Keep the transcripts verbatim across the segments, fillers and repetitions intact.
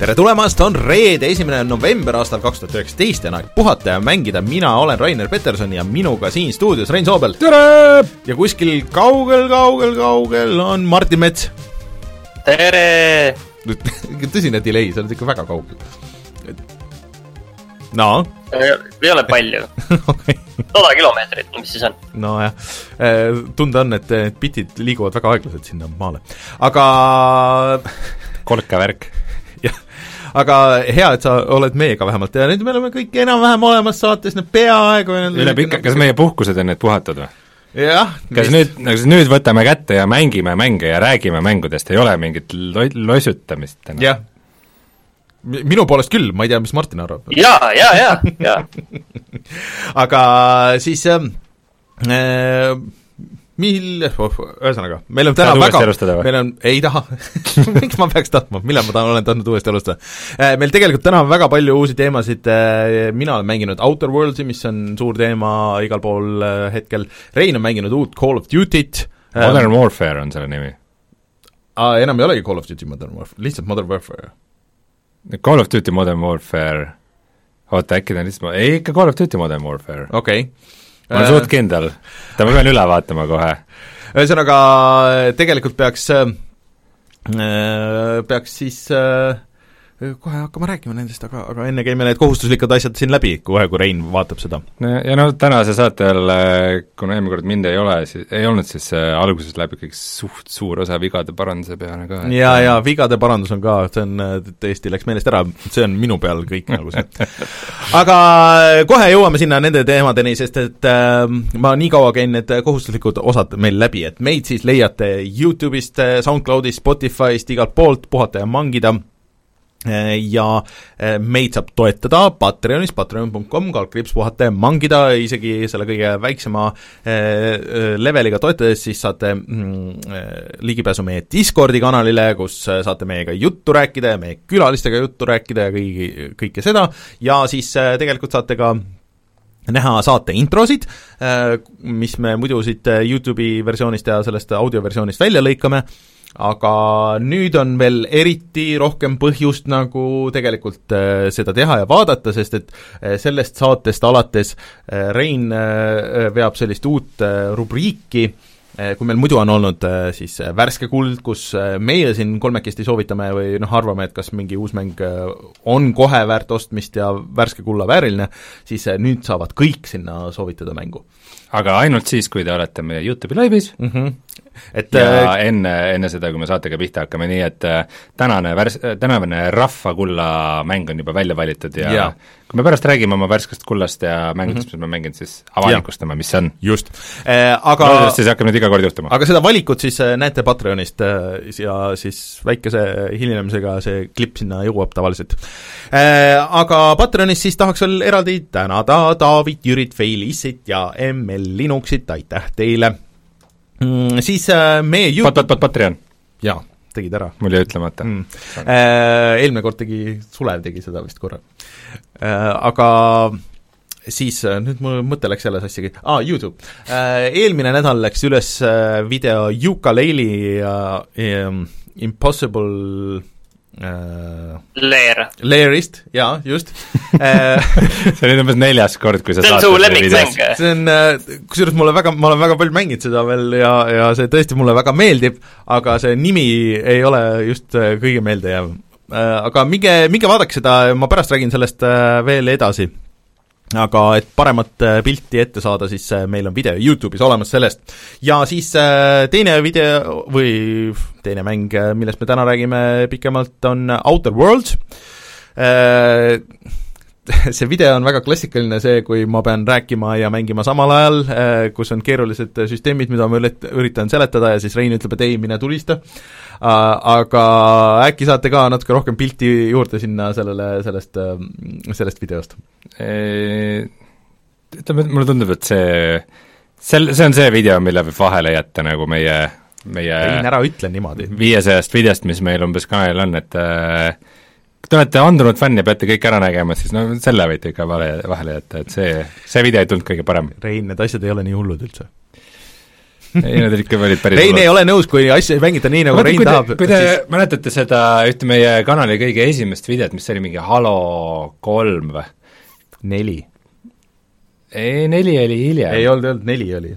tere tulemast, on reede, esimene november aastal kaks tuhat üheksateist ja aeg puhata ja mängida. Mina olen Rainer Peterson ja minuga siin stuudios Rein Soobel. Tere! Ja kuskil kaugel, kaugel, kaugel on Martin Mets. Tere! Tõsine delay, sa oled ikka väga kaugel. No? Ei ole palju. Okay. sada kilomeetrit, mis siis on? No jah, tunda on, et bitid liiguvad väga aeglaselt sinna maale. Aga... kolka värk. Jah, aga hea, et sa oled meiega vähemalt ja nüüd me oleme kõik enam-vähem olemas saates, need peaaegu üle pika, kas meie puhkused on need puhatud või? Jah. Kas nüüd, kas nüüd võtame kätte ja mängime mänge ja räägime mängudest, ei ole mingit lo- loisutamist täna? Jah, minu poolest küll, ma ei tea, mis Martin arvab. Jaa, jaa, jaa, jaa. Aga siis äh, mil, oh, ühesõnaga, meil on täna Tahad väga, uuesti meil on, ei taha, miks ma peaks tahtma, millal ma tahan, olen tahtnud uuesti alustada. Meil tegelikult täna on väga palju uusi teemasid, mina olen mänginud Outer Worldsi, mis on suur teema igal pool hetkel, Rein on mänginud uut Call of Duty't. Modern Warfare on selle nimi. Aa, enam ei olegi Call of Duty Modern Warfare, lihtsalt Modern Warfare. Call of Duty Modern Warfare, oota, äkki ta on lihtsalt, ei ikka Call of Duty Modern Warfare. Okei okay. ma olen suht kindel, ta ma pean üle vaatama kohe. Ühesõnaga, tegelikult peaks, peaks siis kohe hakkama rääkima nendest, aga, aga enne käime need kohustuslikud asjad siin läbi, kohe kui Rein vaatab seda. Ja no tänase saate all, kuna eelmine kord mind ei ole, siis ei olnud siis alguses läbi kõik suht suur osa vigade paranduse peale ka. Ja, ja vigade parandus on ka, see on tõesti, läks meelest ära, see on minu peal kõik nagu see. Aga kohe jõuame sinna nende teemadeni, sest et äh, ma nii kaua käin need kohustuslikud osad meil läbi, et meid siis leiate YouTube'ist, SoundCloud'ist, Spotify'st, igalt poolt, puhata ja mangida. Ja meid saab toetada Patreonis, patreon punkt com, kaldkriips puhata ja mangida, isegi selle kõige väiksema leveliga toetades, siis saate mm, ligipääsu meie Discordi kanalile, kus saate meiega juttu rääkida ja meie külalistega juttu rääkida ja kõigi, kõike seda, ja siis tegelikult saate ka näha saate introsid, mis me muidu siit YouTube'i versioonist ja sellest audioversioonist välja lõikame, aga nüüd on veel eriti rohkem põhjust nagu tegelikult äh, seda teha ja vaadata, sest et äh, sellest saatest alates äh, Rein äh, veab sellist uut äh, rubriiki, äh, kui meil muidu on olnud äh, siis äh, värske kuld, kus äh, meie siin kolmekesti soovitame või noh, arvame, et kas mingi uus mäng äh, on kohe väärt ostmist ja värske kulla vääriline, siis äh, nüüd saavad kõik sinna soovitada mängu. Aga ainult siis, kui te olete meie YouTube'i laivis mm-hmm. et, ja äh, enne, enne seda, kui me saatega pihta hakkame, nii et äh, tänane värs-, tänavane rahvakulla mäng on juba välja valitud ja, ja kui me pärast räägime oma värskest kullast ja mängudest, mm-hmm. mis me mänginud, siis avalikustame, mis see on. Just äh,. Aga no, siis hakkab nüüd iga kord juhtuma. Aga seda valikut siis näete Patreonist äh, ja siis väikese hilinemisega see klipp sinna jõuab tavaliselt äh,. Aga Patreonist siis tahaks veel eraldi tänada David, Jürit, Feilissit ja M L Linuxit, aitäh teile! Mm, siis äh, meie YouTube... Pat, pat, pat, Patreon. Jaa, tegid ära. Mul jäi ütlemata. Mm. Äh, eelmine kord tegi, Sulev tegi seda vist korra. Äh, aga siis, nüüd mul mõte läks jälle sassigi. Ah, YouTube. Äh, eelmine nädal läks üles video Yooka-Laylee ja äh, Impossible... Uh, Lair. Lairist, jaa, just see oli umbes neljas kord, kui sa see on su lemmikmäng. See on, kusjuures mulle väga, ma olen väga palju mänginud seda veel ja, ja see tõesti mulle väga meeldib, aga see nimi ei ole just kõige meeldejääv. Aga minge, minge vaadake seda, ma pärast räägin sellest veel edasi. Aga et paremat pilti ette saada, siis meil on video YouTube'is olemas sellest. Ja siis teine video või teine mäng, millest me täna räägime pikemalt, on Outer Worlds. See video on väga klassikaline see, kui ma pean rääkima ja mängima samal ajal, kus on keerulised süsteemid, mida ma üritan seletada ja siis Rein ütleb, et ei, mine tulista. Aga äkki saate ka natuke rohkem pilti juurde sinna sellele, sellest, sellest videost? Ütleme, mulle tundub, et see, see, see on see video, mille võib vahele jätta nagu meie, meie Rein, ära ütle niimoodi. viiesajast videost, mis meil umbes kanalil on, et kui te olete andunud fänn ja peate kõik ära nägema, siis no selle võite ikka vahele, vahele jätta, et see, see video ei tulnud kõige parem. Rein, need asjad ei ole nii hullud üldse. ei, nad ikka olid päris Rein ei ole nõus, kui asju ei mängita nii, nagu Rein tahab. kui te siis... mäletate seda ühte meie kanali kõige esimest videot, mis oli mingi Halo kolm või? Neli. ei, neli oli hiljem. ei olnud, olnud neli oli.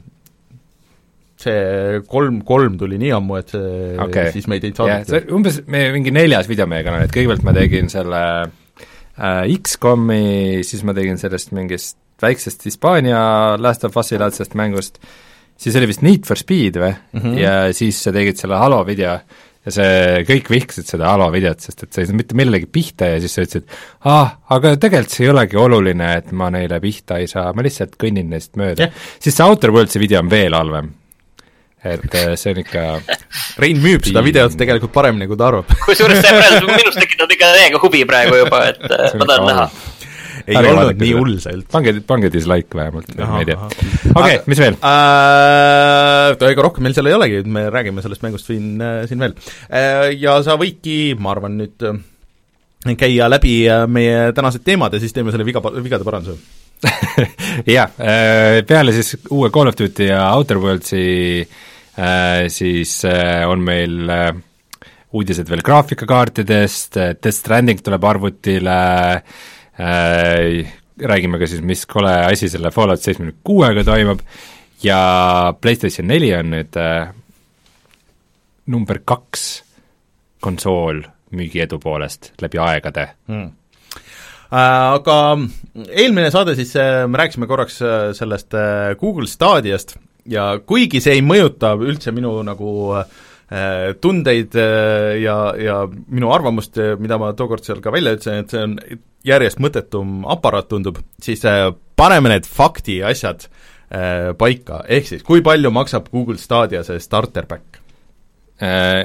see kolm, kolm tuli nii ammu, et see okay. siis me ei teinud saadet. umbes meie mingi neljas video meie kanal, et kõigepealt ma tegin selle äh, X-komi, siis ma tegin sellest mingist väiksest Hispaania Last of Us'i laadsest mängust, siis oli vist Need for Speed või mm, -hmm. ja siis sa tegid selle Halo video ja see, kõik vihkasid seda Halo videot, sest et sa ei saanud mitte millegi pihta ja siis sa ütlesid, ah, aga tegelikult see ei olegi oluline, et ma neile pihta ei saa, ma lihtsalt kõnnin neist mööda yeah.. siis see Outer Worldsi video on veel halvem. Et see on ikka Rein müüb seda videot tegelikult paremini, kui ta arvab. Kusjuures see praegu minust tekitab ikka täiega huvi praegu juba, et ma tahan näha. ei Argi olnud nii hull see üldse. Pange, pange dislike vähemalt, ma ei tea. Okei, mis veel? Äh, ega rohkem meil seal ei olegi, me räägime sellest mängust siin, siin veel. Ja sa võidki, ma arvan nüüd, käia läbi meie tänased teemad ja siis teeme selle viga, vigade paranduse. jah, peale siis uue Call of Duty ja Outer Worldsi siis on meil uudised veel graafikakaartidest, Death Stranding tuleb arvutile, räägime ka siis, mis kole asi selle Fallout seitsekümmend kuuega toimub ja PlayStation neli on nüüd number kaks konsool müügiedu poolest läbi aegade hmm. Aga eelmine saade siis me rääkisime korraks sellest Google Stadiast ja kuigi see ei mõjuta üldse minu nagu tundeid ja, ja minu arvamust, mida ma tookord seal ka välja ütlesin, et see on järjest mõttetum aparaat tundub, siis paneme need fakti asjad paika, ehk siis kui palju maksab Google Stadia see starter pack? Äh,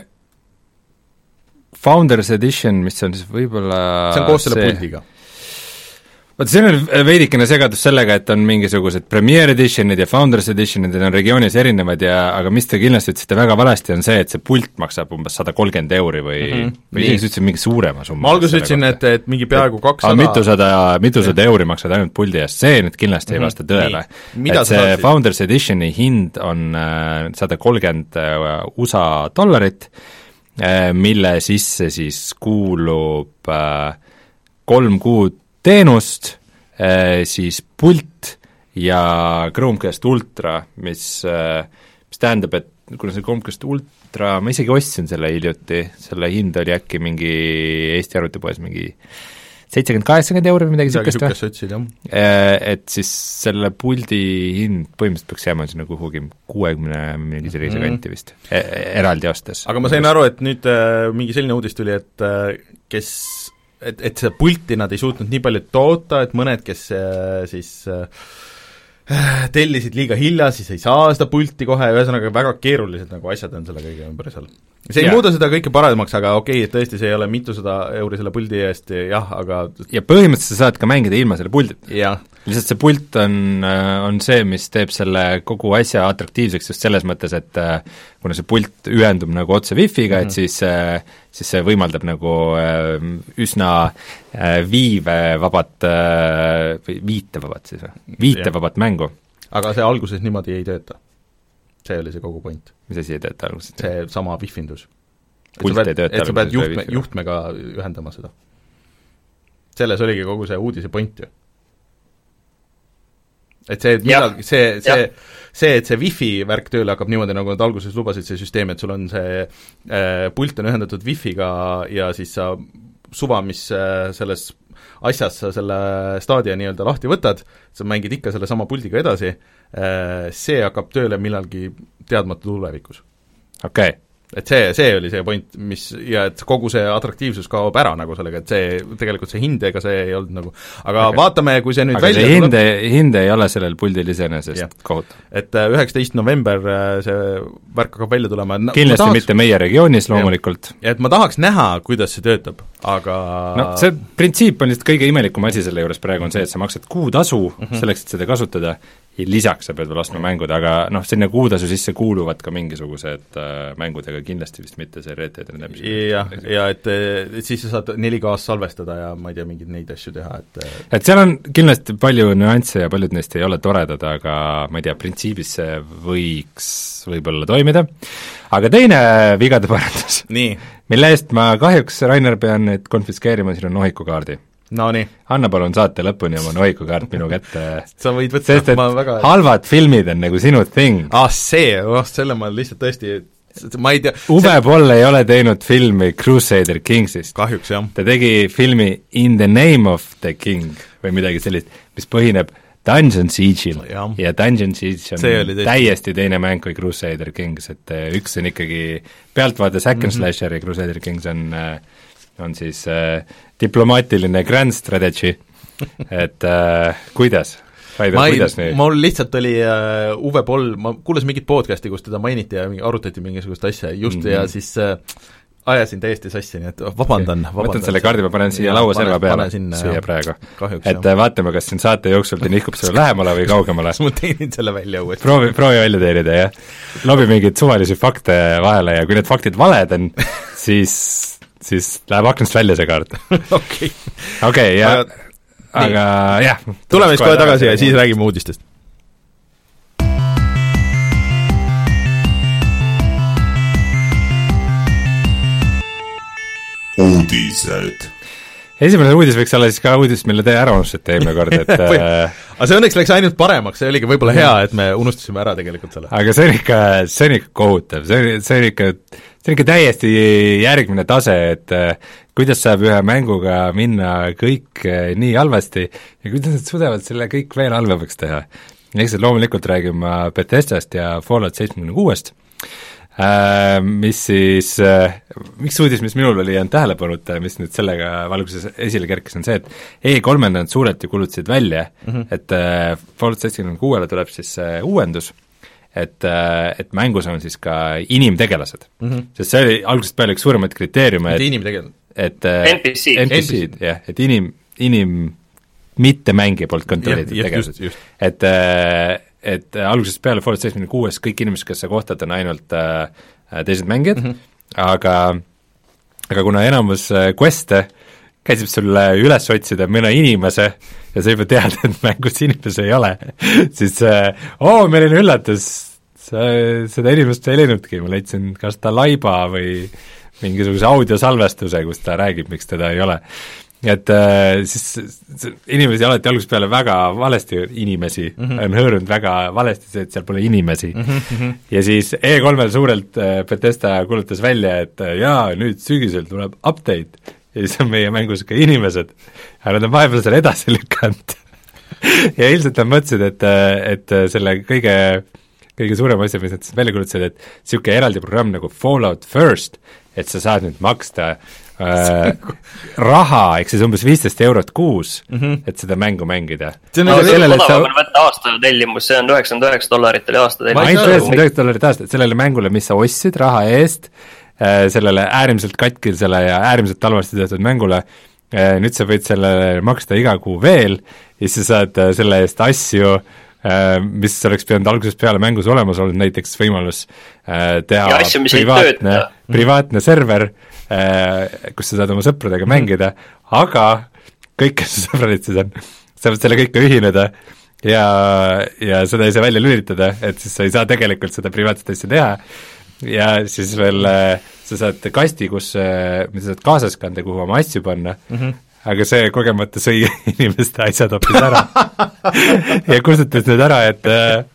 Founders Edition, mis on siis võib-olla see on koos selle see... puldiga. Vaata, siin on veidikene segadus sellega, et on mingisugused Premier Editionid ja Founders Editionid ja on regioonis erinevad ja aga mis te kindlasti ütlesite väga valesti, on see, et see pult maksab umbes sada kolmkümmend euri või mm -hmm. või isegi ütlesin mingi suurema summa. Ma alguses ütlesin, et, et mingi peaaegu kakssada mitusada, mitusada euri maksavad ainult puldi eest, see nüüd kindlasti mm -hmm. ei vasta tõele. Et see saad... Founders Editioni hind on sada kolmkümmend U S A dollarit, mille sisse siis kuulub kolm kuud teenust, siis pult ja Chromecast Ultra, mis, mis tähendab, et kuna see Chromecast Ultra, ma isegi ostsin selle hiljuti, selle hind oli äkki mingi Eesti arvutipoes mingi seitsekümmend, kaheksakümmend euri või midagi sihukest või? Et siis selle puldi hind põhimõtteliselt peaks jääma sinna kuhugi kuuekümne mingi sellise mm. kanti vist, eraldi ostes. Aga ma sain aru, et nüüd mingi selline uudis tuli, et kes et, et see pulti nad ei suutnud nii palju toota, et mõned, kes siis tellisid liiga hilja, siis ei saa seda pulti kohe, ühesõnaga väga keerulised nagu asjad on selle kõige ümber seal. see ei ja. muuda seda kõike paremaks, aga okei, et tõesti see ei ole mitusada euri selle puldi eest, jah, aga ja põhimõtteliselt sa saad ka mängida ilma selle puldita. lihtsalt see pult on, on see, mis teeb selle kogu asja atraktiivseks just selles mõttes, et kuna see pult ühendub nagu otse wifi'ga mm, -hmm. et siis, siis see võimaldab nagu üsna viivevabat või viitevabat siis või, viitevabat mängu. aga see alguses niimoodi ei tööta? see oli see kogu point. mis asi ei tööta alguses? see sama wifindus. pult ei tööta. et sa pead juhtme, juhtmega ühendama seda. selles oligi kogu see uudise point ju. et see, et millal, see, see, see, et see wifi värk tööle hakkab niimoodi, nagu nad alguses lubasid, see süsteem, et sul on see äh, pult on ühendatud wifi'ga ja siis sa suva, mis äh, selles asjas sa selle Stadia nii-öelda lahti võtad, sa mängid ikka selle sama puldiga edasi, äh, see hakkab tööle millalgi teadmata tulevikus. okei okay. et see, see oli see point, mis, ja et kogu see atraktiivsus kaob ära nagu sellega, et see, tegelikult see hind, ega see ei olnud nagu, aga okay. vaatame, kui see nüüd aga välja see hind, hind ei ole sellel puldil iseenesest kohutav. et üheksateist november see värk hakkab välja tulema. kindlasti tahaks, mitte meie regioonis loomulikult. et ma tahaks näha, kuidas see töötab, aga no see printsiip on lihtsalt kõige imelikum asi selle juures praegu on see, et sa maksad kuutasu mm -hmm. selleks, et seda kasutada, lisaks sa pead veel ostma mängud, aga noh, sinna kuutasu sisse kuuluvad ka mingisugused äh, mängud, aga kindlasti vist mitte see Red Dead Redemption. jah, ja et, et siis sa saad neli K-s salvestada ja ma ei tea, mingeid neid asju teha, et et seal on kindlasti palju nüansse ja paljud neist ei ole toredad, aga ma ei tea, printsiibis see võiks võib-olla toimida. Aga teine vigade parandus, mille eest ma kahjuks, Rainer, pean nüüd konfiskeerima sinu nohikukaardi. No nii. Anna palun saate lõpuni oma nohikukaart minu kätte. Sa võid võtta, sest et väga... halvad filmid on nagu sinu thing. Ah, see, oh, selle ma lihtsalt tõesti, ma ei tea. Uwe see... Boll ei ole teinud filmi Crusader Kingsist. Kahjuks, jah. Ta tegi filmi In the Name of the King või midagi sellist, mis põhineb Dungeon Siege'il ja, ja Dungeon Siege on täiesti. täiesti teine mäng kui Crusader Kings, et üks on ikkagi pealtvaate second mm-hmm. slasher ja Crusader Kings on on siis äh, diplomaatiline grand strategy, et äh, kuidas? Raider, kuidas nii? Mul lihtsalt oli äh, Uwe Boll, ma kuulasin mingit podcasti, kus teda mainiti ja arutati mingisugust asja just mm-hmm. ja siis äh, ajasin täiesti sassi, nii et vabandan, vabandan. Võtan selle kaardi, ma panen siia laua serva peale, siia praegu. Kahjuks, et jah. Vaatame, kas siin saate jooksul ta nihkub selle lähemale või kaugemale. ma teenin selle välja uuesti. Proovi, proovi välja teenida, jah. Lobi mingeid suvalisi fakte vahele ja kui need faktid valed on, siis siis läheb aknast välja see kaart. okei. okei, ja aga, aga jah. tuleme siis kohe tagasi ja siis räägime uudistest. Uudised. Esimene uudis võiks olla siis ka uudis, mille te ära unustate eelmine kord, et aga see õnneks läks ainult paremaks, see oligi võib-olla hea, et me unustasime ära tegelikult selle. aga see on ikka, see on ikka kohutav, see on, see on ikka, see on ikka täiesti järgmine tase, et kuidas saab ühe mänguga minna kõik nii halvasti ja kuidas nad suudavad selle kõik veel halvemaks teha. Eks loomulikult räägin ma Bethesdast ja Fallout seitsekümmend kuuest, Äh, mis siis äh,, miks uudis, mis minul oli jäänud tähelepanuta, mis nüüd sellega valguses esile kerkis, on see, et E kolme nad suurelt ju kulutasid välja mm, -hmm. et äh, Fallout seitsekümmend kuuele tuleb siis äh, uuendus, et äh,, et mängus on siis ka inimtegelased mm, -hmm. sest see oli algusest peale üks suuremaid kriteeriume, et inimtegelased? et äh, N P C-d, N P C-d, jah, et inim, inim mitte mängija poolt kontrollitud tegelased, et äh, et algusest peale Fallout seitsekümmend kuues kõik inimesed, kes sa kohtad, on ainult äh, teised mängijad mm, -hmm. aga aga kuna enamus äh, quest'e käsib sulle üles otsida mõne inimese ja sa juba tead, et mängus inimese ei ole, siis äh, oo, meil on üllatus, sa seda inimest ei leidnudki, ma leidsin kas ta laiba või mingisuguse audiosalvestuse, kus ta räägib, miks teda ei ole. et äh, siis inimesi alati algusest peale väga valesti, inimesi mm -hmm. on hõõrunud väga valesti see, et seal pole inimesi mm. -hmm. ja siis E kolmel suurelt äh, Bethesda kuulutas välja, et äh, jaa, nüüd sügisel tuleb update ja siis on meie mängus ka inimesed, aga nad on vahepeal selle edasi lükanud ja ilmselt nad mõtlesid, et, et selle kõige, kõige suurem asja, mis nad siis välja kuulutasid, et niisugune eraldi programm nagu Fallout First, et sa saad nüüd maksta Äh, raha, ehk siis umbes viisteist eurot kuus mm, -hmm. et seda mängu mängida. see on odavam on võtta aasta tellimus, see on üheksakümmend üheksa dollarit oli aasta tellimus. ainult üheksakümmend üheksa dollarit aasta, sellele mängule, mis sa ostsid raha eest, sellele äärmiselt katkisele ja äärmiselt halvasti tehtud mängule, nüüd sa võid selle maksta iga kuu veel ja siis sa saad selle eest asju, mis oleks pidanud algusest peale mängus olemas olnud, näiteks võimalus teha ja asju, privaatne, privaatne server, kus sa saad oma sõpradega mm. mängida, aga kõik, kes su sõbrad siis on, saavad selle kõike ühineda ja, ja seda ei saa välja lülitada, et siis sa ei saa tegelikult seda privaatset asja teha ja siis veel sa saad kasti, kus, mida sa saad kaasas kanda, kuhu oma asju panna mm, -hmm. aga see kogemata sõi inimeste asjad hoopis ära ja kustutas need ära, et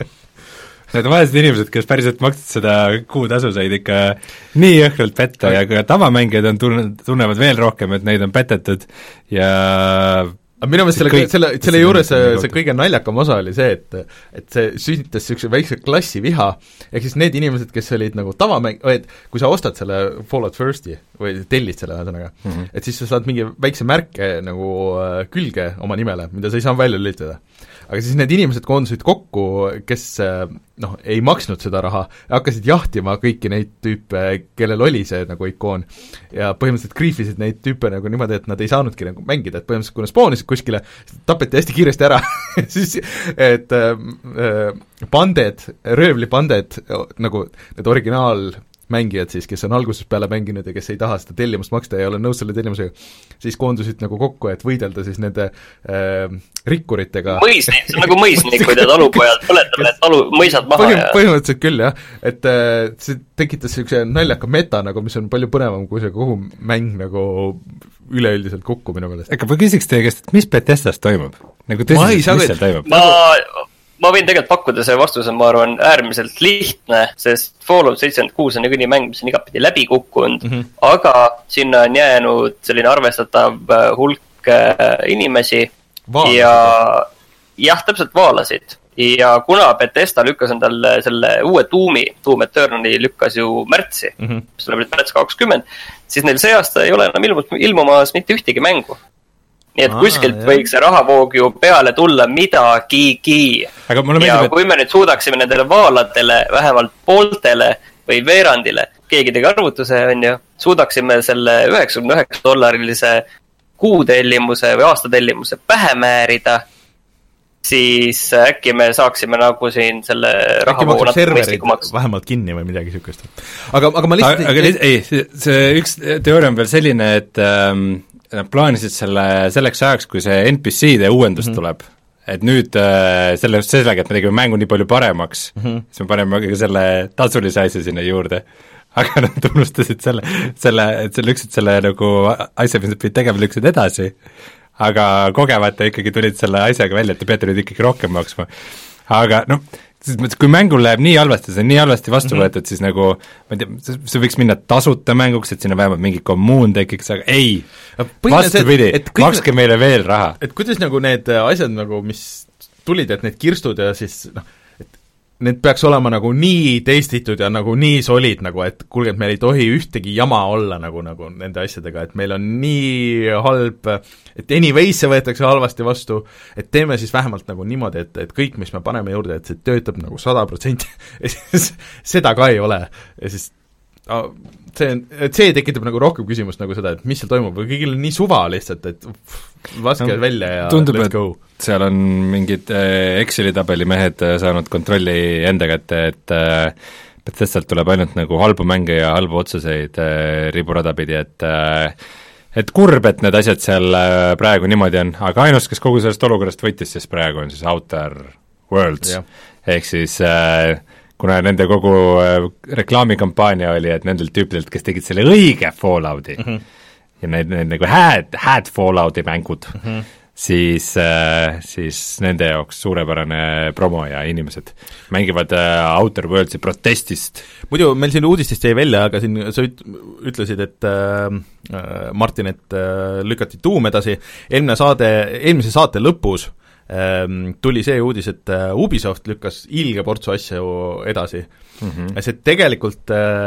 need vaesed inimesed, kes päriselt maksid seda kuutasu, said ikka nii jõhkralt petta ja ka tavamängijad on tunne, tunnevad veel rohkem, et neid on petetud ja aga minu meelest selle, selle, selle juures see, see kõige naljakam osa oli see, et et see sünnitas niisuguse väikse klassiviha, ehk siis need inimesed, kes olid nagu tavamäng-, et kui sa ostad selle Fallout Firsti või tellid selle ühesõnaga mm, -hmm. et siis sa saad mingi väikse märke nagu külge oma nimele, mida sa ei saa välja lülitada. Aga siis need inimesed koondusid kokku, kes noh, ei maksnud seda raha, hakkasid jahtima kõiki neid tüüpe, kellel oli see nagu ikoon ja põhimõtteliselt kriifisid neid tüüpe nagu niimoodi, et nad ei saanudki nagu mängida, et põhimõtteliselt kui nad spoonisid kuskile, tapeti hästi kiiresti ära siis, et äh, panded, röövlipanded, nagu need originaal mängijad siis, kes on algusest peale mänginud ja kes ei taha seda tellimust maksta ja ei ole nõus selle tellimusega, siis koondusid nagu kokku, et võidelda siis nende äh, rikkuritega. Mõisnik, see on nagu mõisnikud ja talupojad, põletame need talu, mõisad maha Põhim, ja põhimõtteliselt küll, jah. Et äh, see tekitas niisuguse naljaka meta, nagu, mis on palju põnevam kui see kogu mäng nagu üleüldiselt kokku minu meelest. Ega ma küsiks teie käest, et mis Bethesdas toimub? Nagu tõsiselt, mis seal toimub? Ma... ma võin tegelikult pakkuda see vastuse, ma arvan, äärmiselt lihtne, sest Fallout seitsekümmend kuus on niikuinii mäng, mis on igapidi läbi kukkunud, mm -hmm. aga sinna on jäänud selline arvestatav hulk inimesi vaalasid. ja jah, täpselt vaalasid. Ja kuna Bethesda lükkas endale selle uue tuumi, Doom Eternali lükkas ju märtsi, mm -hmm. mis tuleb nüüd märts kakskümmend, siis neil see aasta ei ole enam ilmus, ilmumas mitte ühtegi mängu. Nii et Aa, kuskilt jah. Võiks see rahavoog ju peale tulla midagigi. Ja meeldib, kui me nüüd suudaksime nendele vaaladele, vähemalt pooltele või veerandile, keegi tegi arvutuse, on ju, suudaksime selle üheksakümne üheksa dollarilise kuutellimuse või aastatellimuse pähe määrida, siis äkki me saaksime nagu siin selle rahavoog natuke mõistlikumaks. Vähemalt kinni või midagi sükest. Aga, aga ma lihtsalt... Aga, aga ei, see, see üks teooria on veel selline, et ähm, nad plaanisid selle selleks ajaks, kui see N P C-de uuendus mm -hmm. tuleb, et nüüd selle, sellega, et me tegime mängu nii palju paremaks mm, -hmm. siis me paneme ka selle tasulise asja sinna juurde, aga nad unustasid selle, selle, et sa lüksid selle nagu asja, mis nad pidid tegema, lüksid edasi, aga kogemata ikkagi tulid selle asjaga välja, et te peate nüüd ikkagi rohkem maksma. Aga noh, kui mängul läheb nii halvasti, see on nii halvasti vastu võetud, mm -hmm. siis nagu ma ei tea, see võiks minna tasuta mänguks, et sinna vähemalt mingi kommuun tekiks, aga ei, vastupidi, makske meile veel raha. Et kuidas nagu need asjad nagu, mis tulid, et need kirstud ja siis noh, et need peaks olema nagu nii testitud ja nagu nii solid nagu, et kuulge, et meil ei tohi ühtegi jama olla nagu, nagu nende asjadega, et meil on nii halb, et anyways see võetakse halvasti vastu, et teeme siis vähemalt nagu niimoodi, et, et kõik, mis me paneme juurde, et see töötab nagu sada protsenti seda ka ei ole ja siis see, et see tekitab nagu rohkem küsimust nagu seda, et mis seal toimub, või kõigil on nii suva lihtsalt, et laske no, välja ja tundub, let's go. Seal on mingid Exceli tabeli mehed saanud kontrolli enda kätte, et Bethesdalt tuleb ainult nagu halbu mänge ja halbu otsuseid riburada pidi, et et kurb, et need asjad seal praegu niimoodi on, aga ainus, kes kogu sellest olukorrast võitis, siis praegu on siis Outer Worlds, ehk siis äh, kuna nende kogu reklaamikampaania oli, et nendelt tüüpidelt, kes tegid selle õige Fallouti mm -hmm. ja need, need nagu hääd, hääd Fallouti mängud mm, -hmm. siis, siis nende jaoks suurepärane promo ja inimesed mängivad Outer Worldsi protestist. Muidu meil siin uudistest jäi välja, aga siin sa üt-, ütlesid, et äh, Martin, et äh, lükati Doom edasi, eelmine saade, eelmise saate lõpus tuli see uudis, et Ubisoft lükkas ilge portsu asju edasi mm. -hmm. see tegelikult,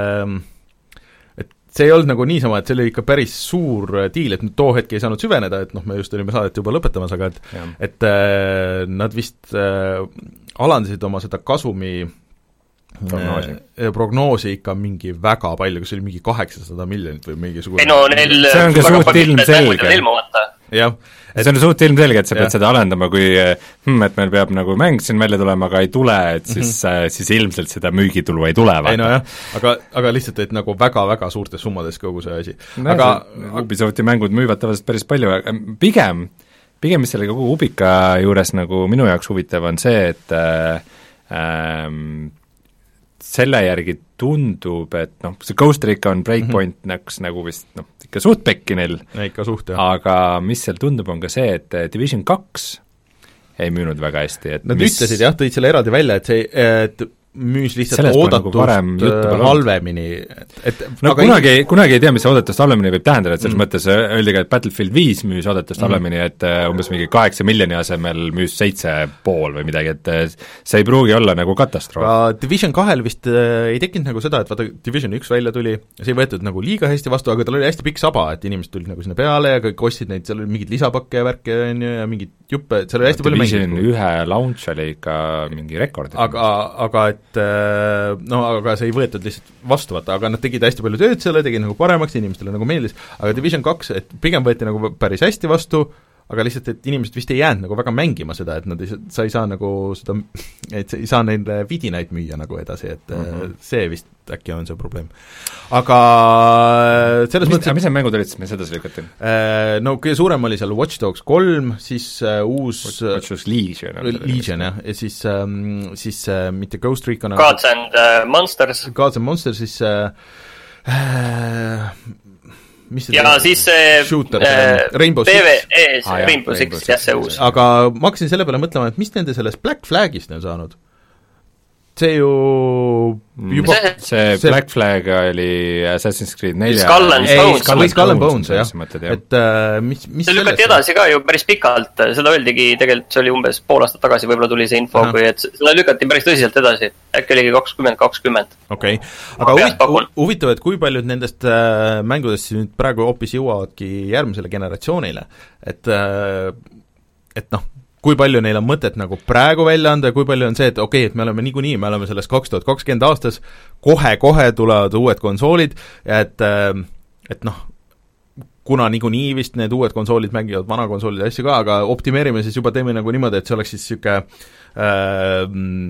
et see ei olnud nagu niisama, et see oli ikka päris suur diil, et too hetk ei saanud süveneda, et noh, me just olime saadet juba lõpetamas, aga et, et nad vist äh, alandasid oma seda kasumi prognoosi. Äh, prognoosi ikka mingi väga palju, kas see oli mingi kaheksasada miljonit või mingisugune ei no neil see on ka suht ilmselge. jah, et see on suht ilmselge, et sa pead seda alendama, kui hm, et meil peab nagu mäng siin välja tulema, aga ei tule, et siis mm, -hmm. siis ilmselt seda müügitulu ei tule. ei no jah, aga, aga lihtsalt, et nagu väga-väga suurtes summades kogu see asi no,. aga Ubisofti mängud müüvad tavaliselt päris palju, aga pigem, pigem mis selle kogu Ubika juures nagu minu jaoks huvitav on see, et äh, ähm, selle järgi tundub, et noh, see Ghost Recon Breakpoint mm -hmm. näks nagu vist noh, ikka suht pekki neil, ikka suht, jah. Aga mis seal tundub, on ka see, et Division kaks ei müünud väga hästi, et nad mis... ütlesid jah, tõid selle eraldi välja, et see, et müüs lihtsalt sellest oodatust nagu halvemini, et, et no aga kunagi ei... kunagi ei tea, mis see oodatust halvemini võib tähendada, et selles mm. mõttes öeldi ka, et Battlefield viis müüs oodatust mm. halvemini, et umbes mingi kaheksa miljoni asemel müüs seitse pool või midagi, et see ei pruugi olla nagu katastroof. Aga Division kahel vist äh, ei tekkinud nagu seda, et vaata, Division üks välja tuli, see ei võetud nagu liiga hästi vastu, aga tal oli hästi pikk saba, et inimesed tulid nagu sinna peale ja kõik ostsid neid, seal oli mingid lisapakke ja värke on ju, ja mingid juppe, seal oli hästi no, palju mänginud. Division ühe launch oli ikka mingi rekord. aga, aga et et no aga see ei võetud lihtsalt vastu, vaata, aga nad tegid hästi palju tööd selle, tegid nagu paremaks, inimestele nagu meeldis, aga Division kaks, et pigem võeti nagu päris hästi vastu, aga lihtsalt, et inimesed vist ei jäänud nagu väga mängima seda, et nad ei, sa ei saa nagu seda, et ei saa neile vidinaid müüa nagu edasi, et mm -hmm. see vist äkki on see probleem. aga selles mis, mõttes mis need mängud olid, siis me sedasi lükati? No kõige suurem oli seal Watch Dogs kolm, siis uh, uus Watch Dogs Legion Legion, jah, ja siis um, siis uh, mitte Ghost Recon Gods and uh, Monsters Gods and Monsters, siis uh, uh, mis ja see siis see shooter, äh, Rainbow Six ah, Rainbow Six, jah, see uus. Aga ma hakkasin selle peale mõtlema, et mis nende sellest Black Flagist on saanud? See ju juba see, see, see Black Flag oli Assassin's Creed nelja Skull and Bones, või Skull and Bones, jah, et uh, mis, mis see lükati edasi ka ju päris pikalt, seda öeldigi tegelikult, see oli umbes pool aastat tagasi, võib-olla tuli see info, kui et seda lükati päris tõsiselt edasi, äkki oligi kakskümmend kakskümmend. Okei, aga huvitav, huvitav, et kui paljud nendest äh, mängudest nüüd praegu hoopis jõuavadki järgmisele generatsioonile, et äh, et noh, kui palju neil on mõtet nagu praegu välja anda ja kui palju on see, et okei okay,, et me oleme niikuinii, me oleme selles kaks tuhat kakskümmend aastas, kohe-kohe tulevad uued konsoolid, et et noh, kuna niikuinii vist need uued konsoolid mängivad vana konsoolide asju ka, aga optimeerime siis juba, teeme nagu niimoodi, et see oleks siis niisugune äh,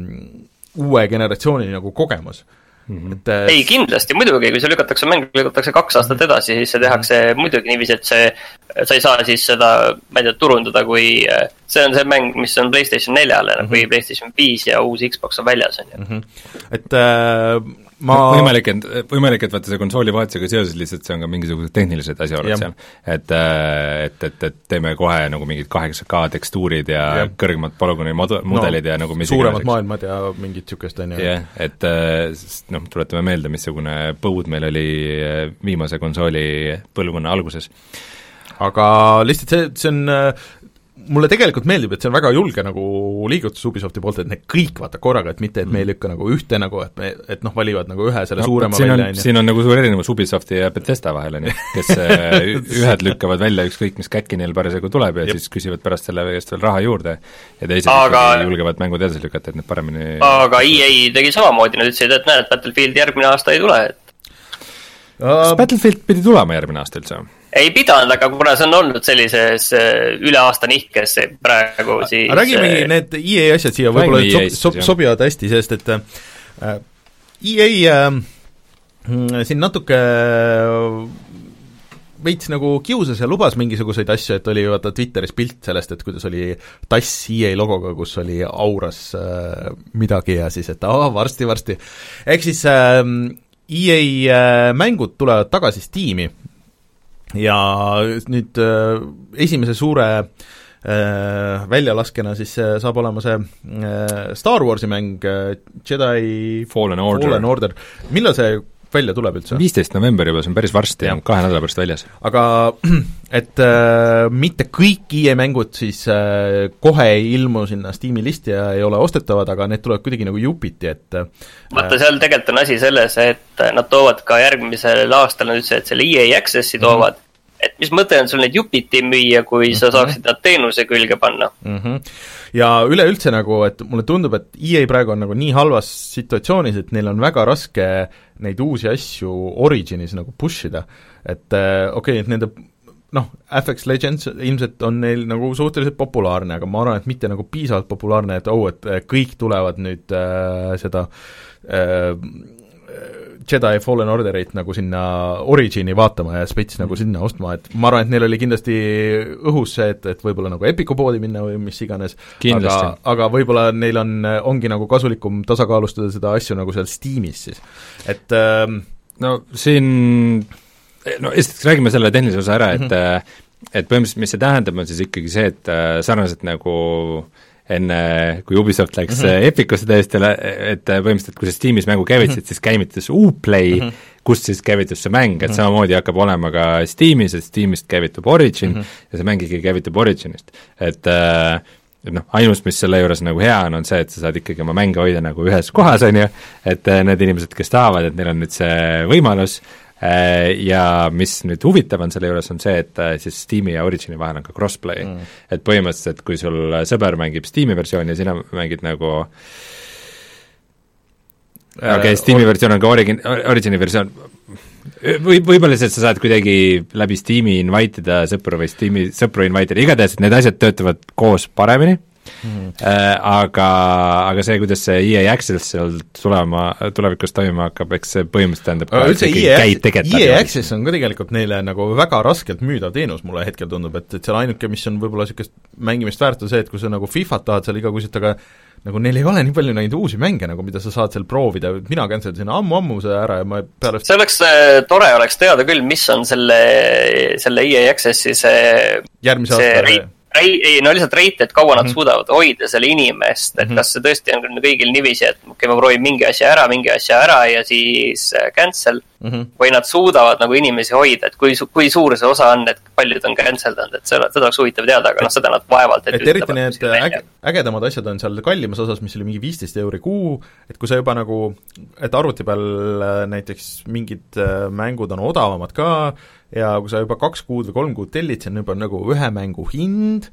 uue generatsiooni nagu kogemus. Mm-hmm. Et, ei, kindlasti, muidugi, kui see lükatakse mäng, lükatakse kaks aastat edasi, siis see tehakse mm-hmm. muidugi niiviisi, et see, sa ei saa siis seda, ma ei tea, turundada, kui see on see mäng, mis on PlayStation neljale mm-hmm. või PlayStation viis ja uus Xbox on väljas, on ju. Mm-hmm. Et äh, ma võimalik, et, võimalik, et vaata see konsooli vahetusega seoses lihtsalt see on ka mingisugused tehnilised asjaolud seal, et, et, et, et teeme kohe nagu mingid kaheksa K tekstuurid ja, ja. kõrgemad polügooni mod-, mudelid no, ja nagu mis suuremad igaseks. Maailmad ja mingid niisugust on ju. jah, et noh, tuletame meelde, missugune põud meil oli viimase konsooli põlvkonna alguses. Aga lihtsalt see, see on mulle tegelikult meeldib, et see on väga julge nagu liigutus Ubisofti poolt, et need kõik vaata korraga, et mitte, et me ei lükka nagu ühte nagu, et me, et noh, valivad nagu ühe selle no, suurema välja. siin on nagu suur erinevus Ubisofti ja Bethesda vahel, on ju, kes ühed lükkavad välja ükskõik, mis kätki neil parasjagu tuleb ja Jep. siis küsivad pärast selle eest veel raha juurde ja teised aga... julgevad mängud edasi lükata, et need paremini aga E A tegi samamoodi, nad ütlesid, et näed, Battlefield järgmine aasta ei tule, et kas uh... Battlefield pidi tulema järgmine aasta üldse? Ei pidanud, aga kuna see on olnud sellises üle aasta nihkes praegu, siis räägimegi need E A asjad siia võib-olla sob, sob, sobivad hästi, sest et äh, E A äh, siin natuke veits nagu kiusas ja lubas mingisuguseid asju, et oli vaata Twitteris pilt sellest, et kuidas oli tass E A logoga, kus oli auras äh, midagi ja siis, et aa, varsti-varsti. Ehk siis äh, E A äh, mängud tulevad tagasi Steam'i ja nüüd äh, esimese suure äh, väljalaskena siis äh, saab olema see äh, Star Warsi mäng äh, Jedi Fallen Order. Fallen Order. Millal see välja tuleb üldse? viisteist november juba, see on päris varsti ja kahe nädala pärast väljas. Aga et äh, mitte kõik E A mängud siis äh, kohe ei ilmu sinna Steam'i listi ja ei ole ostetavad, aga need tulevad kuidagi nagu jupiti, et äh, vaata, seal tegelikult on asi selles, et nad toovad ka järgmisel aastal, nad ütlesid, et selle E A Accessi toovad, mm -hmm. et mis mõte on sul neid jupiti müüa, kui mm -hmm. sa saaksid nad teenuse külge panna. Mm -hmm. Ja üleüldse nagu, et mulle tundub, et E A praegu on nagu nii halvas situatsioonis, et neil on väga raske neid uusi asju Originis nagu push ida, et okei okay,, et nende noh, F X Legends ilmselt on neil nagu suhteliselt populaarne, aga ma arvan, et mitte nagu piisavalt populaarne, et oh, et kõik tulevad nüüd äh, seda äh, Jedi Fallen Orderit nagu sinna Origini vaatama ja spets nagu sinna ostma, et ma arvan, et neil oli kindlasti õhus see, et, et võib-olla nagu Epiku poodi minna või mis iganes, aga, aga võib-olla neil on, ongi nagu kasulikum tasakaalustada seda asju nagu seal Steamis siis, et ähm, no siin no esiteks räägime selle tehnilise osa ära, et mm-hmm. et põhimõtteliselt mis see tähendab, on siis ikkagi see, et sarnaselt nagu enne, kui Ubisoft läks mm-hmm. Epicusse täiesti, et põhimõtteliselt kui sa Steamis mängu käivitasid mm-hmm., siis käivitas Uplay mm, -hmm. kust siis käivitus see mäng, et mm-hmm. samamoodi hakkab olema ka Steamis, et Steamist käivitub Origin mm-hmm. ja see mäng ikkagi käivitub Originist. Et et noh, ainus, mis selle juures nagu hea on, on see, et sa saad ikkagi oma mänge hoida nagu ühes kohas, on ju, et need inimesed, kes tahavad, et neil on nüüd see võimalus, ja mis nüüd huvitav on selle juures, on see, et siis Steam'i ja Origini vahel on ka crossplay mm., et põhimõtteliselt, kui sul sõber mängib Steam'i versiooni ja sina mängid nagu okei okay,, Steam'i versioon on ka origin-, Origini versioon, või võib-olla see, et sa saad kuidagi läbi Steam'i invite ida sõpru või Steam'i sõpru invite ida, igatahes need asjad töötavad koos paremini mm., äh, aga, aga see, kuidas see E A Access seal tulema, tulevikus toimima hakkab, eks see põhimõtteliselt tähendab ka, et E A Access on ka tegelikult neile nagu väga raskelt müüdav teenus, mulle hetkel tundub, et, et seal ainuke, mis on võib-olla niisugust mängimist väärt, on see, et kui sa nagu Fifat tahad seal igakuiselt, aga nagu neil ei ole nii palju neid uusi mänge nagu, mida sa saad seal proovida, mina canceldasin ammu-ammu see ära ja ma peale see oleks, tore oleks teada küll, mis on selle, selle E A Accessi see järgmise see aasta rei, rei, ei, no lihtsalt reit, et kaua nad mm -hmm. suudavad hoida selle inimest, et mm -hmm. kas see tõesti on kõigil niiviisi, et okei, ma proovin mingi asja ära, mingi asja ära ja siis cancel mm, -hmm. või nad suudavad nagu inimesi hoida, et kui, kui suur see osa on, et paljud on cancel danud, et seda, seda oleks huvitav teada, aga noh, seda nad vaevalt et, et eriti need äge, ägedamad asjad on seal kallimas osas, mis oli mingi viisteist euri kuu, et kui sa juba nagu, et arvuti peal näiteks mingid mängud on odavamad ka ja kui sa juba kaks kuud või kolm kuud tellid, see on juba nagu ühe mängu hind,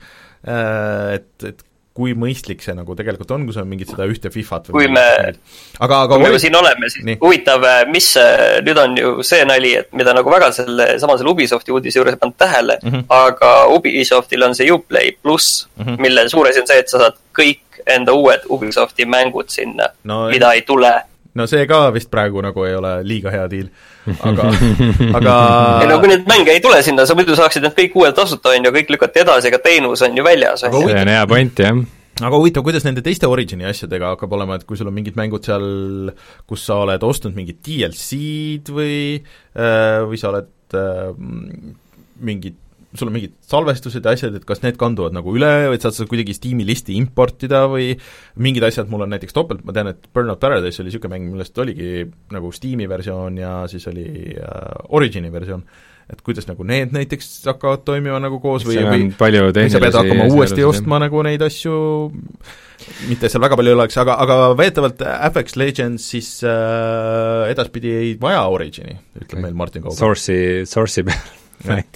et, et kui mõistlik see nagu tegelikult on, kui sa mingid seda ühte Fifat või kui me, aga, aga kui me siin oleme, siis huvitav, mis nüüd on ju see nali, et mida nagu väga selle samasel Ubisofti uudise juures ei pannud tähele mm, -hmm. aga Ubisoftil on see Uplay pluss mm, -hmm. mille suur asi on see, et sa saad kõik enda uued Ubisofti mängud sinna no,, mida ei tule. No see ka vist praegu nagu ei ole liiga hea diil, aga, aga ei no kui neid mänge ei tule sinna, sa muidu saaksid need kõik uued tasuta, on ju, kõik lükati edasi, aga teenus on ju väljas. see on hea point, jah. aga huvitav, kuidas nende teiste Origini asjadega hakkab olema, et kui sul on mingid mängud seal, kus sa oled ostnud mingid D L C-d või, või sa oled äh, mingid sul on mingid salvestused ja asjad, et kas need kanduvad nagu üle või saad sa kuidagi Steam'i listi importida või mingid asjad, mul on näiteks topelt, ma tean, et Burnout Paradise oli niisugune mäng, millest oligi nagu Steam'i versioon ja siis oli äh, Origini versioon, et kuidas nagu need näiteks hakkavad toimima nagu koos või, või, või sa pead hakkama uuesti ostma nagu neid asju, mitte seal väga palju ei oleks, aga, aga veetavalt Apex Legends siis äh, edaspidi ei vaja Origini, ütleb okay. meil Martin Kaug. Source'i, Source'i peal et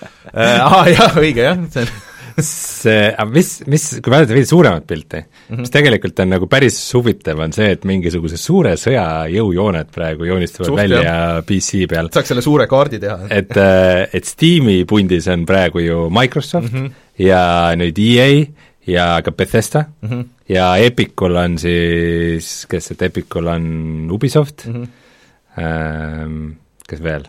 aa jah, õige jah, see on see, aga mis, mis, kui vaadata veel suuremat pilti mm, -hmm. mis tegelikult on nagu päris huvitav, on see, et mingisuguse suure sõja jõujooned praegu joonistuvad Suht, välja jah. P C peal. saaks selle suure kaardi teha. et, et Steam'i pundis on praegu ju Microsoft mm -hmm. ja nüüd E A ja ka Bethesda mm -hmm. ja Epicul on siis, kes, et Epicul on Ubisoft mm, -hmm. ähm, kes veel?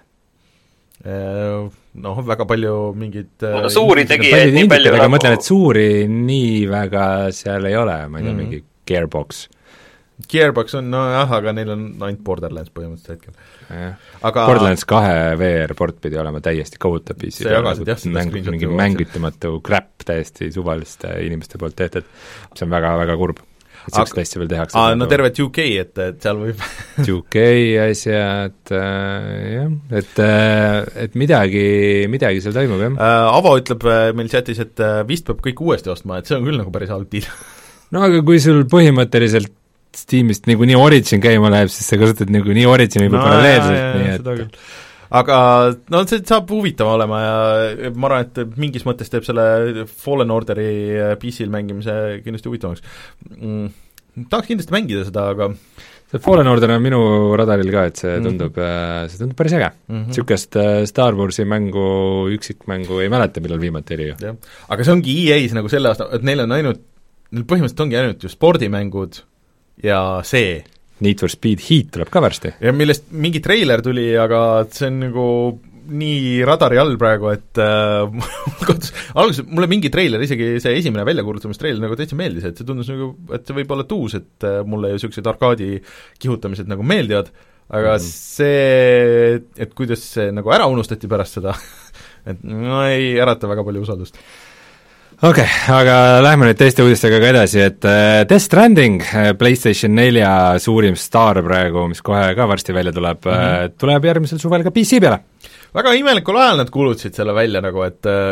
noh, väga palju mingid no, suuri tegijaid nii palju aga nagu... mõtlen, et suuri nii väga seal ei ole, ma ei tea mm, -hmm. mingi Gearbox. Gearbox on, nojah, aga neil on ainult Borderlands põhimõtteliselt hetkel. Aga Borderlands kahe V R-port pidi olema täiesti kohutav P C, mäng, mingi mängitamatu crap täiesti suvaliste inimeste poolt tehtud, see on väga, väga kurb. et sellist asja veel tehakse. aa, no terve two K, et, et seal võib two K asjad äh,, jah, et, et midagi, midagi seal toimub, jah äh,. Avo ütleb meil chatis, et vist peab kõik uuesti ostma, et see on küll nagu päris halb deal. no aga kui sul põhimõtteliselt Steamist niikuinii Origin käima läheb, siis sa kasutad niikuinii Origini no, paralleelselt, nii et aga no see saab huvitav olema ja ma arvan, et mingis mõttes teeb selle Fallen Orderi P C-l mängimise kindlasti huvitavaks mm,. tahaks kindlasti mängida seda, aga see Fallen Order on minu radaril ka, et see tundub mm, -hmm. see tundub päris äge mm. -hmm. niisugust Star Warsi mängu, üksikmängu ei mäleta, millal viimati oli ju. aga see ongi E A-s nagu selle aasta, et neil on ainult, neil põhimõtteliselt ongi ainult ju spordimängud ja see Need for Speed Heat tuleb ka varsti. ja millest mingi treiler tuli, aga see on nagu nii radari all praegu, et äh, alguses mulle mingi treiler, isegi see esimene väljakuulutamistrailer nagu täitsa meeldis, et see tundus nagu, et see võib olla tuus, et äh, mulle ju niisugused arkaadi kihutamised nagu meeldivad, aga mm -hmm. see, et kuidas see nagu ära unustati pärast seda et no ei ärata väga palju usaldust. okei okay,, aga lähme nüüd teiste uudistega ka edasi, et uh, Death Stranding, PlayStation nelja suurim staar praegu, mis kohe ka varsti välja tuleb mm, -hmm. tuleb järgmisel suvel ka P C peale. väga imelikul ajal nad kuulutasid selle välja nagu, et uh,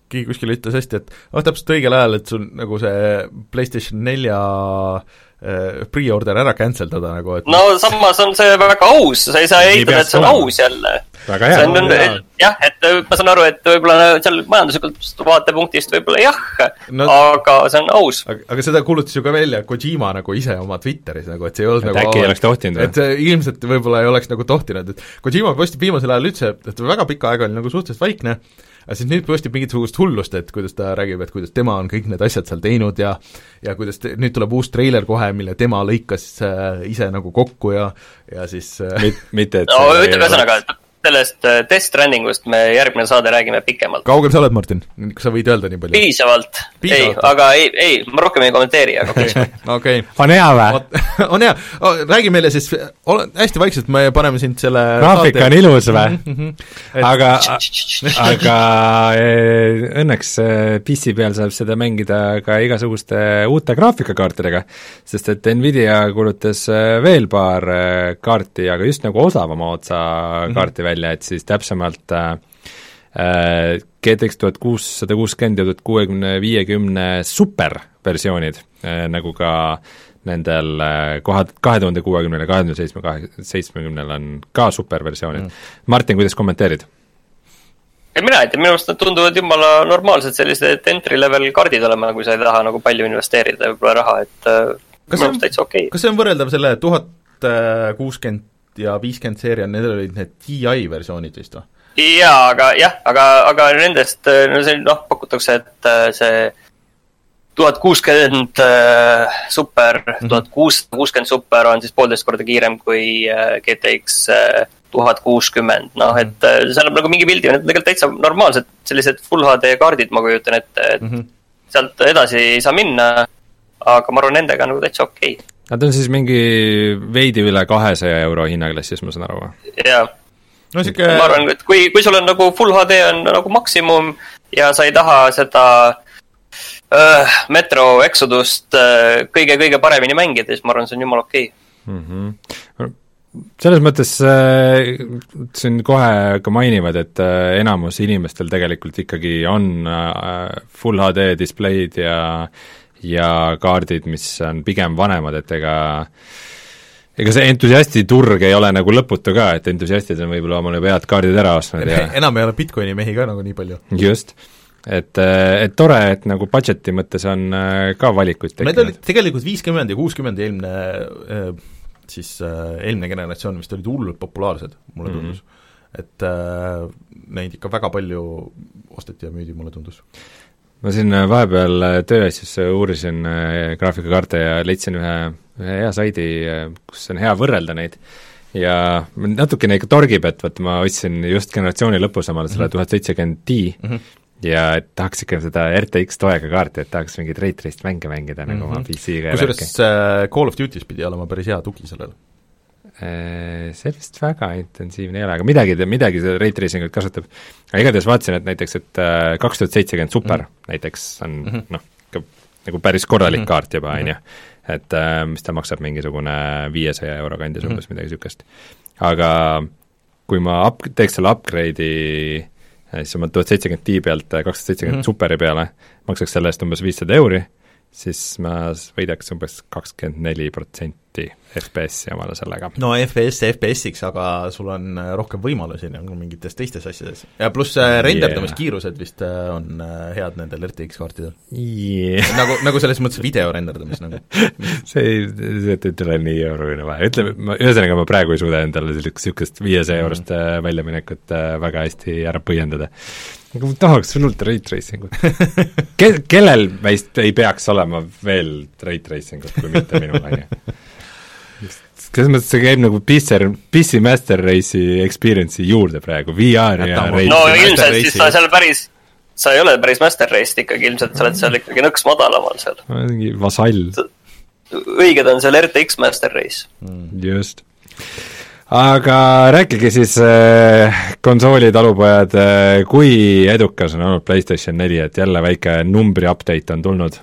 keegi kuskil ütles hästi, et oh, täpselt õigel ajal, et sul nagu see PlayStation nelja pre-order ära cancel tada nagu, et no samas on see väga aus, sa ei saa eitada, et see on aus jälle. Väga hea. On, hea. Jah, et ma saan aru, et võib-olla seal majanduslikult vaatepunktist võib-olla jah, no, aga see on aus. Aga, aga seda kuulutas ju ka välja Kojima nagu ise oma Twitteris, nagu, et see ei olnud et nagu äkki ei oleks tohtinud. Et ilmselt võib-olla ei oleks nagu tohtinud, et Kojima postib viimasel ajal üldse, et väga pika aega oli nagu suhteliselt vaikne, aga siis nüüd postib mingisugust hullust, et kuidas ta räägib, et kuidas tema on kõik need asjad seal teinud ja ja kuidas te, nüüd tuleb uus treiler kohe, mille tema lõikas äh, ise nagu kokku ja ja siis äh... Mit, mitte, et no ütleme ühesõnaga, et sellest Death Strandingust me järgmine saade räägime pikemalt. Kaugel sa oled, Martin? Kas sa võid öelda nii palju? Piisavalt. Piisavalt. Ei, aga ei, ei, ma rohkem ei kommenteeri, aga piisavalt. Okay. On hea või? On hea. Räägi meile siis, ole, hästi vaikselt me paneme sind selle graafika on ilus või? Mm-hmm. Et... aga, aga õnneks P C peal saab seda mängida ka igasuguste uute graafikakaartidega, sest et Nvidia kuulutas veel paar kaarti, aga just nagu osavama otsa kaarti välja, et siis täpsemalt äh, G T X tuhat kuussada kuuskümmend ja tuhat kuuekümne viiekümne superversioonid äh,, nagu ka nendel äh, kohad, kahe tuhande kuuekümnel ja kahe tuhande seitsmekümnel on ka superversioonid mm.. Martin, kuidas kommenteerid? Ja mina ei tea, minu arust nad tunduvad jumala normaalsed sellised entry-level kaardid olema, kui sa ei taha nagu palju investeerida võib-olla raha, et äh, minu arust täitsa okei. Kas see on võrreldav selle tuhat kuuskümmend ja viiskümmend seeria, need olid need T I versioonid vist või? Jaa, aga jah, aga, aga nendest, no see, noh, pakutakse, et see tuhat kuuskümmend super, tuhat kuuskümmend super on siis poolteist korda kiirem kui G T X tuhat kuuskümmend, noh, et seal on nagu mingi pildi, need on tegelikult täitsa normaalsed sellised Full H D kaardid, ma kujutan ette, et mm -hmm. sealt edasi ei saa minna, aga ma arvan, nendega nagu täitsa okei okay. Nad on siis mingi veidi üle kahesaja euro hinnaklassis, ma saan aru. Jaa. No, siuke... Ma arvan, et kui, kui sul on nagu Full H D on nagu maksimum ja sa ei taha seda äh, Metro Exodust äh, kõige-kõige paremini mängida, siis ma arvan, see on jumal okei. Okay. Mm-hmm. Selles mõttes äh, siin kohe ka mainivad, et äh, enamus inimestel tegelikult ikkagi on äh, Full H D displeid ja ja kaardid, mis on pigem vanemad, et ega ega see entusiasti turg ei ole nagu lõputu ka, et entusiastid on võib-olla omale head kaardid ära ostnud ja enam ei ole Bitcoini mehi ka nagu nii palju. Just. Et, et tore, et nagu budgeti mõttes on ka valikuid tekkinud. Need olid tegelikult viiskümmend ja kuuskümmend eelmine siis eelmine generatsioon vist olid hullult populaarsed, mulle tundus. Mm-hmm. Et äh, neid ikka väga palju osteti ja müüdi, mulle tundus. Ma siin vahepeal tööasjus uurisin graafikakaarte ja leidsin ühe, ühe hea saidi, kus on hea võrrelda neid ja natukene ikka torgib, et võt ma otsin just generatsiooni lõpus omale selle tuhat seitsekümmend Ti mm-hmm. ja et tahaks ikka seda R T X toega kaarti, et tahaks mingid Ray Traced mänge mängida mm-hmm. nagu oma P C-ga. Kusjuures Call of Duty's pidi olema päris hea tugi sellele. See vist väga intensiivne ei ole, aga midagi, midagi see Ray Tracingut kasutab. Aga igatahes vaatasin, et näiteks, et kaks tuhat seitsekümmend super mm. näiteks on mm-hmm. noh, nagu päris korralik mm-hmm. kaart juba, on ju. Et mis ta maksab mingisugune viiesaja euro kandis umbes mm-hmm. midagi sükest. Aga kui ma up, teeks selle upgrade'i, siis ma tuhat seitsekümmend Ti pealt kaks tuhat seitsekümmend mm-hmm. superi peale, maksaks selle eest umbes viissada euri, siis ma võidaks umbes kakskümmend neli protsenti F P S-i omale sellega. No F P S F P S-iks, aga sul on rohkem võimalusi nagu mingites teistes asjades. Ja pluss renderdamiskiirused yeah. vist on head nendel R T X-kaartidel yeah. nagu, nagu selles mõttes video renderdamis nagu. see ei, see ei tule nii euruline vahe. Ütleme, ma, ühesõnaga ma praegu ei suuda endale niisugust viiesaja eurost mm. väljaminekut väga hästi ära põhjendada. Aga ma tahaks sinult Ray Tracingut. Ke-, kellel meist ei peaks olema veel Ray Tracingut, kui mitte minul, on ju? Selles mõttes see käib nagu P C, P C Master Race'i experience'i juurde praegu, V R ja Race. No ilmselt siis sa seal päris, sa ei ole päris Master Race'd ikkagi, ilmselt sa oled seal ikkagi nõks madalamal seal. Mingi vasall. Õiged on seal R T X Master Race. Just. Aga rääkige siis äh, konsooli talupojad, äh, kui edukas on olnud PlayStation neli, et jälle väike numbri update on tulnud?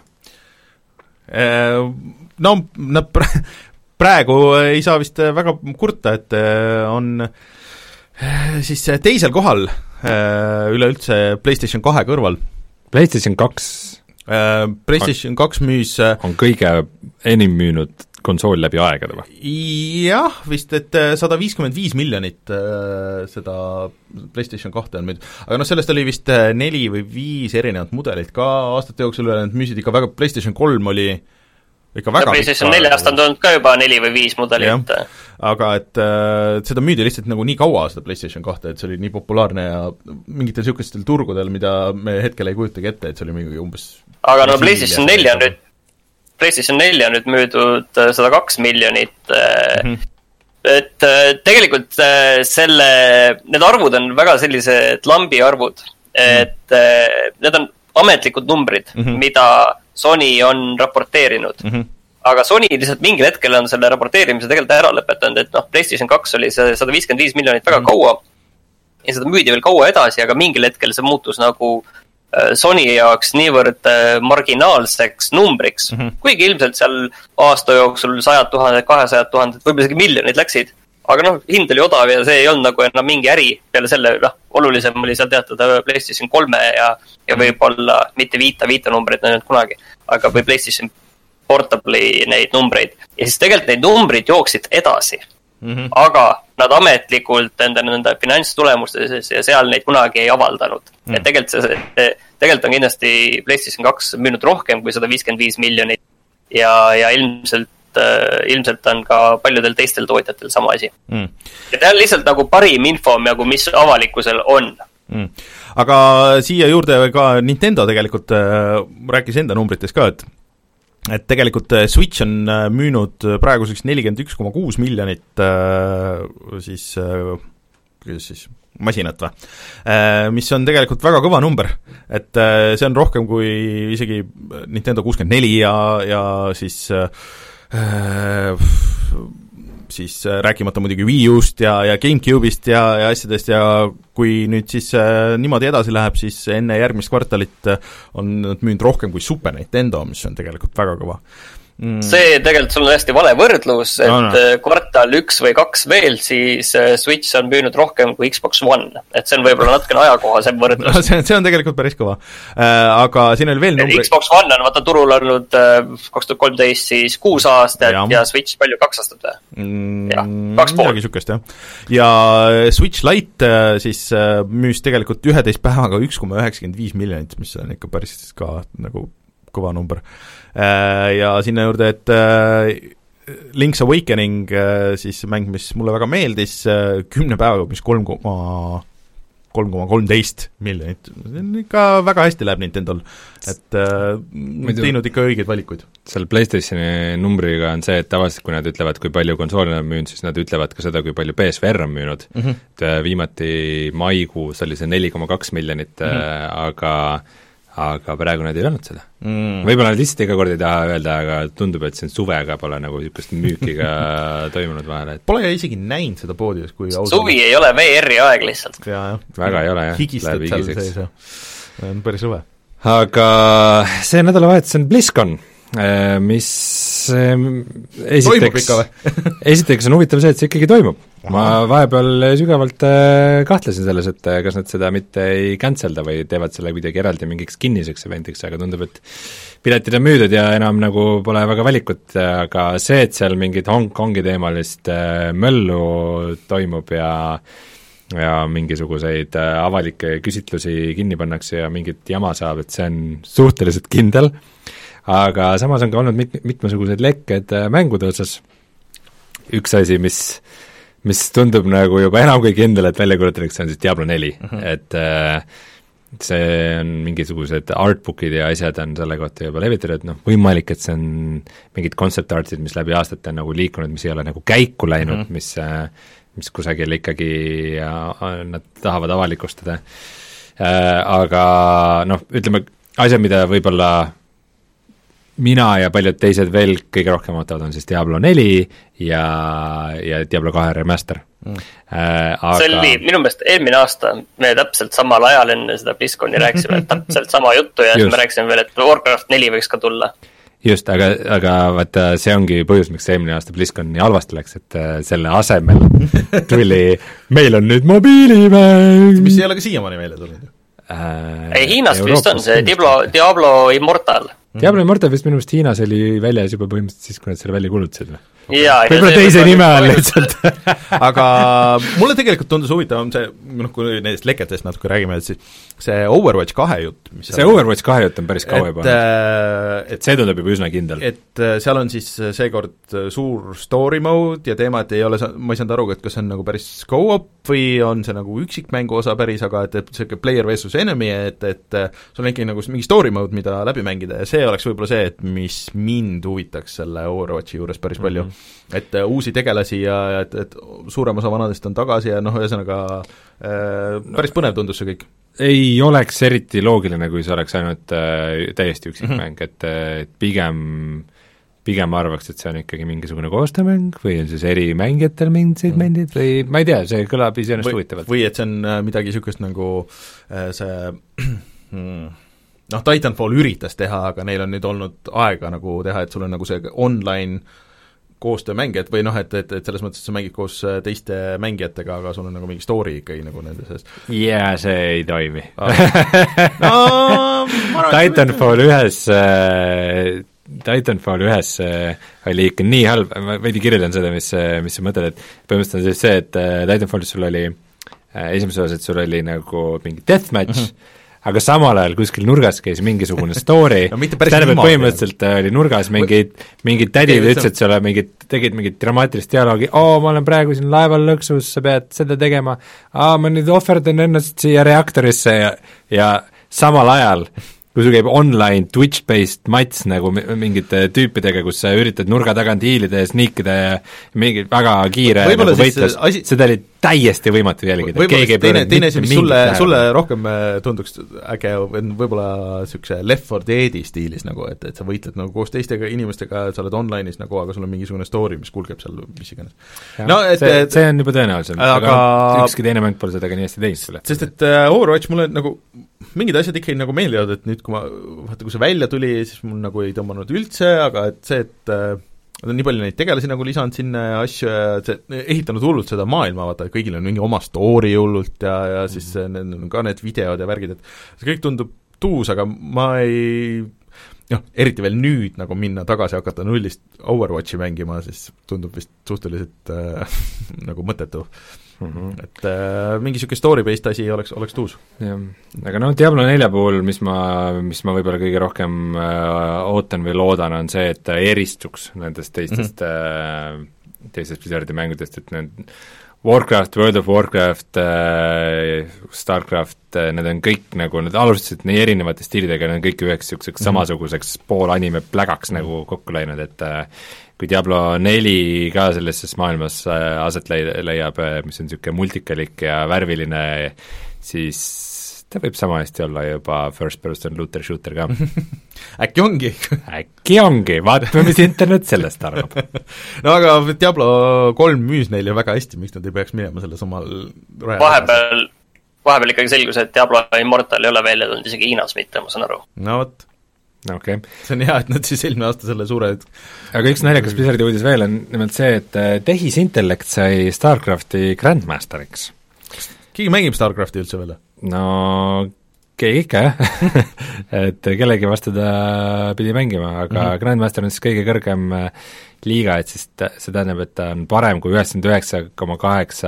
No, no praegu ei saa vist väga kurta, et on siis teisel kohal üleüldse PlayStation kahe kõrval PlayStation kaks uh, PlayStation kaks müüs uh, on kõige enim müünud konsool läbi aegade või? Jah, vist, et sada viiskümmend viis miljonit äh, seda PlayStation kahte on müüdud, aga noh, sellest oli vist neli või viis erinevat mudelit ka aastate jooksul üle, need müüsid ikka väga, PlayStation kolm oli ikka väga PlayStation neljast on tulnud ka juba neli või viis mudelit. Aga et äh, seda müüdi lihtsalt nagu nii kaua, seda PlayStation kahte, et see oli nii populaarne ja mingitel niisugustel turgudel, mida me hetkel ei kujutagi ette, et see oli mingi umbes aga no PlayStation neli on nüüd PlayStation neli on nüüd müüdud sada kaks miljonit, mm-hmm. et tegelikult selle, need arvud on väga sellised lambi arvud, et mm-hmm. need on ametlikud numbrid, mm-hmm. mida Sony on raporteerinud, mm-hmm. aga Sony lihtsalt mingil hetkel on selle raporteerimise tegelikult ära lõpetanud, et noh, PlayStation kaks oli see sada viiskümmend viis miljonit väga mm-hmm. kaua ja seda müüdi veel kaua edasi, aga mingil hetkel see muutus nagu Sony jaoks niivõrd marginaalseks numbriks, mm-hmm. kuigi ilmselt seal aasta jooksul sajad tuhanded, kahesajad tuhanded, võib-olla isegi miljonid läksid, aga noh, hind oli odav ja see ei olnud nagu enam mingi äri peale selle, noh, olulisem oli seal teatada PlayStation kolme ja, ja võib-olla mitte viita, viita numbreid näinud kunagi, aga või PlayStation Portable'i neid numbreid. Ja siis tegelikult neid numbrid jooksid edasi, mm-hmm. aga nad ametlikult enda nende finantstulemustes ja seal neid kunagi ei avaldanud. Mm. Et tegelikult, see, tegelikult on kindlasti PlayStation kaks müünud rohkem kui sada viiskümmend viis miljonit ja, ja ilmselt, ilmselt on ka paljudel teistel tootjatel sama asi. Mm. Ja ta on lihtsalt nagu parim info, nagu mis avalikkusel on. Mm. Aga siia juurde ka Nintendo tegelikult äh, rääkis enda numbrites ka, et et tegelikult Switch on müünud praeguseks nelikümmend üks koma kuus miljonit äh, siis, äh, kuidas siis, masinat või, äh, mis on tegelikult väga kõva number, et äh, see on rohkem kui isegi Nintendo kuuskümmend neli ja, ja siis äh, siis rääkimata muidugi Wii U'st ja, ja GameCube'ist ja, ja asjadest ja kui nüüd siis äh, niimoodi edasi läheb, siis enne järgmist kvartalit on nad müünud rohkem kui Super Nintendo, mis on tegelikult väga kõva. Mm. See tegelikult sul on hästi vale võrdlus, et no, no. kvartal üks või kaks veel, siis Switch on müünud rohkem kui Xbox One, et see on võib-olla natukene ajakohasem võrdlus. No, see, see on tegelikult päris kõva, äh, aga siin oli veel numbri... Xbox One on vaata turul olnud äh, kaks tuhat kolmteist siis kuus aastat ja, ja Switch palju, kaks aastat või? Mm, jah, kaks pool. Sükest, jah. Ja Switch Lite äh, siis äh, müüs tegelikult üheteist päevaga üks koma üheksakümmend viis miljonit, mis on ikka päris ka nagu kõva number. Ja sinna juurde, et Link's Awakening, siis mäng, mis mulle väga meeldis, kümne päevaga, mis kolm koma kolmteist miljonit. See on ikka väga hästi läheb Nintendol, et Muidu, teinud ikka õigeid valikuid. Seal PlayStationi numbriga on see, et tavaliselt kui nad ütlevad, kui palju konsoole on müünud, siis nad ütlevad ka seda, kui palju P S V R on müünud. Mm-hmm. Et viimati maikuus oli see neli koma kaks miljonit, mm-hmm. aga aga praegu nad ei öelnud seda mm.. Võib-olla nad lihtsalt iga kord ei taha öelda, aga tundub, et siin suvega pole nagu niisugust müükiga toimunud vahele. Et... Pole isegi näinud seda poodides, kui ausalt. Suvi ei ole V R-i aeg lihtsalt. Ja, ja. Väga ei ole, jah. Higistad seal sees, jah. On päris suve. Aga see nädalavahetus on BlizzCon, mis esiteks, esiteks on huvitav see, et see ikkagi toimub. Ma vahepeal sügavalt kahtlesin selles, et kas nad seda mitte ei cancelda või teevad selle kuidagi eraldi mingiks kinniseks evendiks, aga tundub, et piletid on müüdud ja enam nagu pole väga valikut, aga see, et seal mingid Hong Kongi teemalist möllu toimub ja ja mingisuguseid avalikke küsitlusi kinni pannakse ja mingit jama saab, et see on suhteliselt kindel, aga samas on ka olnud mit- mitmesuguseid lekked mängude otsas. Üks asi, mis mis tundub nagu juba enam kui kindel, et välja kuulutatakse, on siis Diablo neli, uh-huh. et äh, see on mingisugused artbookid ja asjad on selle kohta juba levitatud, noh, võimalik, et see on mingid concept artsid, mis läbi aastate on nagu liikunud, mis ei ole nagu käiku läinud, uh-huh. mis, äh, mis kusagil ikkagi ja, nad tahavad avalikustada äh,, aga noh, ütleme, asjad, mida võib-olla mina ja paljud teised veel kõige rohkem ootavad on siis Diablo neli ja, ja Diablo kahe remaster. Mm. Äh, aga... See oli minu meelest eelmine aasta, me täpselt samal ajal enne seda BlizzConi rääkisime täpselt sama juttu ja siis me rääkisime veel, et Warcraft neli võiks ka tulla. Just, aga, aga vaata, see ongi põhjus, miks eelmine aasta BlizzCon nii halvasti läks, et selle asemel tuli, meil on nüüd mobiilimäng. Mis ei ole ka siiamaani meile tulnud. äh, ei, Hiinast vist on see Diablo, Diablo Immortal. Diablo Immortal vist minu meelest Hiinas oli väljas juba põhimõtteliselt siis, kui nad selle välja kulutasid või? Okay. võib-olla teise nime all lihtsalt aga mulle tegelikult tundus huvitavam see, noh, kui nendest leketest natuke räägime, et siis see Overwatch kahe jutt, mis see Overwatch kahe jutt on päris kaua juba et, et see tundub juba üsna kindel. Et seal on siis seekord suur story mode ja teema, et ei ole, ma ei saanud aru, et kas see on nagu päris go-up või on see nagu üksikmängu osa päris, aga et, et see player versus enemy, et, et sul on ikkagi nagu mingi story mode, mida läbi mängida ja see oleks võib-olla see, et mis mind huvitaks selle Overwatchi juures päris palju mm. -hmm. et uh, uusi tegelasi ja et, et suurem osa vanadest on tagasi ja noh, ühesõnaga äh, päris põnev tundus see kõik. Ei oleks eriti loogiline, kui see oleks ainult äh, täiesti üksikmäng mm, -hmm. et, et pigem pigem arvaks, et see on ikkagi mingisugune koostöömäng või on siis eri mängijatel mingid mm. mängid või ma ei tea, see kõlab iseenesest huvitavalt. Või et see on midagi niisugust nagu äh, see noh, Titanfall üritas teha, aga neil on nüüd olnud aega nagu teha, et sul on nagu see online koostöömängijad või noh, et, et, et selles mõttes, et sa mängid koos teiste mängijatega, aga sul on nagu mingi story ikkagi nagu nende sees. jaa, see ei toimi no, Titanfall ühes äh, Titanfall ühes äh, oli ikka nii halb, ma veidi kirjeldan seda, mis, mis sa mõtled, et põhimõtteliselt on siis see, et äh, Titanfallis sul oli äh, esimeses osas, et sul oli nagu mingi deathmatch mm, -hmm. aga samal ajal kuskil nurgas käis mingisugune story no, tähendab, et põhimõtteliselt jah. Oli nurgas mingid, mingid tädid ütlesid sulle mingid, tegid mingit dramaatilist dialoogi, oo, ma olen praegu siin laeval lõksus, sa pead seda tegema, aa, ma nüüd ohverdan ennast siia reaktorisse ja, ja samal ajal kui sul käib online Twitch-based mats nagu mingite tüüpidega, kus sa üritad nurga tagant hiilida ja sniikida ja mingi väga kiire nagu võitlus, asi... seda oli täiesti võimatu jälgida. võib-olla teine, teine asi, mis sulle, sulle rohkem tunduks äge, on võib-olla niisuguse Left four Deadi stiilis nagu, et, et sa võitled nagu koos teistega inimestega, sa oled online'is nagu, aga sul on mingisugune story, mis kulgeb seal mis iganes. No, et, see, et, see on juba tõenäoliselt, aga, aga ükski teine mäng pole seda ka nii hästi teinud sulle. Sest et uh, Overwatch mulle nagu mingid asjad ikkagi nagu meeldivad, et nüüd kui ma, vaata kui see välja tuli, siis mul nagu ei tõmmanud üldse, aga et see, et äh, on nii palju neid tegelasi nagu lisanud sinna ja asju ja see, ehitanud hullult seda maailma, vaata, kõigil on mingi oma story hullult ja, ja siis need on ka need videod ja värgid, et see kõik tundub tuus, aga ma ei noh, eriti veel nüüd nagu minna tagasi hakata nullist Overwatchi mängima, siis tundub vist suhteliselt äh, nagu mõttetu. Mm-hmm. et äh, mingi niisugune story-based asi oleks, oleks tuus. jah, aga noh, Diablo nelja puhul, mis ma, mis ma võib-olla kõige rohkem äh, ootan või loodan, on see, et ta eristuks nendest teistest mm-hmm. äh, teistest Blizzardi mängudest, et need Warcraft, World of Warcraft äh,, Starcraft äh,, need on kõik nagu, need alustasid nii erinevate stiilidega, need on kõik üheks niisuguseks mm-hmm. samasuguseks poolanime plägaks mm-hmm. nagu kokku läinud, et äh, kui Diablo neli ka sellises maailmas aset leiab, mis on niisugune multikalik ja värviline, siis ta võib sama hästi olla juba first person looter shooter ka. äkki ongi äkki ongi, vaatame, mis internet sellest arvab. no aga Diablo kolm müüs neil ju väga hästi, miks nad ei peaks minema selle samal rajal? Vahepeal, vahepeal ikkagi selgus, et Diablo Immortal ei ole välja tulnud isegi Hiinas mitte, ma saan aru. no vot. Okay. see on hea, et nad siis eelmine aasta selle suure aga üks naljakas Blizzardi uudis veel on nimelt see, et tehisintellekt sai StarCrafti Grandmasteriks. keegi mängib StarCrafti üldse veel? no keegi ikka jah et kellegi vastu ta pidi mängima, aga mm-hmm. Grandmaster on siis kõige kõrgem liiga, et siis ta, see tähendab, et ta on parem kui üheksakümmend üheksa koma kaheksa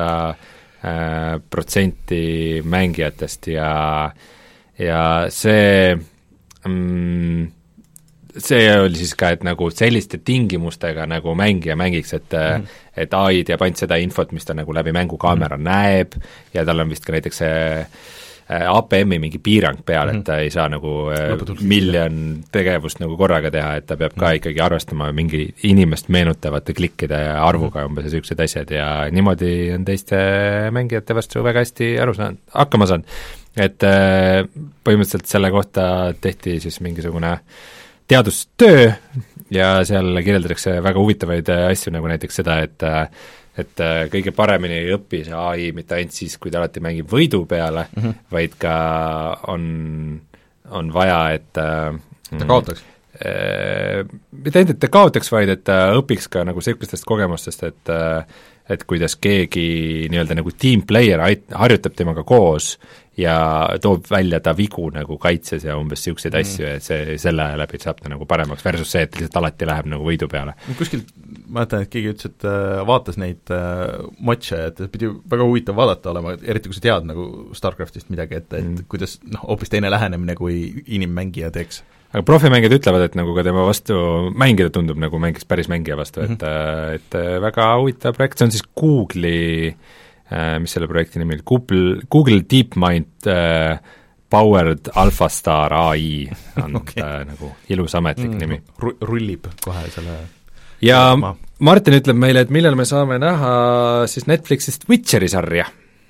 protsenti mängijatest ja ja see mm, see oli siis ka, et nagu selliste tingimustega nagu mängija mängiks, et mm. et A I teab ainult seda infot, mis ta nagu läbi mängukaamera mm. näeb ja tal on vist ka näiteks A P M-i mingi piirang peal, et ta ei saa nagu Lõputult. miljon tegevust nagu korraga teha, et ta peab ka mm. ikkagi arvestama mingi inimest meenutavate klikkide arvuga mm. umbes ja niisugused asjad ja niimoodi on teiste mängijate vastu väga hästi aru saanud, hakkama saanud. Et põhimõtteliselt selle kohta tehti siis mingisugune teadustöö ja seal kirjeldatakse väga huvitavaid asju, nagu näiteks seda, et et kõige paremini ei õpi see A I mitte ainult siis, kui ta alati mängib võidu peale mm, -hmm. vaid ka on, on vaja, et ta kaotaks? mitte ainult, et ta kaotaks, vaid et ta õpiks ka nagu sellistest kogemustest, et et kuidas keegi nii-öelda nagu team player ait-, harjutab temaga koos ja toob välja ta vigu nagu kaitses ja umbes niisuguseid mm. asju, et see, selle läbi saab ta nagu paremaks versus see, et lihtsalt alati läheb nagu võidu peale. Kuskilt ma mäletan, et keegi ütles, et äh, vaatas neid äh, matše, et pidi väga huvitav vaadata olema, eriti kui sa tead nagu StarCraftist midagi, et, et mm. kuidas noh, hoopis teine lähenemine, kui inimmängija teeks. Aga profimängijad ütlevad, et nagu ka tema vastu mängida tundub nagu mängiks päris mängija vastu mm, -hmm. et, et väga huvitav projekt, see on siis Google'i, mis selle projekti nimi oli, Google, Google DeepMind äh, Powered AlphaStar A I on okay. ta nagu ilus ametlik mm, nimi. Rullib kohe selle ja ma. Martin ütleb meile, et millal me saame näha siis Netflixist Witcheri sarja?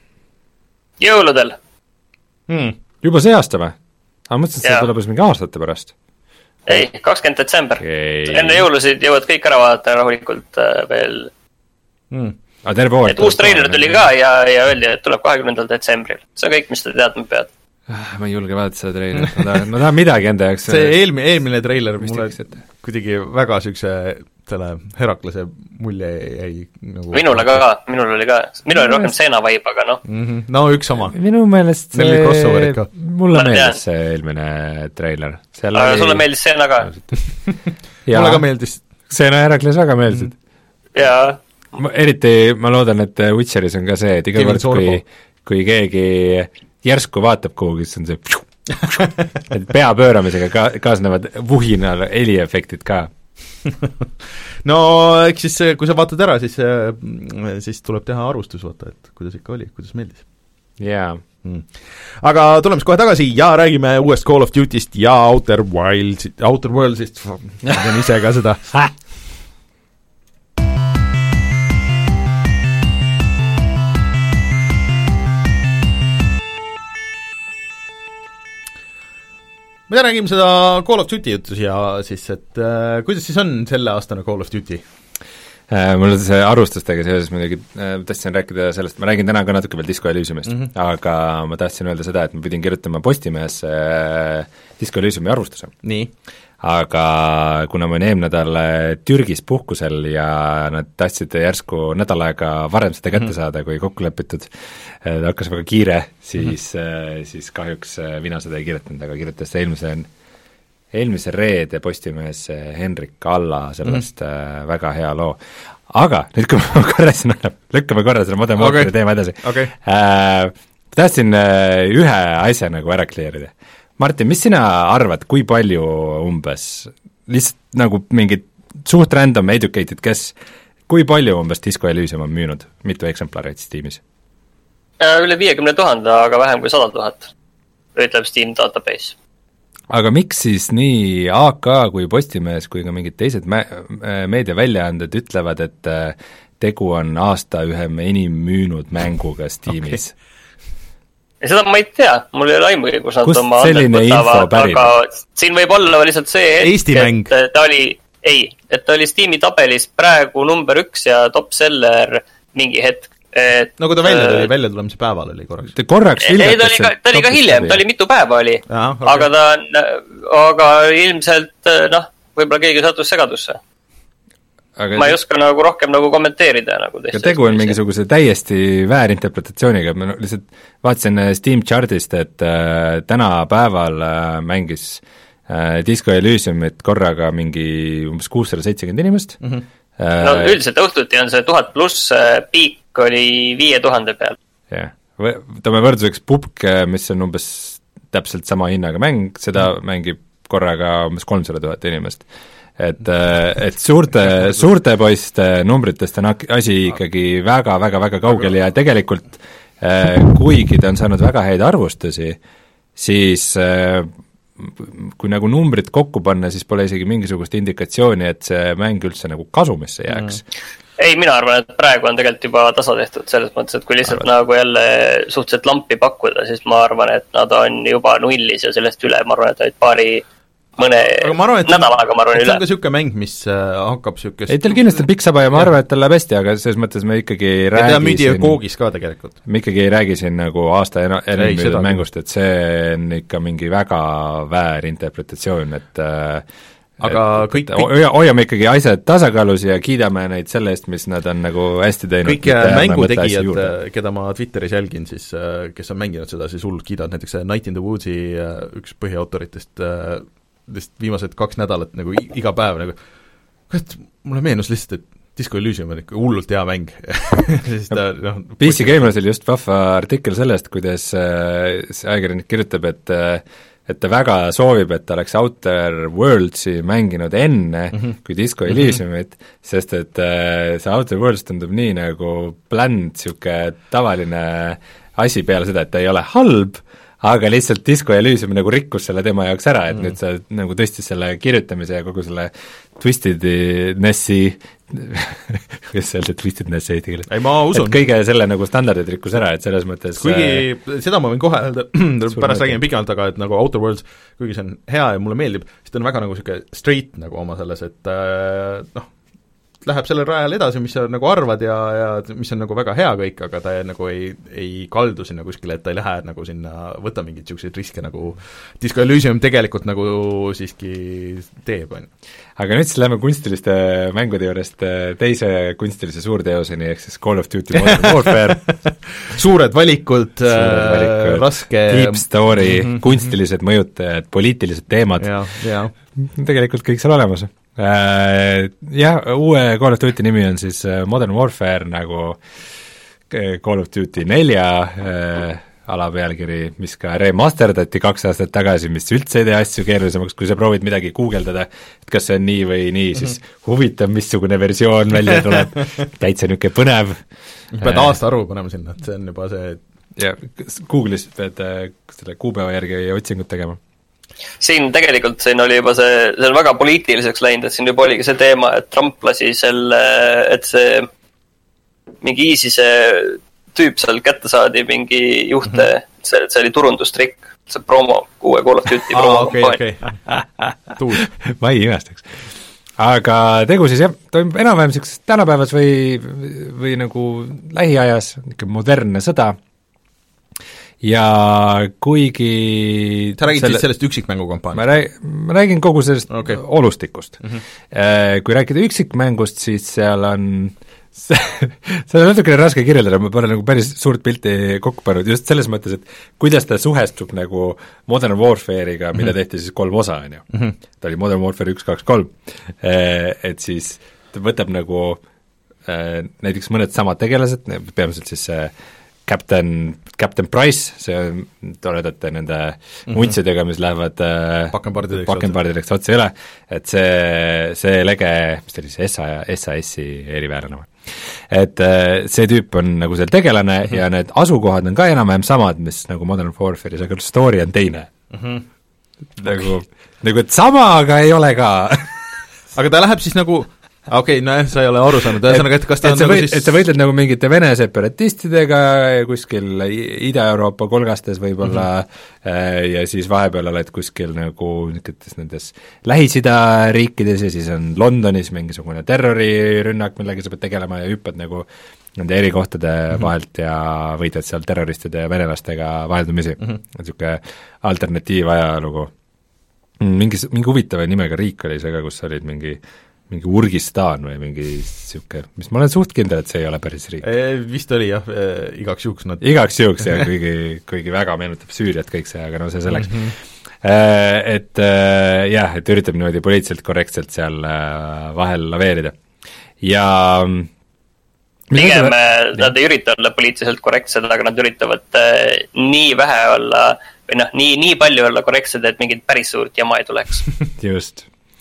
Jõuludel hmm. Juba see aasta või? aga mõtlesin, et see tuleb mingi aastate pärast. Ei, kakskümmend detsember okay.. enne jõulusid jõuad kõik ära vaadata rahulikult äh, veel hmm. aga terve hooaeg et uus treiler tuli ka ja, ja öeldi, et tuleb kahekümnendal detsembril. See on kõik, mis te teadma pead. Ma ei julge vaadata seda treilerit, ma tahan, ma tahan midagi enda jaoks. See eelmine, eelmine treiler mulle kuidagi väga niisuguse selle Heraklase mulje jäi nagu minule ka, minul oli ka, minul oli rohkem Seena vibe, aga noh mm -hmm. no üks oma. Minu meelest see, mulle meeldis see eelmine treiler. aga oli... sulle meeldis Seena ka? mulle ka meeldis. Seena ja Herakles väga meeldisid mm. -hmm. jaa. Eriti ma loodan, et Witcheris on ka see, et iga kord, kui, kui keegi järsku vaatab kuhugi, siis on see et pea pööramisega ka, kaasnevad vuhinal heliefektid ka. no eks siis, kui sa vaatad ära, siis, siis tuleb teha arvustus, vaata, et kuidas ikka oli, kuidas meeldis. jaa yeah. mm.. aga tuleme siis kohe tagasi ja räägime uuest Call of Duty'st ja Outer Wilds, Outer Worlds'ist, ma tean ise ka seda me räägime seda Call of Duty jutus ja siis, et äh, kuidas siis on selle aastane Call of Duty? Äh, mul see arvustustega seoses muidugi äh, tahtsin rääkida sellest, ma räägin täna ka natuke veel Disco Elysiumist mm, -hmm. aga ma tahtsin öelda seda, et ma pidin kirjutama Postimehes äh, Disco Elysiumi arvustuse. nii? aga kuna ma olin eelmine nädal Türgis puhkusel ja nad tahtsid järsku nädal aega varem seda kätte mm -hmm. saada, kui kokku lepitud, ta hakkas väga kiire, siis mm, -hmm. siis kahjuks mina seda ei kirjutanud, aga kirjutas eelmise, eelmise reede Postimehes Henrik Alla sellest mm -hmm. väga hea loo. aga nüüd, kui ma korra sinna, lükkame korra selle Modern Warfare'i okay. teema edasi okay.. Äh, tahtsin ühe asja nagu ära kleerida. Martin, mis sina arvad, kui palju umbes, lihtsalt nagu mingid suht random educated, kes, kui palju umbes Disco Elysium on müünud, mitu eksemplarit Steamis? Üle viiekümne tuhande, aga vähem kui sada tuhat, ütleb Steam database. aga miks siis nii A K kui Postimees kui ka mingid teised me- meediaväljaanded ütlevad, et tegu on aasta ühe enim müünud mänguga Steamis? Okay. Ja seda ma ei tea, mul ei ole aimugi, kus nad oma anded võtavad, aga siin võib olla lihtsalt see hetk, et mäng. ta oli, ei, et ta oli Steam'i tabelis praegu number üks ja top seller mingi hetk. Et, no kui ta välja tuli, välja tulemise päeval oli korraks. Ta korraks ei, ta oli ka, ta oli ka hiljem, ta oli mitu päeva oli, ja, okay. aga ta on, aga ilmselt, noh, võib-olla keegi sattus segadusse. Aga ma ei oska nagu rohkem nagu kommenteerida nagu teist. Tegu on mingisuguse täiesti väärinterpretatsiooniga, ma lihtsalt vaatasin Steam Chartist, et äh, tänapäeval äh, mängis äh, Disco Elysiumit korraga mingi umbes kuussada seitsekümmend inimest. Mm -hmm. äh, no üldiselt õhtuti on see tuhat pluss, piik oli viie tuhande peal. jah, võtame võrduseks P U B G, mis on umbes täpselt sama hinnaga mäng, seda mm -hmm. mängib korraga umbes kolmsada tuhat inimest. et, et suurte, suurte poiste numbritest on asi ikkagi väga-väga-väga kaugel ja tegelikult kuigi ta on saanud väga häid arvustusi, siis kui nagu numbrid kokku panna, siis pole isegi mingisugust indikatsiooni, et see mäng üldse nagu kasumisse jääks mm. ei, mina arvan, et praegu on tegelikult juba tasa tehtud selles mõttes, et kui lihtsalt arvan. nagu jälle suhteliselt lampi pakkuda, siis ma arvan, et nad on juba nullis ja sellest üle, ma arvan, et ainult paari mõne nädal aega, ma arvan, üle. See on ka niisugune mäng, mis hakkab niisugust ei, teil kindlasti on pikk saba ja ma arvan, et tal läheb hästi, aga selles mõttes me ikkagi ei räägi ja müüdi siin, koogis ka tegelikult. Me ikkagi ei räägi siin nagu aasta enne müüdud mängust, et see on ikka mingi väga väär interpretatsioon, et aga et, kõik, kõik hoiame ikkagi asjad tasakaalus ja kiidame neid selle eest, mis nad on nagu hästi teinud. kõik mängutegijad, keda ma Twitteris jälgin, siis kes on mänginud seda, siis hullult kiidavad, näiteks Night in the Woods'i üks põhiautoritest viimased kaks nädalat nagu iga päev nagu, et mulle meenus lihtsalt, et Disco Elysium on ikka hullult hea mäng siis ta, noh, P C Gamers oli just vahva artikkel sellest, kuidas see ajakirjanik kirjutab, et et ta väga soovib, et ta oleks Outer Worldsi mänginud enne mm -hmm. kui Disco Elysiumit, sest et see Outer Worlds tundub nii nagu bland, niisugune tavaline asi peale seda, et ta ei ole halb, aga lihtsalt Disco Elysium nagu rikkus selle tema jaoks ära, et mm. nüüd see nagu tõstis selle kirjutamise ja kogu selle twistednessi kuidas öelda twistednessi eesti keeles? ei, ma usun. et kõige selle nagu standardid rikkus ära, et selles mõttes kuigi äh, seda ma võin kohe öelda, pärast räägime pikemalt, aga et nagu Outer Worlds, kuigi see on hea ja mulle meeldib, siis ta on väga nagu niisugune straight nagu oma selles, et äh, noh, läheb sellel rajal edasi, mis sa nagu arvad ja, ja mis on nagu väga hea kõik, aga ta nagu ei, ei kaldu sinna kuskile, et ta ei lähe nagu sinna, võta mingeid niisuguseid riske nagu Disco Elysium tegelikult nagu siiski teeb, on ju. Aga nüüd siis lähme kunstiliste mängude juurest teise kunstilise suurteoseni, ehk siis Call of Duty Modern Warfare suured valikud, äh, raske deep story mm, -hmm. kunstilised mõjutajad, poliitilised teemad, ja, ja. tegelikult kõik seal olemas. Uh, jah, uue Call of Duty nimi on siis Modern Warfare nagu Call of Duty nelja uh, alapealkiri, mis ka remasterdati kaks aastat tagasi, mis üldse ei tee asju keerulisemaks, kui sa proovid midagi guugeldada, et kas see on nii või nii, siis mm-hmm. huvitav, missugune versioon välja tuleb, täitsa niisugune põnev. pead aasta arvu panema sinna, et see on juba see ja Google'is pead selle kuupäeva järgi otsingut tegema. Siin tegelikult siin oli juba see, see on väga poliitiliseks läinud, et siin juba oligi see teema, et Trump lasi selle, et see mingi ISISe tüüp seal kätte saadi, mingi juhte, mm -hmm. see, see oli turundustrikk, see promo, uue Call of Duty promo. okei, okei. ma ei imestaks. Aga tegu siis jah, toimub enam-vähem sellises tänapäevas või, või nagu lähiajas, ikka modernne sõda, ja kuigi sa räägid selle, siis sellest üksikmängukampaaniast? Ma, rääg, ma räägin kogu sellest okay. olustikust mm. -hmm. Kui rääkida üksikmängust, siis seal on see, see on natukene raske kirjeldada, ma pole nagu päris suurt pilti kokku pannud, just selles mõttes, et kuidas ta suhestub nagu Modern Warfare'iga, mille mm -hmm. tehti siis kolm osa, on ju. Ta oli Modern Warfare üks, kaks, kolm. Et siis ta võtab nagu näiteks mõned samad tegelased, peamiselt siis see Captain, Captain Price, see toredate nende mm -hmm. untsidega, mis lähevad pakkenpardideks otse üle, et see, see lege, mis ta oli, see S A S-i eriväärane või? Et see tüüp on nagu seal tegelane mm -hmm. ja need asukohad on ka enam-vähem samad, mis nagu Modern Warfare'is, aga story on teine mm. -hmm. nagu, nagu et sama, aga ei ole ka aga ta läheb siis nagu okei okay,, nojah, sa ei ole aru saanud, ühesõnaga, et kas ta et on nagu võid, siis et sa võitled nagu mingite Vene separatistidega kuskil Ida-Euroopa kolgastes võib-olla mm -hmm. ja siis vahepeal oled kuskil nagu niisugustes nendes Lähis-Ida riikides ja siis on Londonis mingisugune terrorirünnak, millega sa pead tegelema ja hüppad nagu nende eri kohtade mm -hmm. vahelt ja võitled seal terroristide ja venelastega vaheldumisi mm, -hmm. niisugune alternatiivajalugu. Mingis, mingi huvitava nimega riik oli see ka, kus olid mingi mingi Urgistan või mingi niisugune, mis ma olen suht kindel, et see ei ole päris riik e,. Vist oli jah e,, igaks juhuks nad igaks juhuks jah, kuigi, kuigi väga meenutab Süüriat kõik see, aga no see selleks mm. -hmm. Et jah, et üritab niimoodi poliitiliselt korrektselt seal vahel laveerida. Ja pigem nad ei ürita olla poliitiliselt korrektsed, aga nad üritavad nii vähe olla või noh, nii, nii palju olla korrektsed, et mingit päris suurt jama ei tuleks. Just.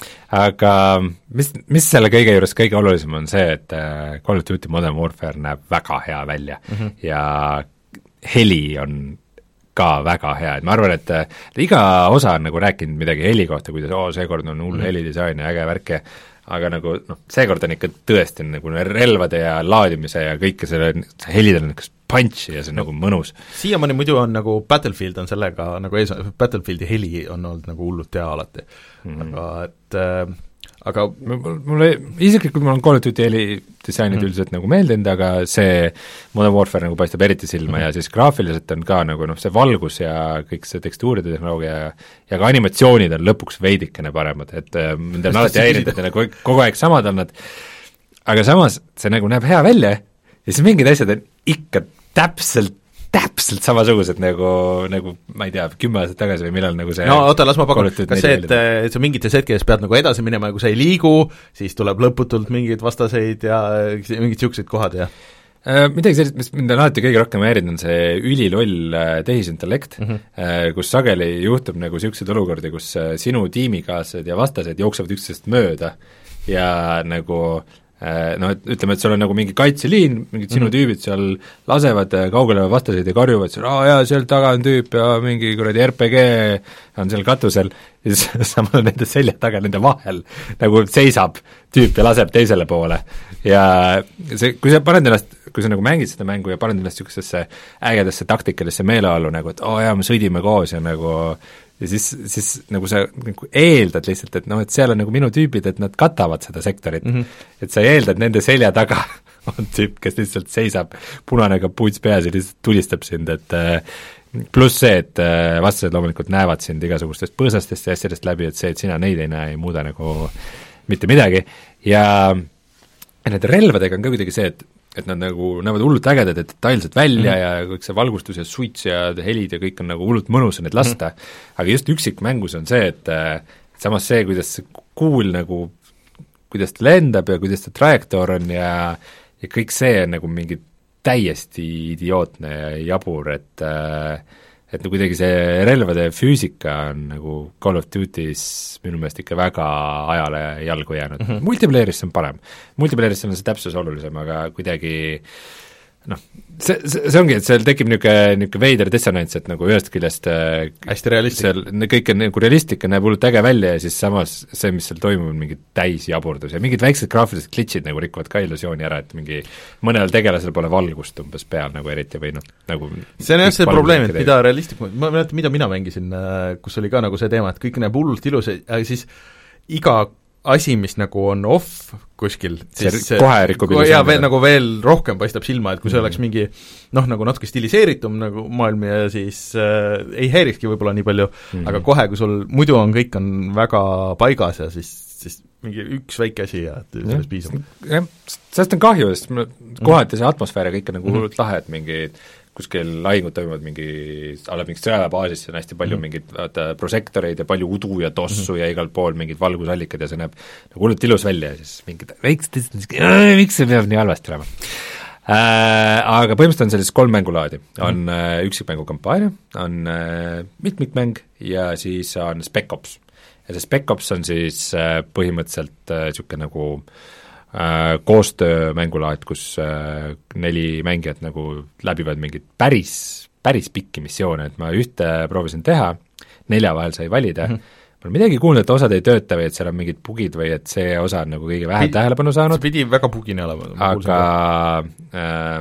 Aga mis, mis selle kõige juures kõige olulisem on see, et Call of Duty Modern Warfare näeb väga hea välja mm -hmm. ja heli on ka väga hea, et ma arvan, et iga osa on nagu rääkinud midagi heli kohta, kuidas oo, seekord on hull mm -hmm. helidisain ja äge värk ja aga nagu noh, seekord on ikka tõesti nagu relvade ja laadimise ja kõike selle, see helidel on niisugust punchi ja see on no, nagu mõnus. Siiamaani muidu on nagu Battlefield on sellega nagu ees, Battlefieldi heli on olnud nagu hullult hea alati mm. -hmm. aga et äh, aga mulle, isiklikult mul on Call of Duty helidisainid mm. üldiselt nagu meeldinud, aga see Modern Warfare nagu paistab eriti silma mm. ja siis graafiliselt on ka nagu noh, see valgus ja kõik see tekstuuride tehnoloogia ja, ja ka animatsioonid on lõpuks veidikene paremad, et mind on alati häirinud, et nagu kogu aeg samad on nad, aga samas see nagu näeb hea välja ja siis mingid asjad on ikka täpselt täpselt samasugused nagu, nagu ma ei tea, kümme aastat tagasi või millal nagu see no oota, las ma pakun, kas see, et, et sa mingites hetkedes pead nagu edasi minema ja kui sa ei liigu, siis tuleb lõputult mingeid vastaseid ja mingid niisugused kohad ja äh, midagi sellist, mis mind on alati kõige rohkem häirinud, on see üliloll tehisintellekt mm, -hmm. kus sageli juhtub nagu niisuguseid olukordi, kus sinu tiimikaaslased ja vastased jooksevad üksteisest mööda ja nagu noh, et ütleme, et sul on nagu mingi kaitseliin, mingid sinu mm -hmm. tüübid seal lasevad kaugele vastaseid ja karjuvad seal, aa jaa, seal taga on tüüp ja mingi kuradi R P G on seal katusel ja siis samal nende selja taga, nende vahel nagu seisab tüüp ja laseb teisele poole ja see, kui sa paned ennast, kui sa nagu mängid seda mängu ja paned ennast niisugusesse ägedasse taktikalisse meeleollu nagu, et oo jaa, me sõidime koos ja nagu ja siis, siis nagu sa nagu eeldad lihtsalt, et noh, et seal on nagu minu tüübid, et nad katavad seda sektorit mm, -hmm. et sa ei eelda, et nende selja taga on tüüp, kes lihtsalt seisab punane kapuuts peas ja lihtsalt tulistab sind, et pluss see, et vastased loomulikult näevad sind igasugustest põõsastest ja asjadest läbi, et see, et sina neid ei näe, ei muuda nagu mitte midagi ja nende relvadega on ka kuidagi see, et et nad nagu näevad hullult ägedad ja detailselt välja mm. ja kõik see valgustus ja suits ja helid ja kõik on nagu hullult mõnus neid lasta mm., aga just üksikmängus on see, et samas see, kuidas see kuul nagu, kuidas ta lendab ja kuidas ta trajektoor on ja ja kõik see on nagu mingi täiesti idiootne ja jabur, et et no kuidagi see relvade füüsika on nagu Call of Duty's minu meelest ikka väga ajale jalgu jäänud mm. -hmm. Multiplayer'is see on parem. Multiplayer'is on see täpsus olulisem, aga kuidagi noh, see, see, see ongi, et seal tekib niisugune, niisugune veider dissonants, et nagu ühest küljest hästi realistlik. kõik on nagu realistlik ja näeb hullult äge välja ja siis samas see, mis seal toimub, on mingi täisjaburdus ja mingid väiksed graafilised glitchid nagu rikuvad ka illusiooni ära, et mingi mõnel tegelasel pole valgust umbes peal nagu eriti või noh, nagu see on jah see probleem, et mida realistlikum, ma mäletan, mida mina mängisin, kus oli ka nagu see teema, et kõik näeb hullult ilus, aga siis iga asi, mis nagu on off kuskil, siis see kohe rikub ja veel nagu veel rohkem paistab silma, et kui see mm. oleks mingi noh, nagu natuke stiliseeritum nagu maailm ja siis äh, ei häirikski võib-olla nii palju mm., aga kohe, kui sul muidu on, kõik on väga paigas ja siis, siis mingi üks väike asi ja sellest piisab. jah, sellest on kahju, sest kohati mm. see atmosfäär ja kõik on nagu hullult mm. lahe, et mingi kuskil lahingud toimuvad mingi, alla mingit sõjaväebaasis, on hästi palju mm. mingid vaata prožektoreid ja palju udu ja tossu mm. ja igal pool mingid valgusallikad ja see näeb nagu hullult ilus välja ja siis mingid väiksed, miks see peab nii halvasti olema äh,. Aga põhimõtteliselt on sellised kolm mängulaadi, on mm. äh, üksikmängu kampaania, on äh, mitmikmäng ja siis on Spec Ops. ja see Spec Ops on siis äh, põhimõtteliselt niisugune äh, nagu koostöö mängulaad, kus neli mängijat nagu läbivad mingid päris, päris pikki missioone, et ma ühte proovisin teha, nelja vahel sai valida mm, -hmm. ma olen midagi kuulnud, et osad ei tööta või et seal on mingid bugid või et see osa on nagu kõige vähem tähelepanu saanud. see pidi väga bugine olema. aga äh,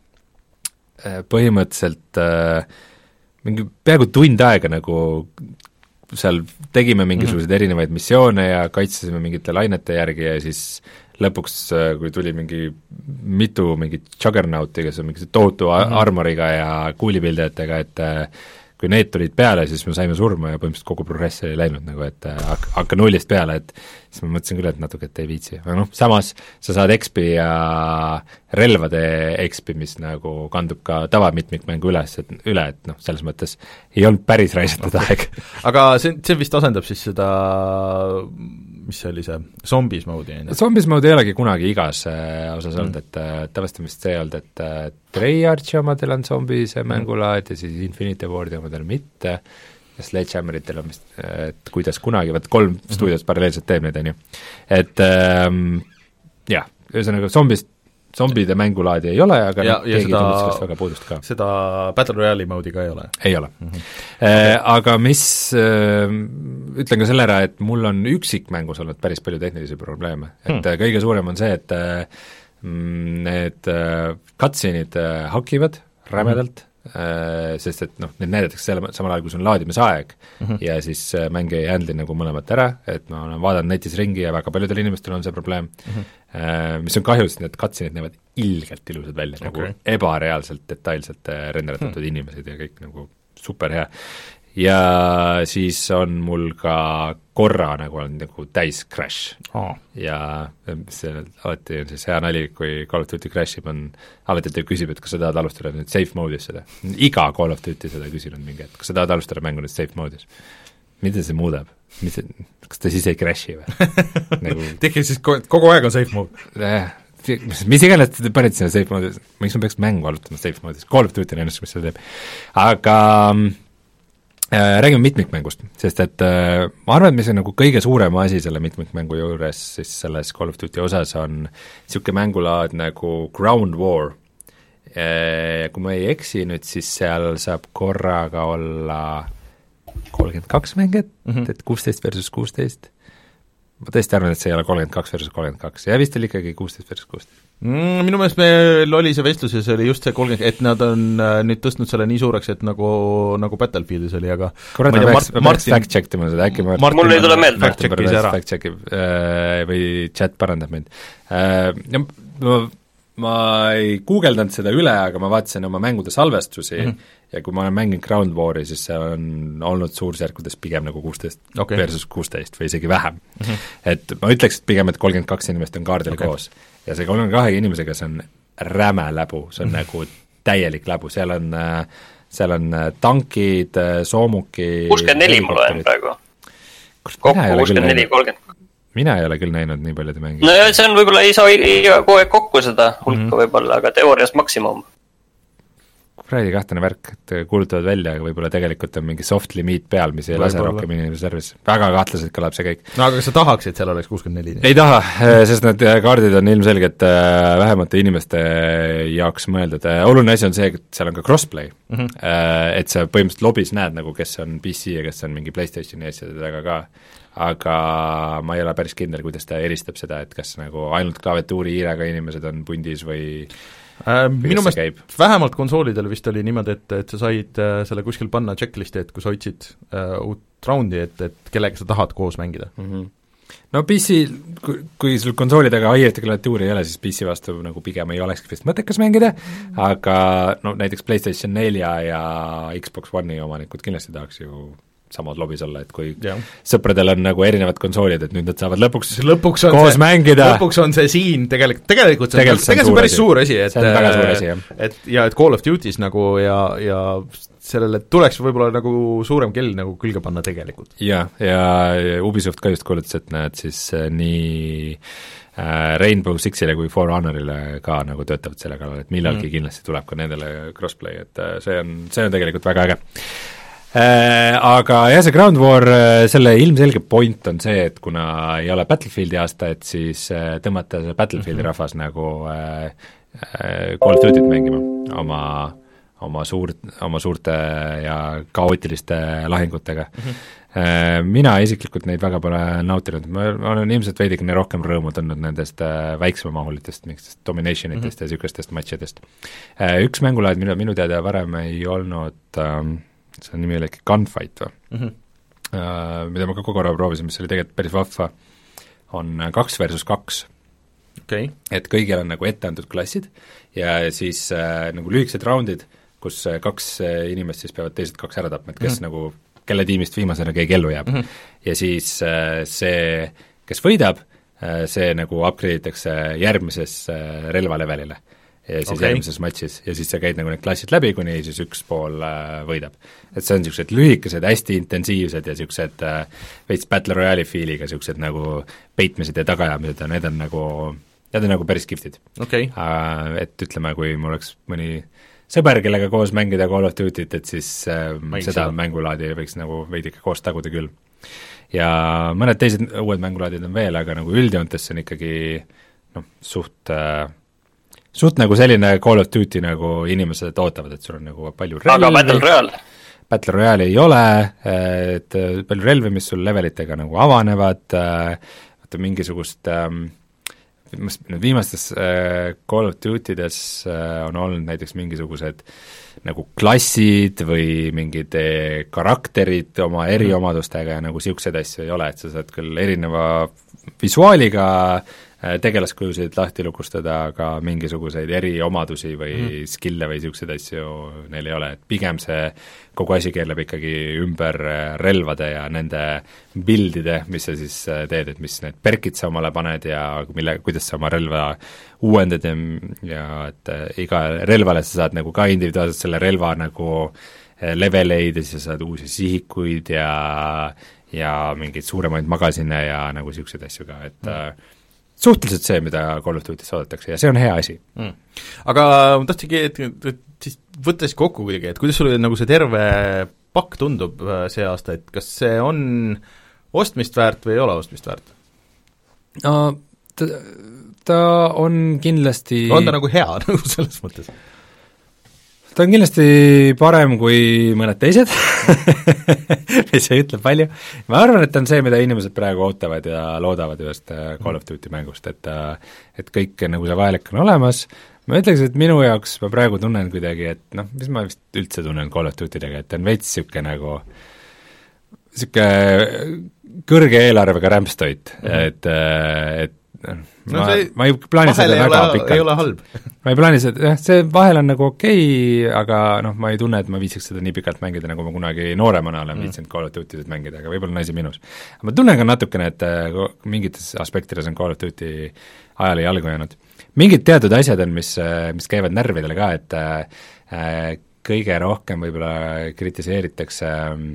põhimõtteliselt äh, mingi peaaegu tund aega nagu seal tegime mingisuguseid mm -hmm. erinevaid missioone ja kaitsesime mingite lainete järgi ja siis lõpuks, kui tuli mingi mitu mingit Juggernauti, kes on mingi tohutu mm-hmm. armoriga ja kuulipildajatega, et kui need tulid peale, siis me saime surma ja põhimõtteliselt kogu progress oli läinud nagu, et hakka, hakka nullist peale, et siis ma mõtlesin küll, et natuke, et ei viitsi, aga noh, samas sa saad X P ja relvade X P, mis nagu kandub ka tavamitmikmängu üles, et üle, et noh, selles mõttes ei olnud päris raisatud okay. aeg. aga see, see vist asendab siis seda mis see oli see, zombies mode'i? Zombies mode ei olegi kunagi igas äh, osas mm. olnud, et äh, tavaliselt vist see olnud, et äh, Treyarchi omadel on zombies mm. mängulaad ja siis Infinity Wardi omadel mitte ja Sledgehammeritel on vist, et kuidas kunagi, vaat kolm mm. stuudiot paralleelselt teeb neid, on ju. Et ähm, jah, ühesõnaga zombies zombide mängulaadi ei ole, aga ja, ja keegi tunneb sellest väga puudust ka. Seda Battle Royale'i moodi ka ei ole? Ei ole mm. -hmm. Äh, aga mis äh,, ütlen ka selle ära, et mul on üksikmängus olnud päris palju tehnilisi probleeme, et hmm. kõige suurem on see, et äh, need äh, cutscene'id äh, hakivad rämedalt sest et noh, need näidatakse selle, samal ajal, kui see on laadimisaeg mm -hmm. ja siis mäng ei handli nagu mõlemat ära, et ma olen vaadanud netis ringi ja väga paljudel inimestel on see probleem mm, -hmm. mis on kahju, sest need cutscene'id näevad ilgelt ilusad välja okay., nagu ebareaalselt detailselt renderdatatud mm -hmm. inimesed ja kõik nagu super hea. Ja siis on mul ka korra nagu on nagu täis crash oh. ja see alati on siis hea nali, kui Call of Duty crashib, on alati ta küsib, et kas sa tahad alustada nüüd safe mode'is seda. Iga Call of Duty seda küsinud mingi, et kas sa tahad alustada mängu nüüd safe mode'is. Mida see muudab? Mis, kas ta siis ei crashi või? nagu... Tekib siis kogu aeg on safe mode äh, mis, mis iganes te panid sinna safe mode'is, miks ma peaks mängu alustama safe mode'is? Call of Duty on ennast, mis seda teeb. Aga Äh, räägime mitmikmängust, sest et äh, ma arvan, et mis on nagu kõige suurem asi selle mitmikmängu juures siis selles Call of Duty osas on niisugune mängulaad nagu Ground War. Äh, kui ma ei eksi nüüd, siis seal saab korraga olla kolmkümmend kaks mängijat mm, -hmm. et kuusteist versus kuusteist. Ma tõesti arvan, et see ei ole kolmkümmend kaks versus kolmkümmend kaks, ja vist oli ikkagi kuusteist versus kuusteist. Mm, minu meelest meil oli see vestlus ja see oli just see kolmkümmend, et nad on äh, nüüd tõstnud selle nii suureks, et nagu, nagu Battlefieldis oli, aga kurat, ma peaks, ma peaks fact-check tima seda, äkki Martin, mul ei tule meelde. Fact-checkis ära. Fact-checkib äh, või chat parandab mind äh,. Ja ma, ma ei guugeldanud seda üle, aga ma vaatasin oma mängude salvestusi mm -hmm. ja kui ma olen mänginud Ground War'i, siis see on olnud suursärkudes pigem nagu kuusteist okay. versus kuusteist või isegi vähem mm. -hmm. Et ma ütleks, et pigem, et kolmkümmend kaks inimest on kaardil okay. koos. Ja see kolmekümne kahe inimesega, see on räme läbu, see on nagu täielik läbu, seal on, seal on tankid, soomukid kuuskümmend neli mul on praegu. Kokku kuuskümmend neli, kolmkümmend mina ei ole küll näinud nii paljude mängi. No ja see on võib-olla, ei saa kogu aeg kokku seda hulka mm -hmm. võib-olla, aga teoorias maksimum. Kuradi kahtlane värk, et kuulutavad välja, aga võib-olla tegelikult on mingi soft limiit peal, mis ei või lase rohkem inimese servis. Väga kahtlaselt kõlab see kõik. No aga kas sa tahaks, et seal oleks kuuskümmend neli? Ei taha, sest need kaardid on ilmselgelt vähemate inimeste jaoks mõeldud. Oluline asi on see, et seal on ka crossplay mm, -hmm. et sa põhimõtteliselt lobis näed nagu, kes on P C ja kes on mingi PlayStationi asjade taga ka, aga ma ei ole päris kindel, kuidas ta eristab seda, et kas nagu ainult klaviatuuri hiirega inimesed on pundis või Äh, minu meelest vähemalt konsoolidel vist oli niimoodi, et, et sa said äh, selle kuskil panna checklisti, et kui sa otsid äh, uut raundi, et, et kellega sa tahad koos mängida mm. -hmm. No P C, kui, kui sul konsooli taga hiirete klaviatuuri ei ole, siis P C vastu nagu pigem ei olekski vist mõttekas mängida, aga no näiteks PlayStation nelja ja Xbox One'i omanikud kindlasti tahaks ju samad lobis olla, et kui ja. Sõpradel on nagu erinevad konsoolid, et nüüd nad saavad lõpuks, lõpuks koos see, mängida. Lõpuks on see siin tegelikult, tegelikult see on, tegelikult tegelikult see on päris suur asi, et see on väga suur asi, jah. Et ja et Call of Duty's nagu ja, ja sellele tuleks võib-olla nagu suurem kell nagu külge panna tegelikult. Ja, ja Ubisoft ka just kuulutas, et näed siis äh, nii äh, Rainbow Sixile kui For Honorile ka nagu töötavad selle kallal, et millalgi mm. kindlasti tuleb ka nendele crossplay, et äh, see on, see on tegelikult väga äge. Äh, aga jah, see Ground War, selle ilmselge point on see, et kuna ei ole Battlefieldi aasta, et siis äh, tõmmata see Battlefieldi mm -hmm. rahvas nagu äh, äh, Call of Duty't mängima oma, oma suur, oma suurte ja kaootiliste lahingutega mm. -hmm. Äh, mina isiklikult neid väga pole nautinud, ma olen ilmselt veidikene rohkem rõõmu tundnud nendest äh, väiksemamahulitest, mingitest dominationitest mm -hmm. ja niisugustest matšidest. Äh, üks mängulaad, minu, minu teada varem ei olnud ähm, see on nimi oli ikka Gunfight või mm, -hmm. uh, mida ma ka kogu korra proovisin, mis oli tegelikult päris vahva, on kaks versus kaks okay.. Et kõigil on nagu ette antud klassid ja siis äh, nagu lühikesed raundid, kus äh, kaks äh, inimest siis peavad teised kaks ära tapma, et kes mm -hmm. nagu, kelle tiimist viimasena keegi ellu jääb mm. -hmm. Ja siis äh, see, kes võidab äh,, see nagu upgrade itakse järgmises äh, relvalevelile ja siis okay. järgmises matšis ja siis sa käid nagu need klassid läbi, kuni siis üks pool äh, võidab. Et see on niisugused lühikesed, hästi intensiivsed ja niisugused äh, veits Battle Royale'i feeliga, niisugused nagu peitmised ja tagaajamised ja need on nagu, need on nagu päris kihvtid okay.. äh, Et ütleme, kui mul oleks mõni sõber, kellega koos mängida Call of Duty't, et siis äh, seda seda mängulaadi võiks nagu veidike koos taguda küll. Ja mõned teised uued mängulaadid on veel, aga nagu üldjoontes see on ikkagi noh, suht äh, suht nagu selline Call of Duty, nagu inimesed ootavad, et sul on nagu palju relvi. Aga Battle Royale? Battle Royale ei ole, et palju relvi, mis sul levelitega nagu avanevad, vaata mingisugust ähm, nüüd viimastes äh, Call of Duty'des äh, on olnud näiteks mingisugused nagu klassid või mingid äh, karakterid oma eriomadustega ja nagu niisuguseid asju ei ole, et sa saad küll erineva visuaaliga äh, tegelaskujusid lahti lukustada, aga mingisuguseid eriomadusi või mm. skill'e või niisuguseid asju neil ei ole, et pigem see kogu asi keerleb ikkagi ümber relvade ja nende bildide, mis sa siis teed, et mis need perkid sa omale paned ja mille, kuidas sa oma relva uuendad ja, ja et iga relvale sa saad nagu ka individuaalselt selle relva nagu leveleid ja siis sa saad uusi sihikuid ja ja mingeid suuremaid magasine ja nagu niisuguseid asju ka, et mm. suhteliselt see, mida Call of Duty's oodatakse ja see on hea asi mm.. Aga ma tahtsingi, et, et siis võttes kokku kuidagi, et kuidas sulle nagu see terve pakk tundub see aasta, et kas see on ostmist väärt või ei ole ostmist väärt? No ta, ta on kindlasti on ta nagu hea nagu selles mõttes? Ta on kindlasti parem kui mõned teised mis ei ütle palju. Ma arvan, et ta on see, mida inimesed praegu ootavad ja loodavad ühest Call of Duty mängust, et et kõik nagu see vajalik on olemas. Ma ütleks, et minu jaoks ma praegu tunnen kuidagi, et noh, mis ma vist üldse tunnen Call of Duty'dega, et ta on veits niisugune nagu niisugune kõrge eelarvega rämpstoit mm, -hmm. et, et no ma, ma ei plaani seda väga pikalt. Ei ole halb. ma ei plaani seda, jah, see vahel on nagu okei okay,, aga noh, ma ei tunne, et ma viitsiks seda nii pikalt mängida, nagu ma kunagi nooremana olen mm. viitsinud Call of Duty'd mängida, aga võib-olla on asi minus. ma tunnen ka natukene, et mingites aspektides on Call of Duty ajale jalgu jäänud. Mingid teatud asjad on, mis, mis käivad närvidele ka, et äh, kõige rohkem võib-olla kritiseeritakse äh,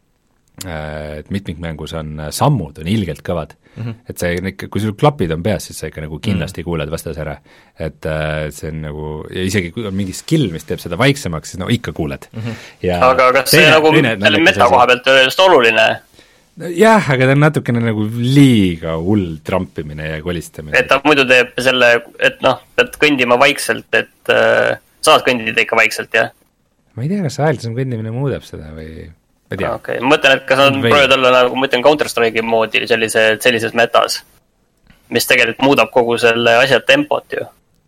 et mitmikmängus on sammud, on ilgelt kõvad mm. -hmm. et see ikka, kui sul klapid on peas, siis sa ikka nagu kindlasti mm. kuuled vastas ära. Et äh, see on nagu, ja isegi kui on mingi skill, mis teeb seda vaiksemaks, siis no ikka kuuled mm. -hmm. Ja aga kas teine, see nagu selle meta koha pealt on just oluline? Jah, aga ta on natukene nagu liiga hull trampimine ja kolistamine. Et ta muidu teeb selle, et noh, pead kõndima vaikselt, et äh, saad kõndida ikka vaikselt, jah? Ma ei tea, kas aeglasem kõndimine muudab seda või okei okay., ma mõtlen, et kas on proovid olla nagu, ma mõtlen Counter-Strike'i moodi sellise, sellises metas, mis tegelikult muudab kogu selle asja tempot ju.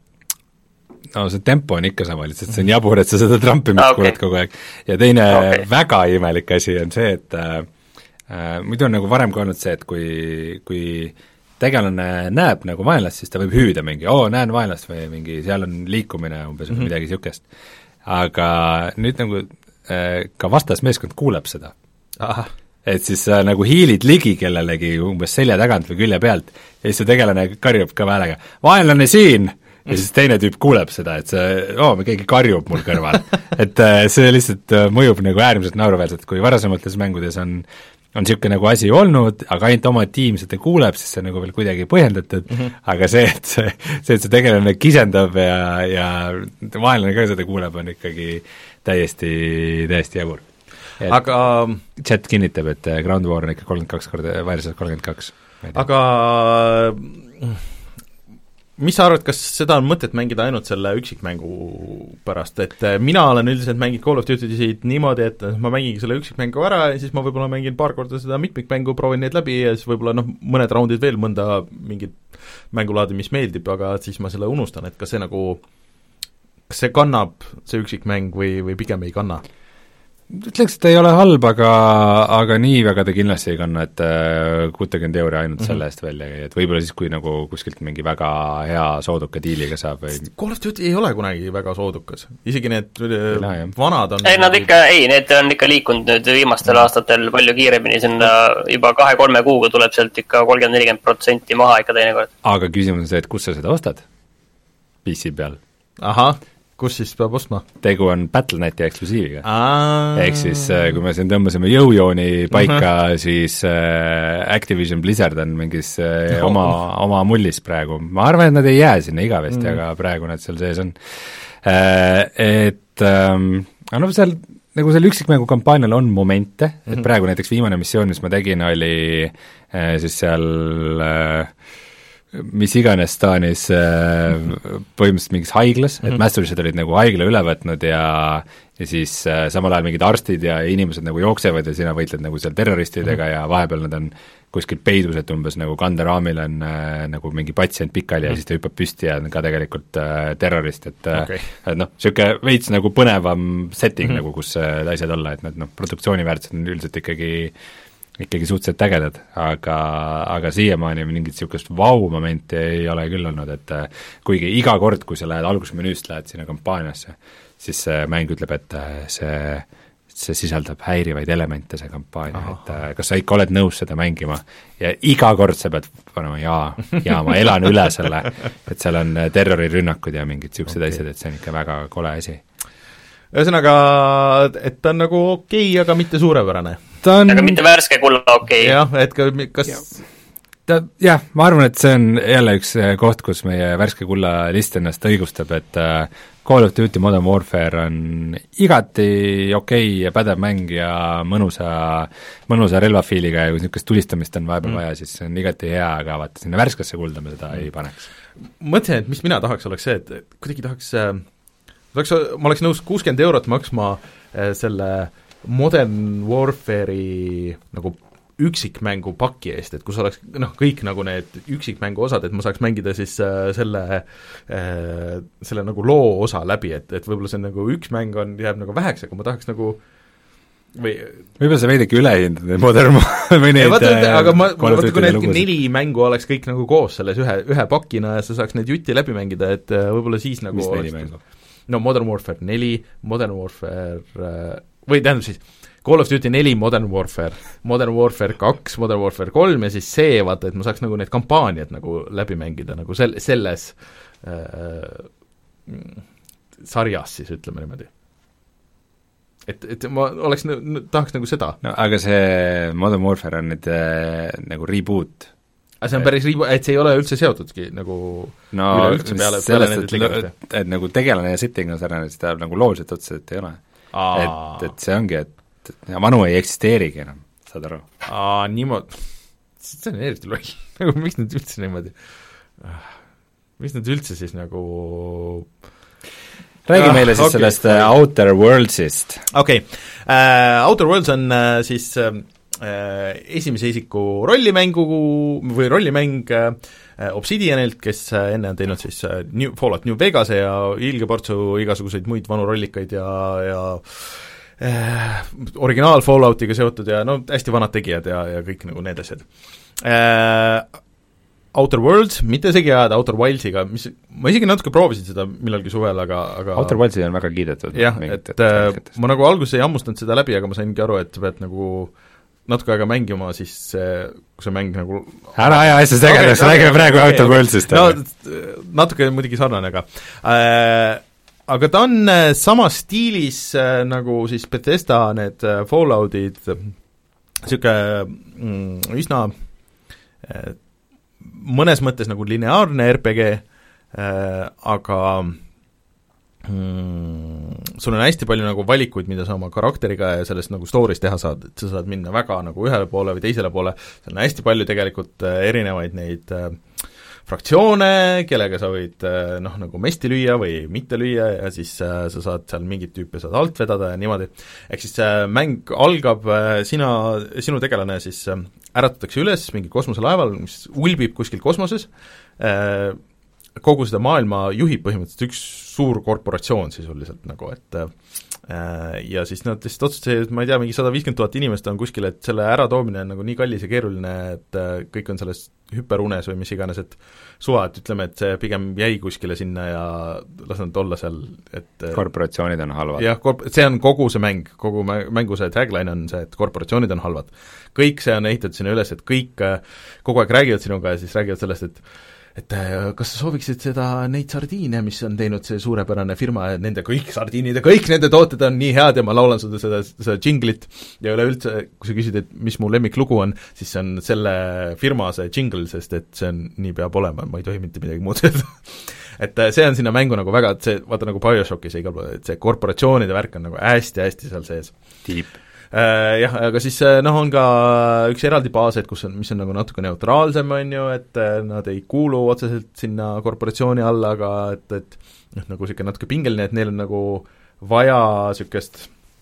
No see tempo on ikka sama, lihtsalt see on jabur, et sa seda trampimist okay. kuuled kogu aeg. Ja teine okay. väga imelik asi on see, et äh, muidu on nagu varem ka olnud see, et kui, kui tegelane näeb nagu vaenlast, siis ta võib hüüda mingi, oo, näen vaenlast või mingi, seal on liikumine umbes mm-hmm. midagi niisugust. Aga nüüd nagu ka vastasmeeskond kuuleb seda. Aha. Et siis sa nagu hiilid ligi kellelegi umbes selja tagant või külje pealt ja siis see tegelane karjub ka häälega, vaenlane siin! Ja siis teine tüüp kuuleb seda, et see, oo, keegi karjub mul kõrval. et see lihtsalt mõjub nagu äärmiselt naeruväärselt, kui varasemates mängudes on on niisugune nagu asi olnud, aga ainult oma tiim seda kuuleb, siis see on nagu veel kuidagi põhjendatud mm, -hmm. aga see, et see, see, et see tegelane kisendab ja, ja vaenlane ka seda kuuleb, on ikkagi täiesti, täiesti jabur. Aga chat kinnitab, et Ground War on ikka kolmkümmend kaks korda, Viruses kolmkümmend kaks. Aga mis sa arvad, kas seda on mõtet mängida ainult selle üksikmängu pärast, et mina olen üldiselt mänginud Call of Duty'sid niimoodi, et ma mängin selle üksikmängu ära ja siis ma võib-olla mängin paar korda seda mitmikmängu, proovin neid läbi ja siis võib-olla noh, mõned raundid veel mõnda mingit mängulaadi, mis meeldib, aga siis ma selle unustan, et kas see nagu, kas see kannab, see üksikmäng või, või pigem ei kanna? Ütleks, et ei ole halb, aga, aga nii väga ta kindlasti ei kanna, et kuutekümmend euri ainult mm -hmm. selle eest välja, et võib-olla siis, kui nagu kuskilt mingi väga hea sooduka diiliga saab või Call of Duty ei ole kunagi väga soodukas, isegi need Ila, vanad on ei, nad ikka, ei, need on ikka liikunud nüüd viimastel mm. aastatel palju kiiremini, sinna juba kahe-kolme kuuga tuleb sealt ikka kolmkümmend nelikümmend protsenti maha ikka teinekord. Aga küsimus on see, et kus sa seda ostad? P C peal? Ahah, kus siis peab ostma? Tegu on Battleneti eksklusiiviga. Ehk siis, kui me siin tõmbasime jõujooni paika, uh-huh. siis äh, Activision Blizzard on mingis äh, no. oma, oma mullis praegu. Ma arvan, et nad ei jää sinna igavesti mm., aga praegu nad seal sees on. Äh, et ähm, no seal, nagu seal üksikmängu kampaanial on momente, et mm-hmm. praegu näiteks viimane missioon, mis ma tegin, oli äh, siis seal äh, mis iganes Taanis äh, põhimõtteliselt mingis haiglas mm, -hmm. et mässulised olid nagu haigla üle võtnud ja ja siis äh, samal ajal mingid arstid ja inimesed nagu jooksevad ja sina võitled nagu seal terroristidega mm -hmm. ja vahepeal nad on kuskil peidus, et umbes nagu kanderaamil on äh, nagu mingi patsient pikali mm. ja siis ta hüppab püsti ja on ka tegelikult äh, terrorist, et okay. äh, et noh, niisugune veits nagu põnevam setting mm -hmm. nagu, kus äh, asjad olla, et need noh, produktsiooniväärtused on üldiselt ikkagi ikkagi suhteliselt ägedad, aga, aga siiamaani mingit niisugust vau-momenti ei ole küll olnud, et äh, kuigi iga kord, kui sa lähed algusmenüüst, lähed sinna kampaaniasse, siis see mäng ütleb, et äh, see see sisaldab häirivaid elemente, see kampaania, et äh, kas sa ikka oled nõus seda mängima ja iga kord sa pead panema jaa, jaa, ma elan üle selle, et seal on terrorirünnakud ja mingid niisugused okay. asjad, et see on ikka väga kole asi. Ühesõnaga, et ta on nagu okei okay,, aga mitte suurepärane. On... aga mitte värske kulla okei okay.. jah, et ka, kas ja. ta, jah, ma arvan, et see on jälle üks koht, kus meie värske kulla list ennast õigustab, et äh, Call of Duty Modern Warfare on igati okei okay ja pädev mäng ja mõnusa, mõnusa relvafiiliga ja kui niisugust tulistamist on vahepeal mm. vaja, siis see on igati hea, aga vaata, sinna värskesse kulda me seda mm. ei paneks. Mõtlesin, et mis mina tahaks, oleks see, et kuidagi tahaks, tahaks ma oleks nõus kuuskümmend eurot maksma selle Modern Warfare'i nagu üksikmängu paki eest, et kus oleks noh, kõik nagu need üksikmängu osad, et ma saaks mängida siis äh, selle äh, selle nagu loo osa läbi, et, et võib-olla see nagu üks mäng on, jääb nagu väheks, aga ma tahaks nagu või võib-olla sa veidike ülehindad neid Modern või neid vaata, aga ma, vaata kui need neli mängu oleks kõik nagu koos selles ühe, ühe pakina ja sa saaks neid jutti läbi mängida, et võib-olla siis nagu mis neli mängu? No Modern Warfare neli, Modern Warfare või tähendab siis Call of Duty neli, Modern Warfare, Modern Warfare kaks, Modern Warfare kolm ja siis see, vaata, et ma saaks nagu need kampaaniad nagu läbi mängida nagu sel-, selles äh, sarjas siis, ütleme niimoodi. Et, et ma oleks, tahaks nagu seda. No aga see Modern Warfare on nüüd äh, nagu reboot. aga see on päris reboot, et see ei ole üldse seotudki nagu no peale, sellest, peale et, et, et nagu tegelane ja setting on sarnane, siis ta nagu looliselt otseselt ei ole. Et, et see ongi, et ja vanu ei eksisteerigi enam, saad aru? Aa, niimoodi, see on eriti loll, nagu miks nad üldse niimoodi, miks nad üldse siis nagu räägi ah, meile siis okay. sellest uh, Outer Worldsist. okei okay. uh,, Outer Worlds on uh, siis uh, esimese isiku rollimängu või rollimäng uh, Obsidianilt, kes uh, enne on teinud siis uh, New, Fallout New Vegase ja ilge portsu igasuguseid muid vanu rollikaid ja, ja äh, originaal Falloutiga seotud ja no hästi vanad tegijad ja, ja kõik nagu need asjad äh,. Outer Worlds, mitte segi ajada Outer Wildsiga, mis, ma isegi natuke proovisin seda millalgi suvel, aga, aga Outer Wildsi on väga kiidetud. jah, et äh, ma nagu alguses ei hammustanud seda läbi, aga ma saingi aru, et sa pead nagu natuke aega mängima, siis kui see mäng nagu ära aja asjast ägedaks, okay, räägime okay, praegu okay, Outer Worldsist. no natuke muidugi sarnane, aga äh, aga ta on samas stiilis äh, nagu siis Bethesda need äh, Falloutid, niisugune mm, üsna äh, mõnes mõttes nagu lineaarne R P G äh,, aga mm, sul on hästi palju nagu valikuid, mida sa oma karakteriga ja sellest nagu story's teha saad, et sa saad minna väga nagu ühele poole või teisele poole, seal on hästi palju tegelikult äh, erinevaid neid äh, fraktsioone, kellega sa võid äh, noh, nagu mesti lüüa või mitte lüüa ja siis äh, sa saad seal mingit tüüpi saad alt vedada ja niimoodi. Ehk siis äh, mäng algab äh,, sina, sinu tegelane siis äh, äratatakse üles mingi kosmoselaeval, mis ulbib kuskil kosmoses, äh, kogu seda maailma juhib põhimõtteliselt üks suur korporatsioon sisuliselt nagu, et äh, ja siis nad lihtsalt otsustasid, ma ei tea, mingi sada viiskümmend tuhat inimest on kuskil, et selle äratoomine on nagu nii kallis ja keeruline, et äh, kõik on selles hüperunes või mis iganes, et suva, et ütleme, et see pigem jäi kuskile sinna ja las nad olla seal, et korporatsioonid on halvad. jah, korp-, see on kogu see mäng, kogu mängu see tagline on see, et korporatsioonid on halvad. kõik see on ehitatud sinna üles, et kõik kogu aeg räägivad sinuga ja siis räägivad sellest, et et kas sa sooviksid seda, neid sardiine, mis on teinud see suurepärane firma, nende kõik sardiinid ja kõik nende tooted on nii head ja ma laulan seda, seda, seda džinglit ja üleüldse, kui sa küsid, et mis mu lemmiklugu on, siis see on selle firma see džingl, sest et see on, nii peab olema, ma ei tohi mitte midagi muud öelda et see on sinna mängu nagu väga, et see, vaata nagu BioShockis ja igal pool, et see korporatsioonide värk on nagu hästi-hästi seal sees. Tiip. Uh, jah, aga siis noh, on ka üks eraldi baas, et kus on, mis on nagu natuke neutraalsem, on ju, et nad ei kuulu otseselt sinna korporatsiooni alla, aga et, et noh, nagu niisugune natuke pingeline, et neil on nagu vaja niisugust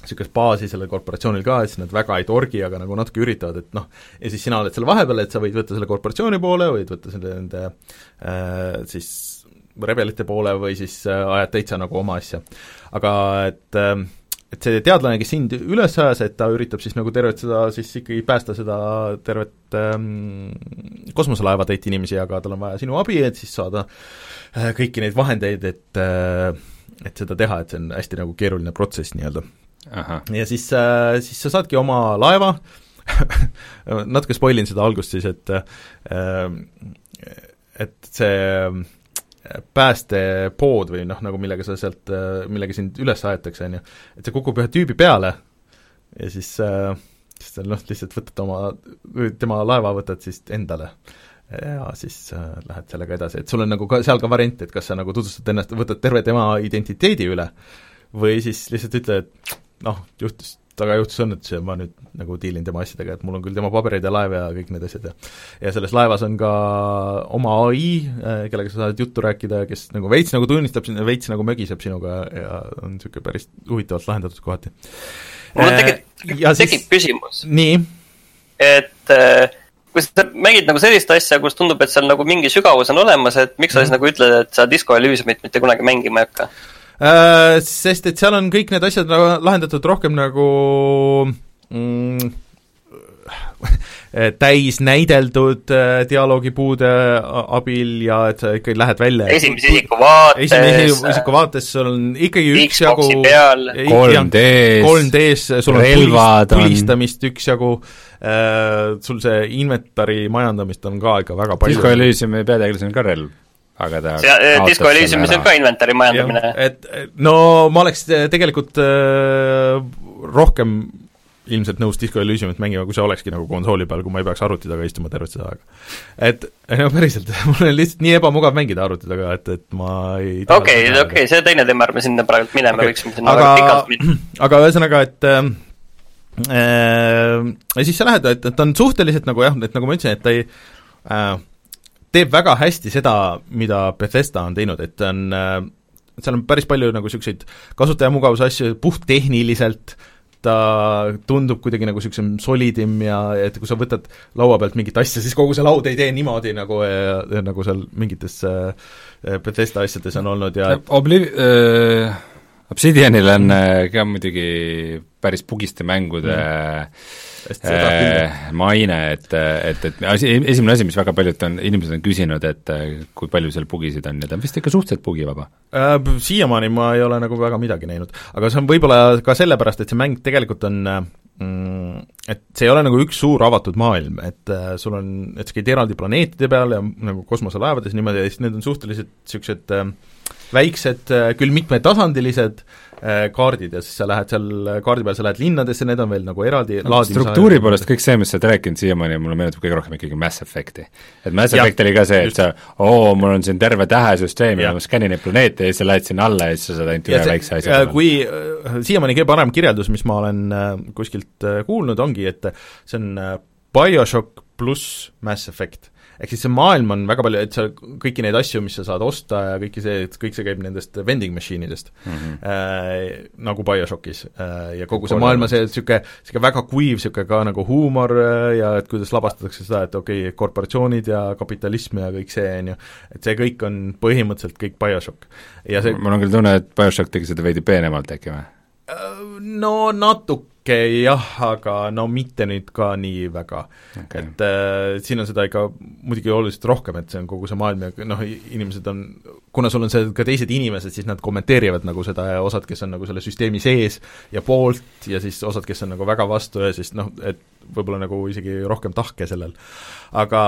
niisugust baasi sellel korporatsioonil ka, et siis nad väga ei torgi, aga nagu natuke üritavad, et noh, ja siis sina oled seal vahepeal, et sa võid võtta selle korporatsiooni poole, võid võtta selle nende äh, siis rebelite poole või siis äh, ajad täitsa nagu oma asja. Aga et äh, et see teadlane, kes sind üles ajas, et ta üritab siis nagu tervet seda, siis ikkagi päästa seda tervet ähm, kosmoselaeva täit inimesi, aga tal on vaja sinu abi, et siis saada äh, kõiki neid vahendeid, et äh, et seda teha, et see on hästi nagu keeruline protsess nii-öelda. Ja siis, äh, siis sa saadki oma laeva natuke spoilin seda algust siis, et äh, et see päästepood või noh, nagu millega sa sealt, millega sind üles aetakse, on ju, et see kukub ühe tüübi peale ja siis, äh, siis noh, lihtsalt võtad oma, tema laeva võtad siis endale ja siis äh, lähed sellega edasi, et sul on nagu ka seal ka variant, et kas sa nagu tutvustad ennast, võtad terve tema identiteedi üle või siis lihtsalt ütle, et noh, juhtus taga juhtus õnnetus ja ma nüüd nagu diilin tema asjadega, et mul on küll tema pabereid ja laev ja kõik need asjad ja ja selles laevas on ka oma A I, kellega sa saad juttu rääkida, kes nagu veits nagu tunnistab, veits nagu mögiseb sinuga ja on niisugune päris huvitavalt lahendatud kohati. Mul on tekib, tekib siis, küsimus. Nii? Et kui sa mängid nagu sellist asja, kus tundub, et seal nagu mingi sügavus on olemas, et miks sa siis nagu ütled, et sa Disco Elysiumit mitte kunagi mängima ei hakka? Äh, sest et seal on kõik need asjad lahendatud rohkem nagu mm, täis näideldud äh, dialoogipuude abil ja et sa ikkagi lähed välja esimese isiku vaates esimese isiku vaates sul on ikkagi üksjagu kolm D-s kolm D-s sul on tulist, tulistamist üksjagu äh, sul see inventari majandamist on ka ikka väga palju. Disco Elysiumi peategelasel on ka relv. Aga ta Disco Elysiumis on ka inventari majandamine. Et no ma oleks tegelikult äh, rohkem ilmselt nõus Disco Elysiumit mängima, kui see olekski nagu konsooli peal, kui ma ei peaks arvuti taga istuma tervet seda aega. Et no päriselt, mul on lihtsalt nii ebamugav mängida arvuti taga, et, et ma ei okei, okei, okay, see teine teema, me sinna praegu minema okay. Võiksime sinna aga, pikalt minna. Aga ühesõnaga, et äh, ja siis sa lähed, et, et on suhteliselt nagu jah, et nagu ma ütlesin, et ta ei äh, teeb väga hästi seda, mida Bethesda on teinud, et on, seal on päris palju nagu niisuguseid kasutajamugavuse asju, puht tehniliselt, ta tundub kuidagi nagu niisugusem solidim ja et kui sa võtad laua pealt mingit asja, siis kogu see laud ei tee niimoodi, nagu, ja, nagu seal mingites Bethesda asjades on olnud ja Obliv- äh, Obsidianil on äh, ka muidugi päris pugiste mängude mm. Äh, maine, et, et, et asi, esimene asi, mis väga paljud on, inimesed on küsinud, et kui palju seal bugisid on ja ta on vist ikka suhteliselt bugivaba äh,? Siiamaani ma ei ole nagu väga midagi näinud, aga see on võib-olla ka sellepärast, et see mäng tegelikult on mm, et see ei ole nagu üks suur avatud maailm, et äh, sul on, et sa käid eraldi planeetide peal ja nagu kosmoselaevades niimoodi ja siis need on suhteliselt niisugused äh, väiksed, küll mitmetasandilised äh, kaardid ja siis sa lähed seal kaardi peal, sa lähed linnadesse, need on veel nagu eraldi no, struktuuri poolest kõik see, mis sa oled rääkinud siiamaani, mulle meenutab kõige rohkem ikkagi Mass Effecti. Et Mass Effect oli ka see, et sa, oo, mul on siin terve tähesüsteem ja, ja ma skännin neid planeete ja siis sa lähed sinna alla ja siis sa saad ainult ühe väikse asja. Kui äh, siiamaani kõige parem kirjeldus, mis ma olen äh, kuskilt äh, kuulnud, ongi, et see on äh, BioShock pluss Mass Effect. Ehk siis see maailm on väga palju, et sa kõiki neid asju, mis sa saad osta ja kõiki see, kõik see käib nendest vending machine'idest mm, -hmm. äh, nagu BioShockis äh, ja kogu see maailm on see niisugune, niisugune väga kuiv, niisugune ka nagu huumor äh, ja et kuidas labastatakse seda, et okei okay,, korporatsioonid ja kapitalism ja kõik see, on ju, et see kõik on põhimõtteliselt kõik BioShock. Ja see mul on küll tunne, et BioShock tegi seda veidi peenemalt äkki või? No natuke jah, aga no mitte nüüd ka nii väga okay.. Et äh, siin on seda ikka muidugi oluliselt rohkem, et see on kogu see maailm ja noh, inimesed on, kuna sul on see ka teised inimesed, siis nad kommenteerivad nagu seda ja osad, kes on nagu selle süsteemi sees ja poolt ja siis osad, kes on nagu väga vastu ja siis noh, et võib-olla nagu isegi rohkem tahke sellel. Aga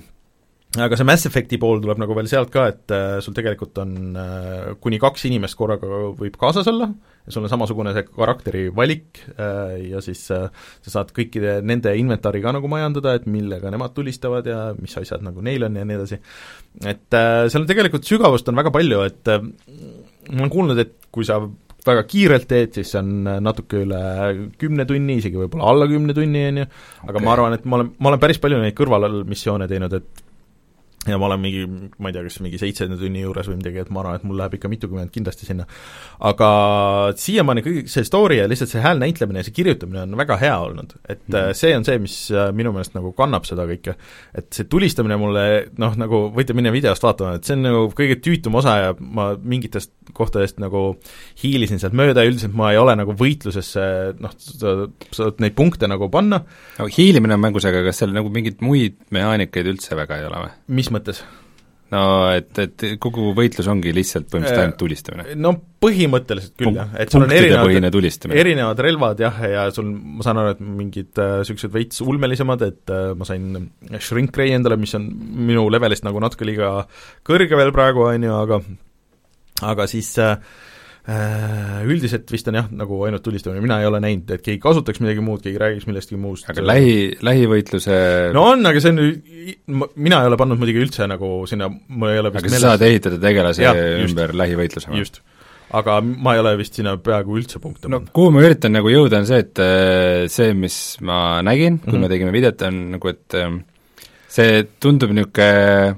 aga see Mass Effecti pool tuleb nagu veel sealt ka, et äh, sul tegelikult on äh, kuni kaks inimest korraga võib kaasas olla ja sul on samasugune see karakteri valik äh, ja siis äh, sa saad kõikide nende inventari ka nagu majandada, et millega nemad tulistavad ja mis asjad nagu neil on ja nii edasi. Et äh, seal on tegelikult sügavust on väga palju, et äh, ma olen kuulnud, et kui sa väga kiirelt teed, siis see on natuke üle kümne tunni, isegi võib-olla alla kümne tunni, on ju, aga okay. Ma arvan, et ma olen, ma olen päris palju neid kõrvalmissioone teinud, et ja ma olen mingi, ma ei tea, kas mingi seitse tunni juures või midagi, et ma arvan, et mul läheb ikka mitukümmend kindlasti sinna. Aga siiamaani kõik see story ja lihtsalt see hääl näitlemine ja see kirjutamine on väga hea olnud, et mm. see on see, mis minu meelest nagu kannab seda kõike. Et see tulistamine mulle, noh, nagu võite minna videost vaatama, et see on nagu kõige tüütum osa ja ma mingitest kohtadest nagu hiilisin sealt mööda ja üldiselt ma ei ole nagu võitlusesse, noh, saad neid punkte nagu panna. No, hiilimine on mängus, aga kas seal nagu mingid muid mehaanikaid üldse väga ei ole või? Mis mõttes? No, et, et kogu võitlus ongi lihtsalt põhimõtteliselt ainult tulistamine. No põhimõtteliselt küll, jah. Et sul on erinevad, erinevad relvad, jah, ja sul, ma saan aru, et mingid äh, sellised veits ulmelisemad, et äh, ma sain Shrink Ray endale, mis on minu levelist nagu natuke liiga kõrge veel praegu, on ju, aga aga siis äh, üldiselt vist on jah, nagu ainult tulistamine, mina ei ole näinud, et keegi kasutaks midagi muud, keegi räägiks millestki muust. Aga lähi, lähivõitluse no on, aga see on, mina ei ole pannud muidugi üldse nagu sinna, mul ei ole vist aga sa saad ehitada tegelase ja, ümber lähivõitluse. Just, aga ma ei ole vist sinna peaaegu üldse punkte no kuhu ma üritan nagu jõuda, on see, et see, mis ma nägin, kui mm-hmm. me tegime videot, on nagu, et see tundub niisugune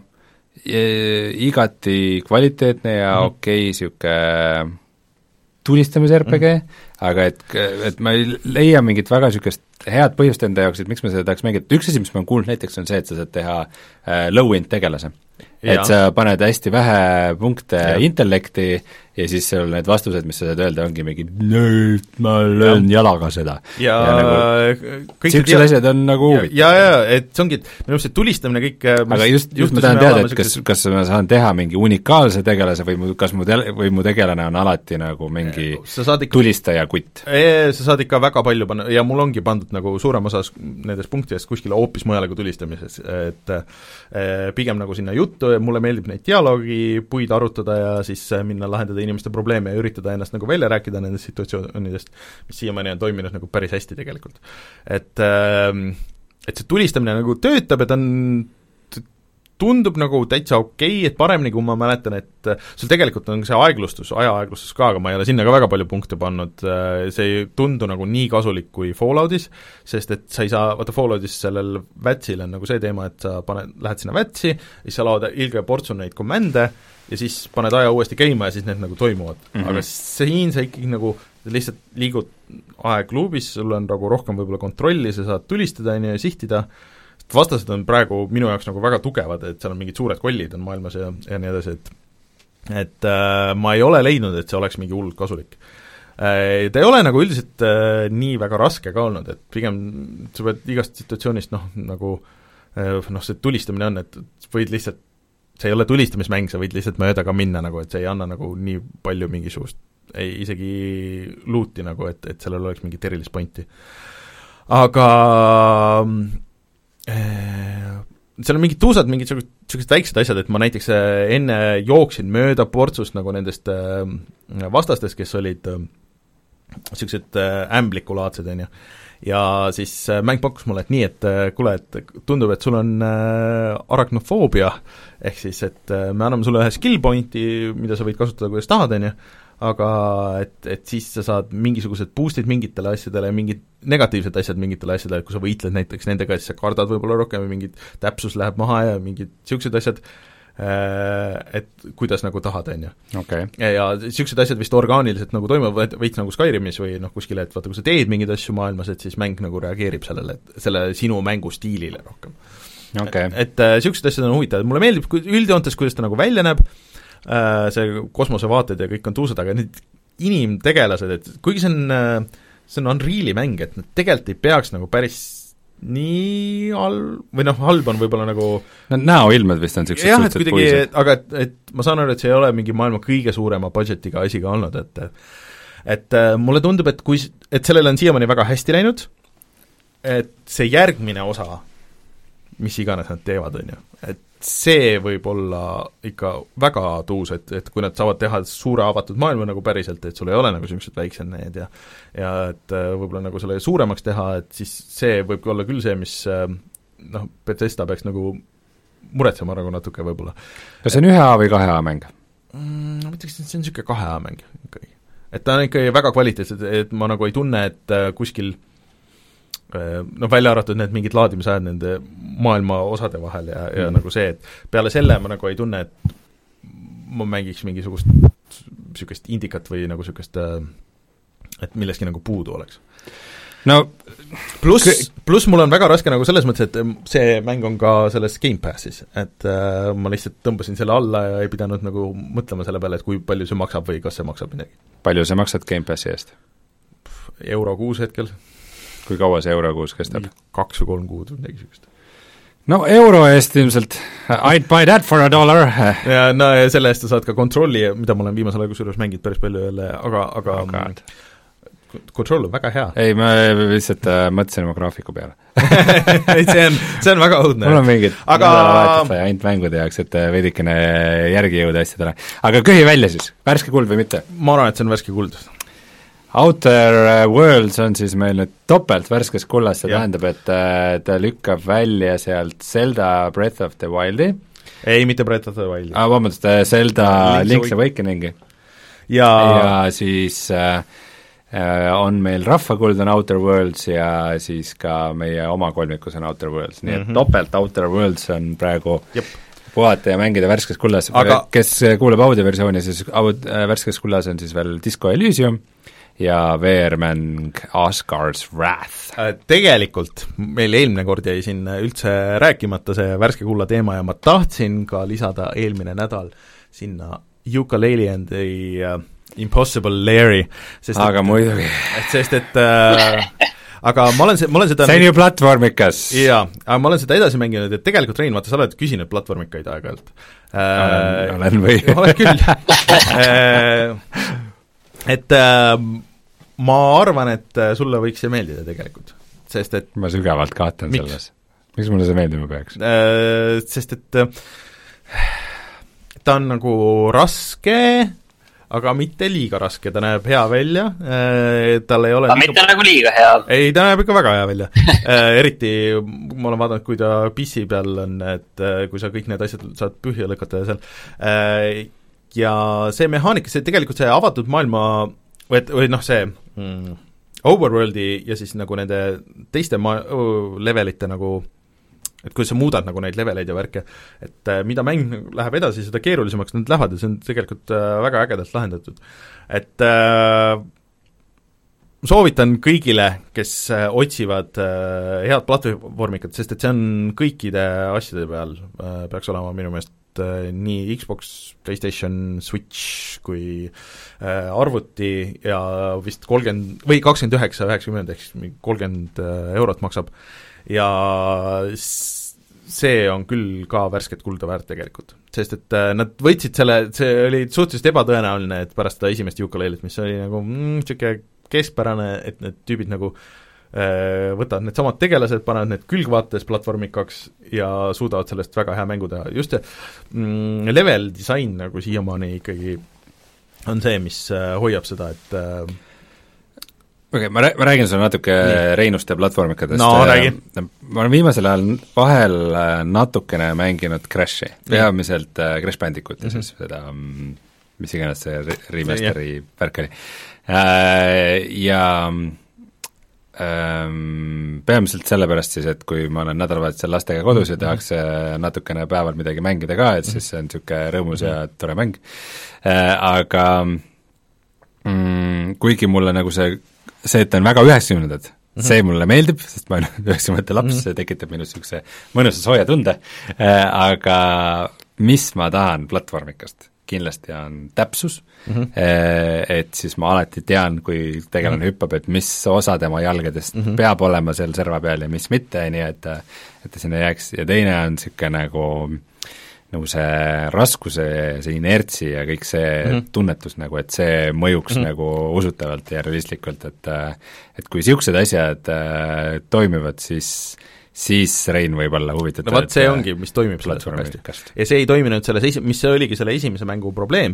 igati kvaliteetne ja mm-hmm. okei niisugune tulistamise R P G mm., aga et, et ma ei leia mingit väga niisugust head põhjust enda jaoks, et miks ma seda tahaks mängida. Üks asi, mis ma olen kuulnud näiteks, on see, et sa saad teha äh, low-end tegelase. Et sa paned hästi vähe punkte ja. Intellekti ja siis sul need vastused, mis sa saad öelda, ongi mingi nüüd ma löön ja. Jalaga seda. Ja, ja nagu, siuksed asjad on nagu ja, ja, ja, et see ongi, et minu arust see tulistamine kõik aga just, just ma tahan teada, et kas, kas ma saan teha mingi unikaalse tegelase või mu, kas mu, te, või mu tegelane on alati nagu mingi ikka, tulistaja kutt? Sa saad ikka väga palju panna ja mul ongi pandud nagu suurem osas nendest punktidest kuskile hoopis mujale kui tulistamises, et eh, pigem nagu sinna juttu ja mulle meeldib neid dialoogi puid arutada ja siis minna lahendada inimeste probleeme ja üritada ennast nagu välja rääkida nendest situatsioonidest, mis siiamaani on toiminud nagu päris hästi tegelikult. Et, et see tulistamine nagu töötab ja ta on, tundub nagu täitsa okei, et paremini kui ma mäletan, et sul tegelikult on see aeglustus, aja aeglustus ka, aga ma ei ole sinna ka väga palju punkte pannud, see ei tundu nagu nii kasulik kui Falloutis, sest et sa ei saa, vaata Falloutis sellel Vatsil on nagu see teema, et sa paned, lähed sinna Vatsi, siis sa laod ilge portsu neid komande ja siis paned aja uuesti käima ja siis need nagu toimuvad mm. -hmm. aga siin sa ikkagi nagu lihtsalt liigud aegluubis, sul on nagu rohkem võib-olla kontrolli, sa saad tulistada ja sihtida, vastased on praegu minu jaoks nagu väga tugevad, et seal on mingid suured kollid on maailmas ja, ja nii edasi, et et äh, ma ei ole leidnud, et see oleks mingi hullult kasulik äh,. Ta ei ole nagu üldiselt äh, nii väga raske ka olnud, et pigem sa pead igast situatsioonist noh, nagu äh, noh, see tulistamine on, et võid lihtsalt, see ei ole tulistamismäng, sa võid lihtsalt mööda ka minna nagu, et see ei anna nagu nii palju mingisugust, ei isegi luuti nagu, et, et sellel oleks mingit erilist pointi. Aga seal on mingid tuusad, mingid sellised väiksed asjad, et ma näiteks enne jooksin mööda portsust nagu nendest vastastest, kes olid sellised ämblikulaadsid, on ju. Ja siis mäng pakkus mulle, et nii, et kuule, et tundub, et sul on arachnofoobia, ehk siis, et me anname sulle ühe skill pointi, mida sa võid kasutada, kuidas tahad, on ju, aga et, et siis sa saad mingisugused boostid mingitele asjadele ja mingid negatiivsed asjad mingitele asjadele, et kui sa võitled näiteks nendega, siis sa kardad võib-olla rohkem ja mingid täpsus läheb maha ja mingid niisugused asjad, et kuidas nagu tahad, on ju. Okay. Ja, ja niisugused asjad vist orgaaniliselt nagu toimuvad veits nagu Skyrimis või noh, kuskile, et vaata, kui sa teed mingeid asju maailmas, et siis mäng nagu reageerib sellele, selle sinu mängustiilile rohkem. Okay. Et niisugused äh, asjad on huvitavad, mulle meeldib üldjoontes, kuidas ta nagu välja näeb, see kosmosevaated ja kõik on tuusad, aga need inimtegelased, et kuigi see on, see on Unreali mäng, et nad tegelikult ei peaks nagu päris nii halb, või noh, halb on võib-olla nagu no näoilmed vist on sellised jah, et kuidagi, aga et, et ma saan aru, et see ei ole mingi maailma kõige suurema budgetiga asi ka olnud, et et mulle tundub, et kui, et sellele on siiamaani väga hästi läinud, et see järgmine osa, mis iganes nad teevad, on ju, et see võib olla ikka väga tuus, et, et kui nad saavad teha suure avatud maailma nagu päriselt, et sul ei ole nagu sellised väiksed need ja ja et võib-olla nagu selle suuremaks teha, et siis see võib olla küll see, mis noh, Bethesda peaks nagu muretsema nagu natuke võib-olla. Kas see on ühe A või kahe A mäng? Mm, ma ütleks, et see on niisugune kahe A mäng ikkagi. Et ta on ikkagi väga kvaliteetsed, et ma nagu ei tunne, et kuskil noh, välja arvatud need mingid laadimisajad nende maailma osade vahel ja, ja mm. nagu see, et peale selle ma nagu ei tunne, et ma mängiks mingisugust niisugust indikat või nagu niisugust, et millestki nagu puudu oleks. no pluss, pluss mul on väga raske nagu selles mõttes, et see mäng on ka selles Game Passis, et äh, ma lihtsalt tõmbasin selle alla ja ei pidanud nagu mõtlema selle peale, et kui palju see maksab või kas see maksab midagi. palju sa maksad Game Passi eest? Euro kuus hetkel. Kui kaua see euro kuus kestab? Kaks või kolm kuud või midagi niisugust. No euro eest ilmselt, I'd buy that for a dollar. ja no ja selle eest sa saad ka kontrolli, mida ma olen viimasel aega kusjuures mänginud päris palju jälle, aga, aga oh kontroll on väga hea. ei, ma lihtsalt äh, mõtlesin oma graafiku peale. see on, see on väga õudne. mul on mingid aga... nädalavahetused vaja ainult mängude jaoks, et veidikene järgi jõuda asjadele. aga köhi välja siis, värske kuld või mitte? ma arvan, et see on värske kuld. Outer Worlds on siis meil nüüd topelt värskes kullas, see ja. tähendab, et ta lükkab välja sealt Zelda Breath of the Wildi. ei, mitte Breath of the Wildi. Ah, vabandust, Zelda Link's Awakeningi. ja, ja siis äh, on meil Rahvakuld on Outer Worlds ja siis ka meie oma kolmikus on Outer Worlds, nii et mm -hmm. topelt Outer Worlds on praegu Jep. puhata ja mängida värskes kullas. Aga... kes kuuleb audioversiooni, siis aud-, värskes kullas on siis veel Disco Elysium ja V R-mäng Asgard's Wrath. Tegelikult meil eelmine kord jäi siin üldse rääkimata see värske kulla teema ja ma tahtsin ka lisada eelmine nädal sinna Yooka-Laylee and the uh, Impossible Lair'i. aga et, muidugi. Et sest, et äh, aga ma olen, ma olen seda see on ju platvormikas. jaa, aga ma olen seda edasi mänginud, et tegelikult, Rein, vaata, sa oled küsinud platvormikaid aeg-ajalt. Olen, olen või? oled küll. et äh, ma arvan, et sulle võiks see meeldida tegelikult, sest et ma sügavalt kaotan miks? selles. Miks mulle see meeldima peaks? Äh, sest et äh, ta on nagu raske, aga mitte liiga raske, ta näeb hea välja, tal ei ole aga liiga... mitte nagu liiga hea. ei, ta näeb ikka väga hea välja. Eriti ma olen vaadanud, kui ta P C peal on, et kui sa kõik need asjad saad põhja lõkata ja seal. Ja see mehaanika, see tegelikult see avatud maailma või, või noh, see mm, overworldi ja siis nagu nende teiste ma-, levelite nagu et kui sa muudad nagu neid leveleid ja värke, et äh, mida mäng läheb edasi, seda keerulisemaks nad lähevad ja see on tegelikult äh, väga ägedalt lahendatud. Et äh, soovitan kõigile, kes äh, otsivad äh, head platvormikat, sest et see on kõikide asjade peal äh,, peaks olema minu meelest äh, nii Xbox, PlayStation, Switch kui äh, arvuti ja vist kolmkümmend või kakskümmend üheksa, üheksakümmend ehk kolmkümmend eurot maksab. Ja see on küll ka värsket kulda väärt tegelikult, sest et nad võtsid selle, see oli suhteliselt ebatõenäoline, et pärast seda esimest Yooka-Laylee't, mis oli nagu niisugune mm, keskpärane, et need tüübid nagu äh, võtavad need samad tegelased, panevad need külgvaates platvormikaks ja suudavad sellest väga hea mängu teha. Just see mm, level disain nagu siiamaani ikkagi on see, mis äh, hoiab seda, et äh, okei okay,, ma, ma räägin sulle natuke Nii. Reinust ja platvormikadest. No, räägi. Ma olen viimasel ajal vahel natukene mänginud Crashi, peamiselt äh, Crash Bandicoot ja mm -hmm. siis seda, mis iganes see remasteri värk oli. Äh, ja ähm, peamiselt sellepärast siis, et kui ma olen nädalavahetusel lastega kodus ja tahaks natukene päeval midagi mängida ka, et siis see on niisugune rõõmus mm -hmm. ja tore mäng. Äh, aga mm, kuigi mulle nagu see see, et ta on väga üheksakümnendad, mm -hmm. see mulle meeldib, sest ma olen üheksakümnendate laps mm, -hmm. see tekitab minus niisuguse mõnusa sooja tunde, äh, aga mis ma tahan platvormikast kindlasti on täpsus mm, -hmm. äh, et siis ma alati tean, kui tegelane mm -hmm. hüppab, et mis osa tema jalgadest mm -hmm. peab olema seal serva peal ja mis mitte, nii et et ta sinna jääks, ja teine on niisugune nagu nagu see raskuse, see inertsi ja kõik see mm -hmm. tunnetus nagu, et see mõjuks mm -hmm. nagu usutavalt ja realistlikult, et et kui niisugused asjad äh, toimivad, siis siis Rein võib olla huvitatud. no vot, see ongi, mis toimib selles hästi. ja see ei toiminud selles esi-, mis see oligi selle esimese mängu probleem,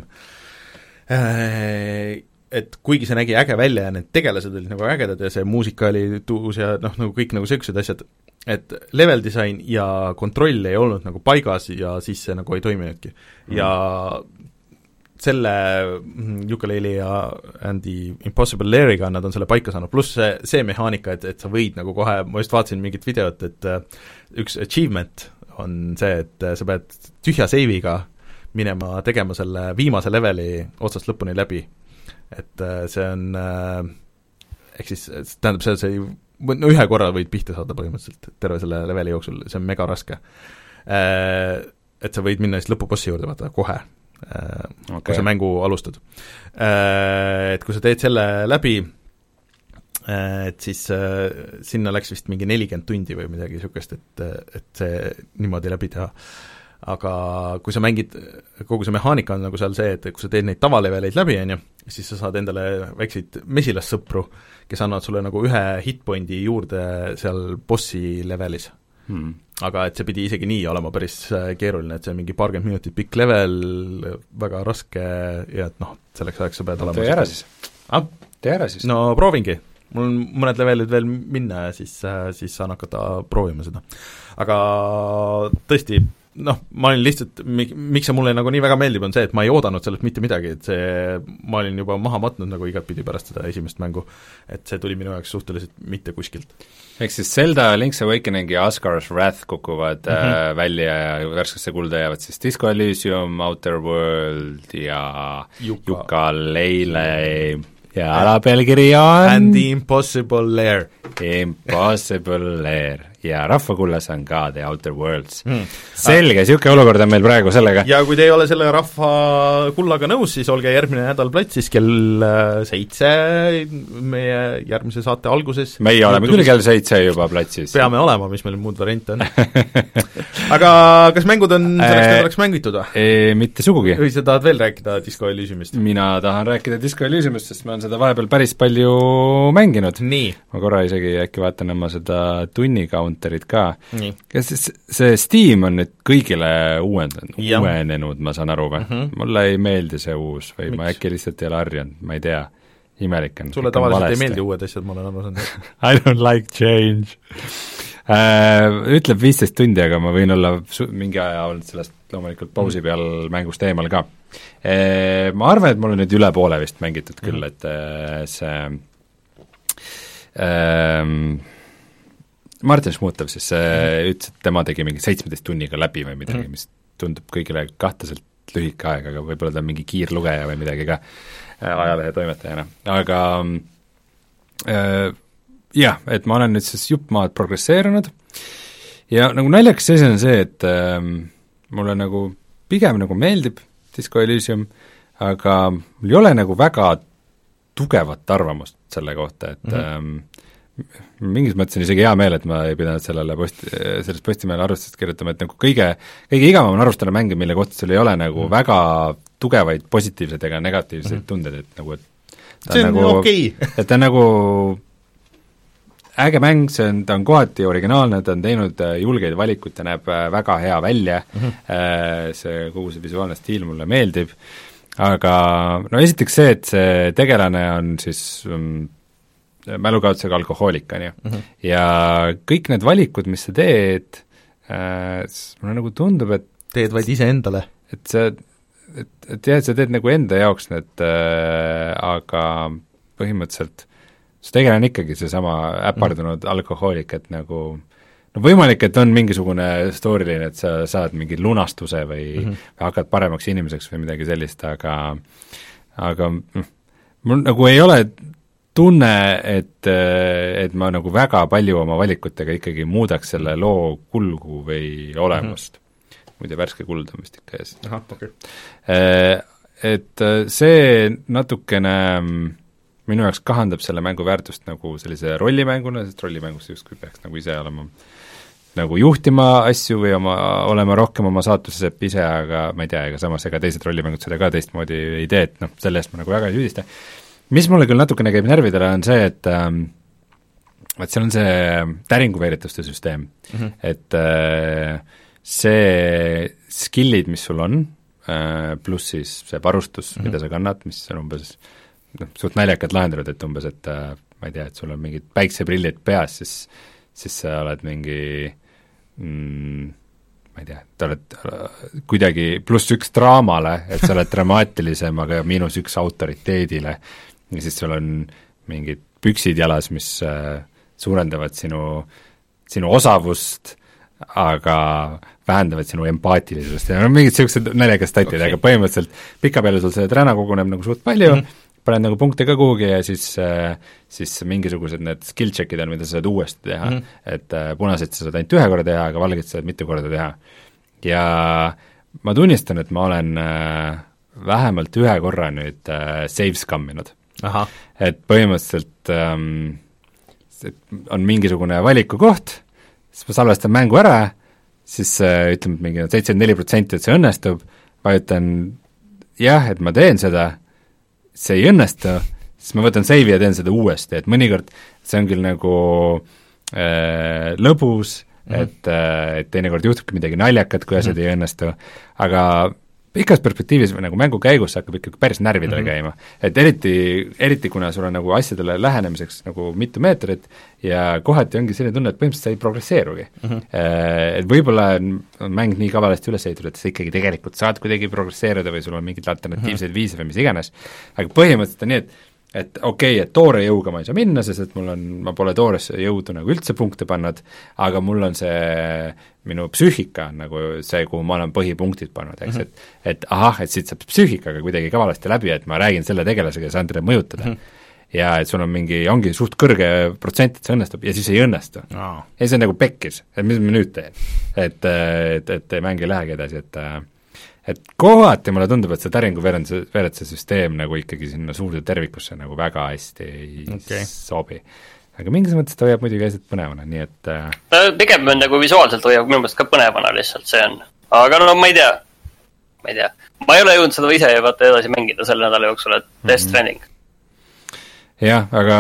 et kuigi see nägi äge välja ja need tegelased olid nagu ägedad ja see muusika oli tuus ja noh, nagu kõik nagu sellised asjad, et level disain ja kontroll ei olnud nagu paigas ja siis see nagu ei toiminudki mm.. ja selle Yooka-Laylee ja Andy Impossible Lairiga nad on selle paika saanud, pluss see, see mehaanika, et, et sa võid nagu kohe, ma just vaatasin mingit videot, et üks achievement on see, et sa pead tühja seiviga minema tegema selle viimase leveli otsast lõpuni läbi. Et see on, ehk siis tähendab see, see no ühe korra võid pihta saada põhimõtteliselt terve selle leveli jooksul, see on mega raske. Et sa võid minna siis lõpubossi juurde vaata kohe, okay. kui sa mängu alustad. Et kui sa teed selle läbi, et siis sinna läks vist mingi nelikümmend tundi või midagi niisugust, et, et see niimoodi läbi teha. Aga kui sa mängid, kogu see mehaanika on nagu seal see, et kui sa teed neid tavaleveleid läbi, on ju, siis sa saad endale väikseid mesilassõpru, kes annavad sulle nagu ühe hitpointi juurde seal bossi levelis. Hmm. Aga et see pidi isegi nii olema päris keeruline, et see on mingi paarkümmend minutit pikk level, väga raske ja et noh, selleks ajaks sa peed no, olema tee ära siis ah? tee ära siis no proovingi, mul on mõned levelid veel minna ja siis, siis saan hakata proovima seda. Aga tõesti, noh, ma olin lihtsalt, miks see mulle nagu nii väga meeldib, on see, et ma ei oodanud sellest mitte midagi, et see, ma olin juba maha matnud nagu igatpidi pärast seda esimest mängu, et see tuli minu jaoks suhteliselt mitte kuskilt. Ehk siis Zelda, Link's Awakening ja Asgard's Wrath kukuvad mm -hmm. äh, välja ja värskesse kulda jäävad siis Disco Elysium, Outer World ja Yooka-Laylee ja alapealkiri on And the Impossible Lair. Impossible Lair ja rahvakullas on ka The Outer Worlds hmm.. selge, niisugune olukord on meil praegu sellega. Ja kui te ei ole selle rahvakullaga nõus, siis olge järgmine nädal platsis kell seitse meie järgmise saate alguses. meie oleme küll kell seitse juba platsis. peame olema, mis meil muud variante on. Aga kas mängud on selleks nädalaks mängitud või? E, mitte sugugi. või sa tahad veel rääkida Disco Elysiumist? mina tahan rääkida Disco Elysiumist, sest ma olen seda vahepeal päris palju mänginud. nii. ma korra isegi äkki vaatan oma seda tunni counterit ka. kas see, see Steam on nüüd kõigile uuendanud, uuenenud, ma saan aru või? Mm -hmm. mulle ei meeldi see uus või Miks? ma äkki lihtsalt ei ole harjunud, ma ei tea. imelik on. sulle tavaliselt ei meeldi uued asjad, ma olen aru saanud. I don't like change uh,. Ütleb viisteist tundi, aga ma võin olla su-, mingi aja olnud sellest loomulikult pausi peal mängust eemal ka. Uh, ma arvan, et mul on nüüd üle poole vist mängitud küll, mm -hmm. et uh, see uh, Martin Šmutov siis uh, ütles, et tema tegi mingi seitsmeteist tunniga läbi või midagi mm, -hmm. mis tundub kõigile kahtlaselt lühike aeg, aga võib-olla ta on mingi kiirlugeja või midagi ka uh, ajalehe toimetajana, aga uh, jah, et ma olen nüüd siis jupp maad progresseerunud ja nagu naljakas asi on see, et uh, mulle nagu pigem nagu meeldib Disco Elysium, aga mul ei ole nagu väga tugevat arvamust selle kohta, et mm -hmm. um, mingis mõttes on isegi hea meel, et ma ei pidanud sellele posti, sellest Postimehele arvustust kirjutama, et nagu kõige, kõige igavam on arvustada mänge, mille kohta sul ei ole nagu mm -hmm. väga tugevaid positiivseid ega negatiivseid mm -hmm. tundeid, et nagu et ta see on nagu, okei okay. et ta on nagu äge mäng, see on, ta on kohati originaalne, ta on teinud julgeid valikuid, ta näeb väga hea välja mm, -hmm. see kogu see visuaalne stiil mulle meeldib, aga no esiteks see, et see tegelane on siis um, mälukaotusega alkohoolik, on ju. Ja kõik need valikud, mis sa teed, äh, mulle nagu tundub, et teed vaid ise endale. Et sa, et, et jah, et sa teed nagu enda jaoks need äh,, aga põhimõtteliselt see tegelane ikkagi seesama äpardunud mm. alkohoolik, et nagu no võimalik, et on mingisugune storyline, et sa saad mingi lunastuse või, mm -hmm. või hakkad paremaks inimeseks või midagi sellist, aga aga mul nagu ei ole tunne, et, et ma nagu väga palju oma valikutega ikkagi muudaks selle loo kulgu või olemust mm. -hmm. muide, värske kuld on vist ikka ees. ahah, okei okay.. Et see natukene minu jaoks kahandab selle mängu väärtust nagu sellise rollimänguna, sest rollimängus justkui peaks nagu ise olema nagu juhtima asju või oma, olema rohkem oma saatuse sepp ise, aga ma ei tea, ega samas ega teised rollimängud seda ka teistmoodi ei tee, et noh, selle eest ma nagu väga ei süüdista. Mis mulle küll natukene käib närvidele, on see, et ähm, et seal on see täringuveerituste süsteem mm, -hmm. et äh, see skillid, mis sul on äh,, pluss siis see varustus mm, -hmm. mida sa kannad, mis on umbes noh, suht naljakad lahendanud, et umbes, et äh, ma ei tea, et sul on mingid päikseprillid peas, siis siis sa oled mingi mm, ma ei tea, te oled kuidagi pluss üks draamale, et sa oled dramaatilisem, aga miinus üks autoriteedile ja siis sul on mingid püksid jalas, mis suurendavad sinu, sinu osavust, aga vähendavad sinu empaatilisust ja no mingid sellised naljakas tatid okay., aga põhimõtteliselt pika peale sul see träna koguneb nagu suht palju mm, -hmm. paned nagu punkte ka kuhugi ja siis, siis mingisugused need skill check'id on, mida sa saad uuesti teha mm, -hmm. et punaseid sa saad ainult ühe korda teha, aga valgeid sa saad mitu korda teha. Ja ma tunnistan, et ma olen vähemalt ühe korra nüüd save scamminud. Et põhimõtteliselt ähm, on mingisugune valikukoht, siis ma salvestan mängu ära, siis äh, ütleme, et mingi seitsekümmend neli protsenti, et see õnnestub, vajutan jah, et ma teen seda, see ei õnnestu, siis ma võtan save'i ja teen seda uuesti, et mõnikord see on küll nagu äh, lõbus, mm-hmm. et, äh, et teinekord juhtubki midagi naljakat, kui asjad mm-hmm. ei õnnestu, aga pikas perspektiivis või nagu mängu käigus hakkab ikkagi päris närvidele mm-hmm. käima. Et eriti, eriti kuna sul on nagu asjadele lähenemiseks nagu mitu meetrit ja kohati ongi selline tunne, et põhimõtteliselt sa ei progresseerugi mm. -hmm. Et võib-olla on mäng nii kavalasti üles ehitatud, et sa ikkagi tegelikult saad kuidagi progresseeruda või sul on mingeid alternatiivseid mm -hmm. viise või mis iganes, aga põhimõtteliselt on nii, et et okei okay,, et toore jõuga ma ei saa minna, sest et mul on, ma pole tooresse jõudu nagu üldse punkte pannud, aga mul on see minu psüühika nagu see, kuhu ma olen põhipunktid pannud, eks mm, -hmm. et et ahah, et siit saab psüühikaga kuidagi kavalasti läbi, et ma räägin selle tegelasega ja saan teda mõjutada mm. -hmm. ja et sul on mingi, ongi suht kõrge protsent, et see õnnestub ja siis ei õnnestu oh.. ja see on nagu pekkis, et mis ma nüüd teen. Et, et, et mäng ei lähegi edasi, et et kohati mulle tundub, et see täringu veeretse süsteem nagu ikkagi sinna suurde tervikusse nagu väga hästi ei okay. sobi. Aga mingis mõttes ta hoiab muidugi asjad põnevana, nii et ta pigem on nagu visuaalselt hoiab minu mõttes ka põnevana lihtsalt, see on. Aga no ma ei tea, ma ei tea. Ma ei ole jõudnud seda ise vaata edasi mängida selle nädala jooksul, et mm-hmm. Death Stranding. Jah, aga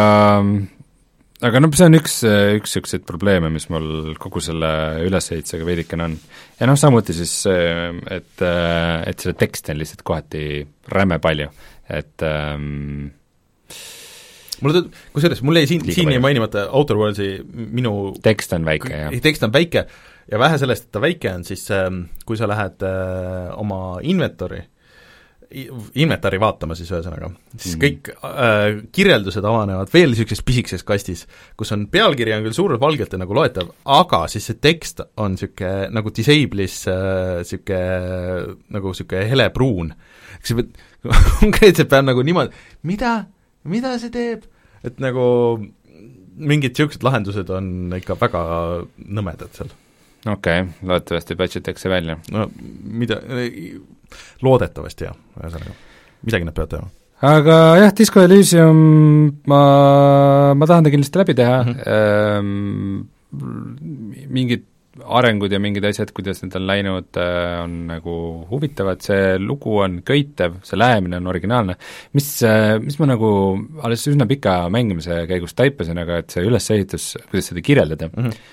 aga no see on üks, üks selliseid probleeme, mis mul kogu selle ülesehitsega veidikene on. Ja noh, samuti siis, et, et selle teksti on lihtsalt kohati räme palju, et ähm, mulle tõ-, kusjuures, mul jäi siin, siin ei mainimata Outer Worldsi minu tekst on väike, jah. Tekst on väike ja vähe sellest, et ta väike on, siis kui sa lähed äh, oma inventori inventari vaatama siis ühesõnaga, siis mm. kõik äh, kirjeldused avanevad veel niisuguses pisikeses kastis, kus on pealkiri on küll suurelt valgelt ja nagu loetav, aga siis see tekst on niisugune nagu disable'is niisugune äh, nagu niisugune helepruun. Eks see konkreetselt peab nagu niimoodi, mida, mida see teeb? Et nagu mingid niisugused lahendused on ikka väga nõmedad seal. Okei, okay, loodetavasti patchitakse välja. No mida, loodetavasti jah, ühesõnaga, midagi nad peavad teha. Aga jah, Disco Elysium ma, ma tahan ta kindlasti läbi teha mm, -hmm. mingid arengud ja mingid asjad, kuidas need on läinud, on nagu huvitavad, see lugu on köitev, see lähemine on originaalne, mis, mis ma nagu alles üsna pika mängimise käigus taipasin, aga et see ülesehitus, kuidas seda kirjeldada mm, -hmm.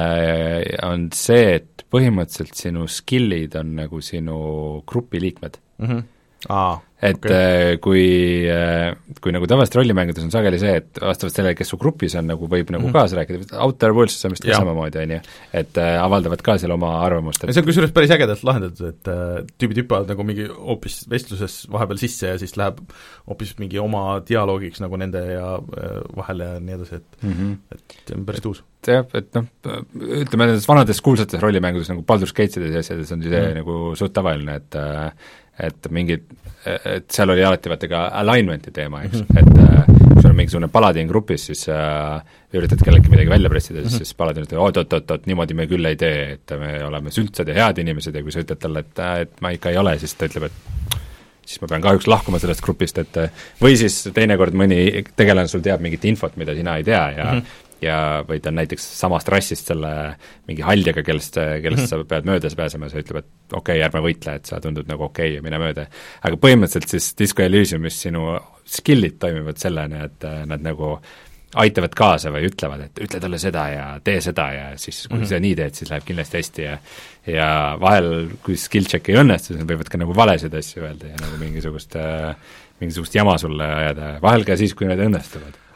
on see, et põhimõtteliselt sinu skillid on nagu sinu grupiliikmed mm. -hmm. Aa, et okay. kui, kui nagu tavaliselt rollimängudes on sageli see, et vastavalt sellele, kes su grupis on, nagu võib nagu mm -hmm. kaasa rääkida, Outer Worlds on vist ka samamoodi, on ju, et äh, avaldavad ka seal oma arvamust. Et see on kusjuures päris ägedalt lahendatud, et äh, tüübid hüppavad nagu mingi hoopis vestluses vahepeal sisse ja siis läheb hoopis mingi oma dialoogiks nagu nende ja äh, vahele ja nii edasi, et mm -hmm. et see on päris tuus. jah, et noh, ütleme nendes vanades kuulsates rollimängudes nagu Baldur's Gate'ides ja asjades on see mm -hmm. nagu suht tavaline, et äh, et mingid, et seal oli alati vaata ka alignment'i teema, eks mm, -hmm. et äh, kui sul on mingisugune paladin grupis, siis äh, üritad kellelgi midagi välja pressida, siis mm -hmm. siis paladin ütleb, oot, oot, oot, oot, niimoodi me küll ei tee, et me oleme süldsad ja head inimesed ja kui sa ütled talle, et, et ma ikka ei ole, siis ta ütleb, et siis ma pean kahjuks lahkuma sellest grupist, et või siis teinekord mõni tegelane sul teab mingit infot, mida sina ei tea ja mm -hmm. ja või ta on näiteks samast rassist selle mingi haljaga, kellest, kellest mm -hmm. sa pead möödas pääsema ja sa ütleb, et okei okay,, ärme võitle, et sa tundud nagu okei okay ja mine mööda. Aga põhimõtteliselt siis Disco Elysiumis sinu skillid toimivad sellena, et nad nagu aitavad kaasa või ütlevad, et ütle talle seda ja tee seda ja siis kui mm -hmm. sa nii teed, siis läheb kindlasti hästi ja ja vahel, kui skill check ei õnnestu, siis nad võivad ka nagu valesid asju öelda ja nagu mingisugust, mingisugust jama sulle ajada, vahel ka siis, kui need õnnestuvad.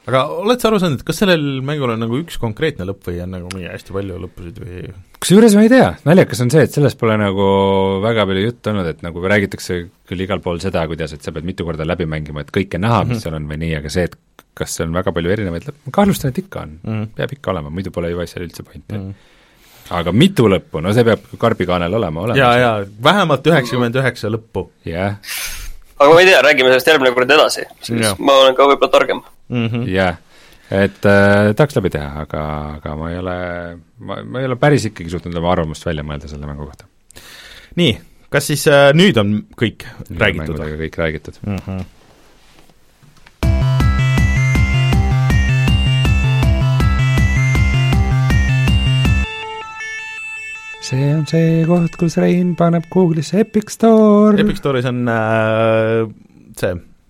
aga oled sa aru saanud, et kas sellel mängul on nagu üks konkreetne lõpp või on nagu mingi hästi palju lõppusid või kusjuures ma ei tea, naljakas on see, et sellest pole nagu väga palju juttu olnud, et nagu räägitakse küll igal pool seda, kuidas, et sa pead mitu korda läbi mängima, et kõike näha, mis mm -hmm. seal on või nii, aga see, et kas see on väga palju erinevaid lõppe, ma kahtlustan, et ikka on mm, -hmm. peab ikka olema, muidu pole ju asjal üldse pointi mm. -hmm. aga mitu lõppu, no see peab karbikaanel olema, olema. jaa, jaa, vähemalt üheksakümmend üheksa lõppu. jah yeah. aga ma ei tea, räägime sellest järgmine kord edasi, siis ja. ma olen ka võib-olla targem mm -hmm.. jah, et äh, tahaks läbi teha, aga, aga ma ei ole, ma, ma ei ole päris ikkagi suutnud oma arvamust välja mõelda selle mängu kohta. nii, kas siis äh, nüüd on kõik nüüd räägitud? mängudega kõik räägitud mm. -hmm. see on see koht, kus Rein paneb Google'isse Epic Store. Epic Store'is on äh, see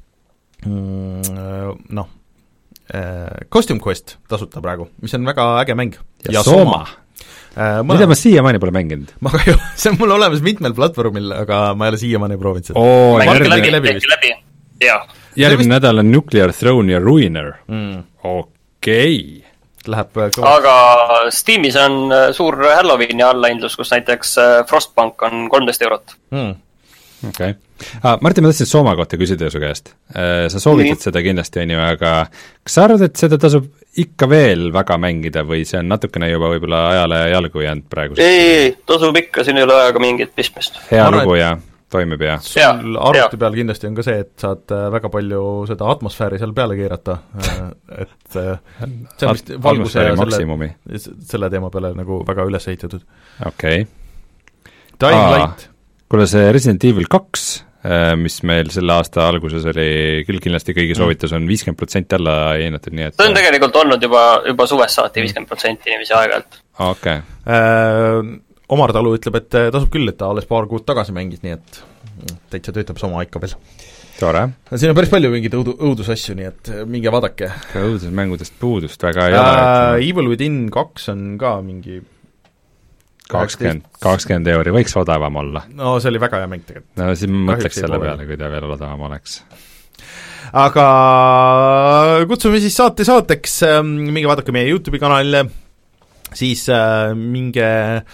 mm, noh äh, Costume Quest tasuta praegu, mis on väga äge mäng. ja, ja Soma. Äh, mida ma siiamaani pole mänginud? ma ka ju, see on mul olemas mitmel platvormil, aga ma ei ole siiamaani proovinud seda. oo, järgmine läbi, läbi, läbi. järgmine vist... nädal on Nuclear Throne ja Ruiner mm.. okei okay. Läheb kõvasti. Aga Steamis on suur Halloweeni allahindlus, kus näiteks Frostpunk on kolmteist eurot mm.. okei okay. ah,. Martin, ma tahtsin Soma kohta küsida su käest. Sa soovitad Nii. seda kindlasti, on ju, aga kas sa arvad, et seda tasub ikka veel väga mängida või see on natukene juba võib-olla ajale jalgu jäänud praegu? ei, ei, tasub ikka, siin ei ole ajaga mingit pistmist. hea lugu ja toimib ja sul arvuti peal kindlasti on ka see, et saad väga palju seda atmosfääri seal peale keerata, et see on vist valguse ja selle, selle teema peale nagu väga üles ehitatud. okei okay. Dying Light. kuule, see Resident Evil kaks, mis meil selle aasta alguses oli küll kindlasti kõigi soovitus, on viiskümmend protsenti alla hinnatud, nii et see on tegelikult olnud juba, juba suvest saati viiskümmend protsenti inimesi aeg-ajalt. okei okay. äh, Omar Talu ütleb, et tasub küll, et ta alles paar kuud tagasi mängis, nii et täitsa töötab Soma ikka veel. tore. siin on päris palju mingeid õudu, õudusasju, nii et minge vaadake. õudusmängudest puudust väga ei äh, ole. Evil Within kaks on ka mingi kakskümmend, kakskümmend euri, võiks odavam olla. no see oli väga hea mäng tegelikult. no siis ma mõtleks selle peale, kui ta veel odavam oleks. aga kutsume siis saate saateks, minge vaadake meie YouTube'i kanalile, siis äh, minge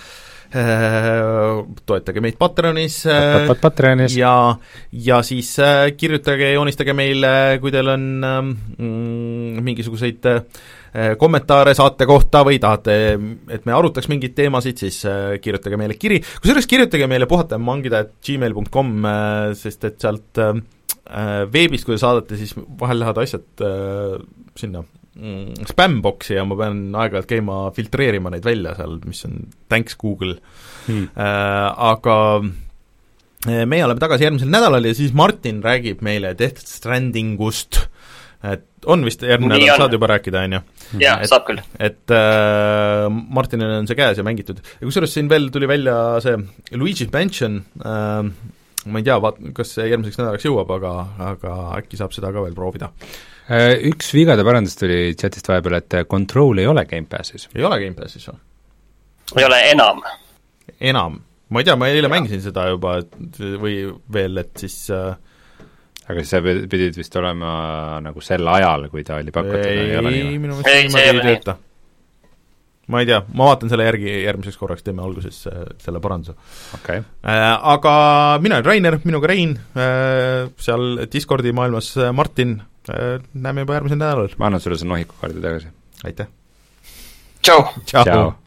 toetage meid Patreonis pat, pat, Patreonis ja, ja siis kirjutage ja joonistage meile, kui teil on mm, mingisuguseid kommentaare saate kohta või tahate, et me arutaks mingeid teemasid, siis kirjutage meile kiri, kusjuures kirjutage meile puhatamangida et gmail punkt com, sest et sealt veebist, kui te saadate, siis vahel lähevad asjad sinna Mm, spam-boksi ja ma pean aeg-ajalt käima filtreerima neid välja seal, mis on thanks Google hmm. äh, aga meie oleme tagasi järgmisel nädalal ja siis Martin räägib meile Death Strandingust, et on vist järgmine nädal, saad juba rääkida, on ju? jaa, saab küll. Et äh, Martinil on see käes ja mängitud ja kusjuures siin veel tuli välja see Luigi's Mansion, äh, ma ei tea, vaat-, kas see järgmiseks nädalaks jõuab, aga, aga äkki saab seda ka veel proovida. Üks vigade parandus tuli chatist vahepeal, et Control ei ole Gamepassis. ei ole Gamepassis või? ei ole enam. enam? Ma ei tea, ma eile mängisin seda juba või veel, et siis äh... aga siis sa pidid vist olema nagu sel ajal, kui ta oli pakutud? ei, ei, minu mõttes niimoodi ei tööta. Ma ei tea, ma vaatan selle järgi, järgmiseks korraks teeme alguses äh, selle paranduse. Okay. Äh, aga mina olen Rainer, minuga Rein, äh, seal Discordi maailmas Martin, näeme juba järgmisel nädalal. ma annan sulle see nohikukaardi tagasi. aitäh! Tšau! Tšau!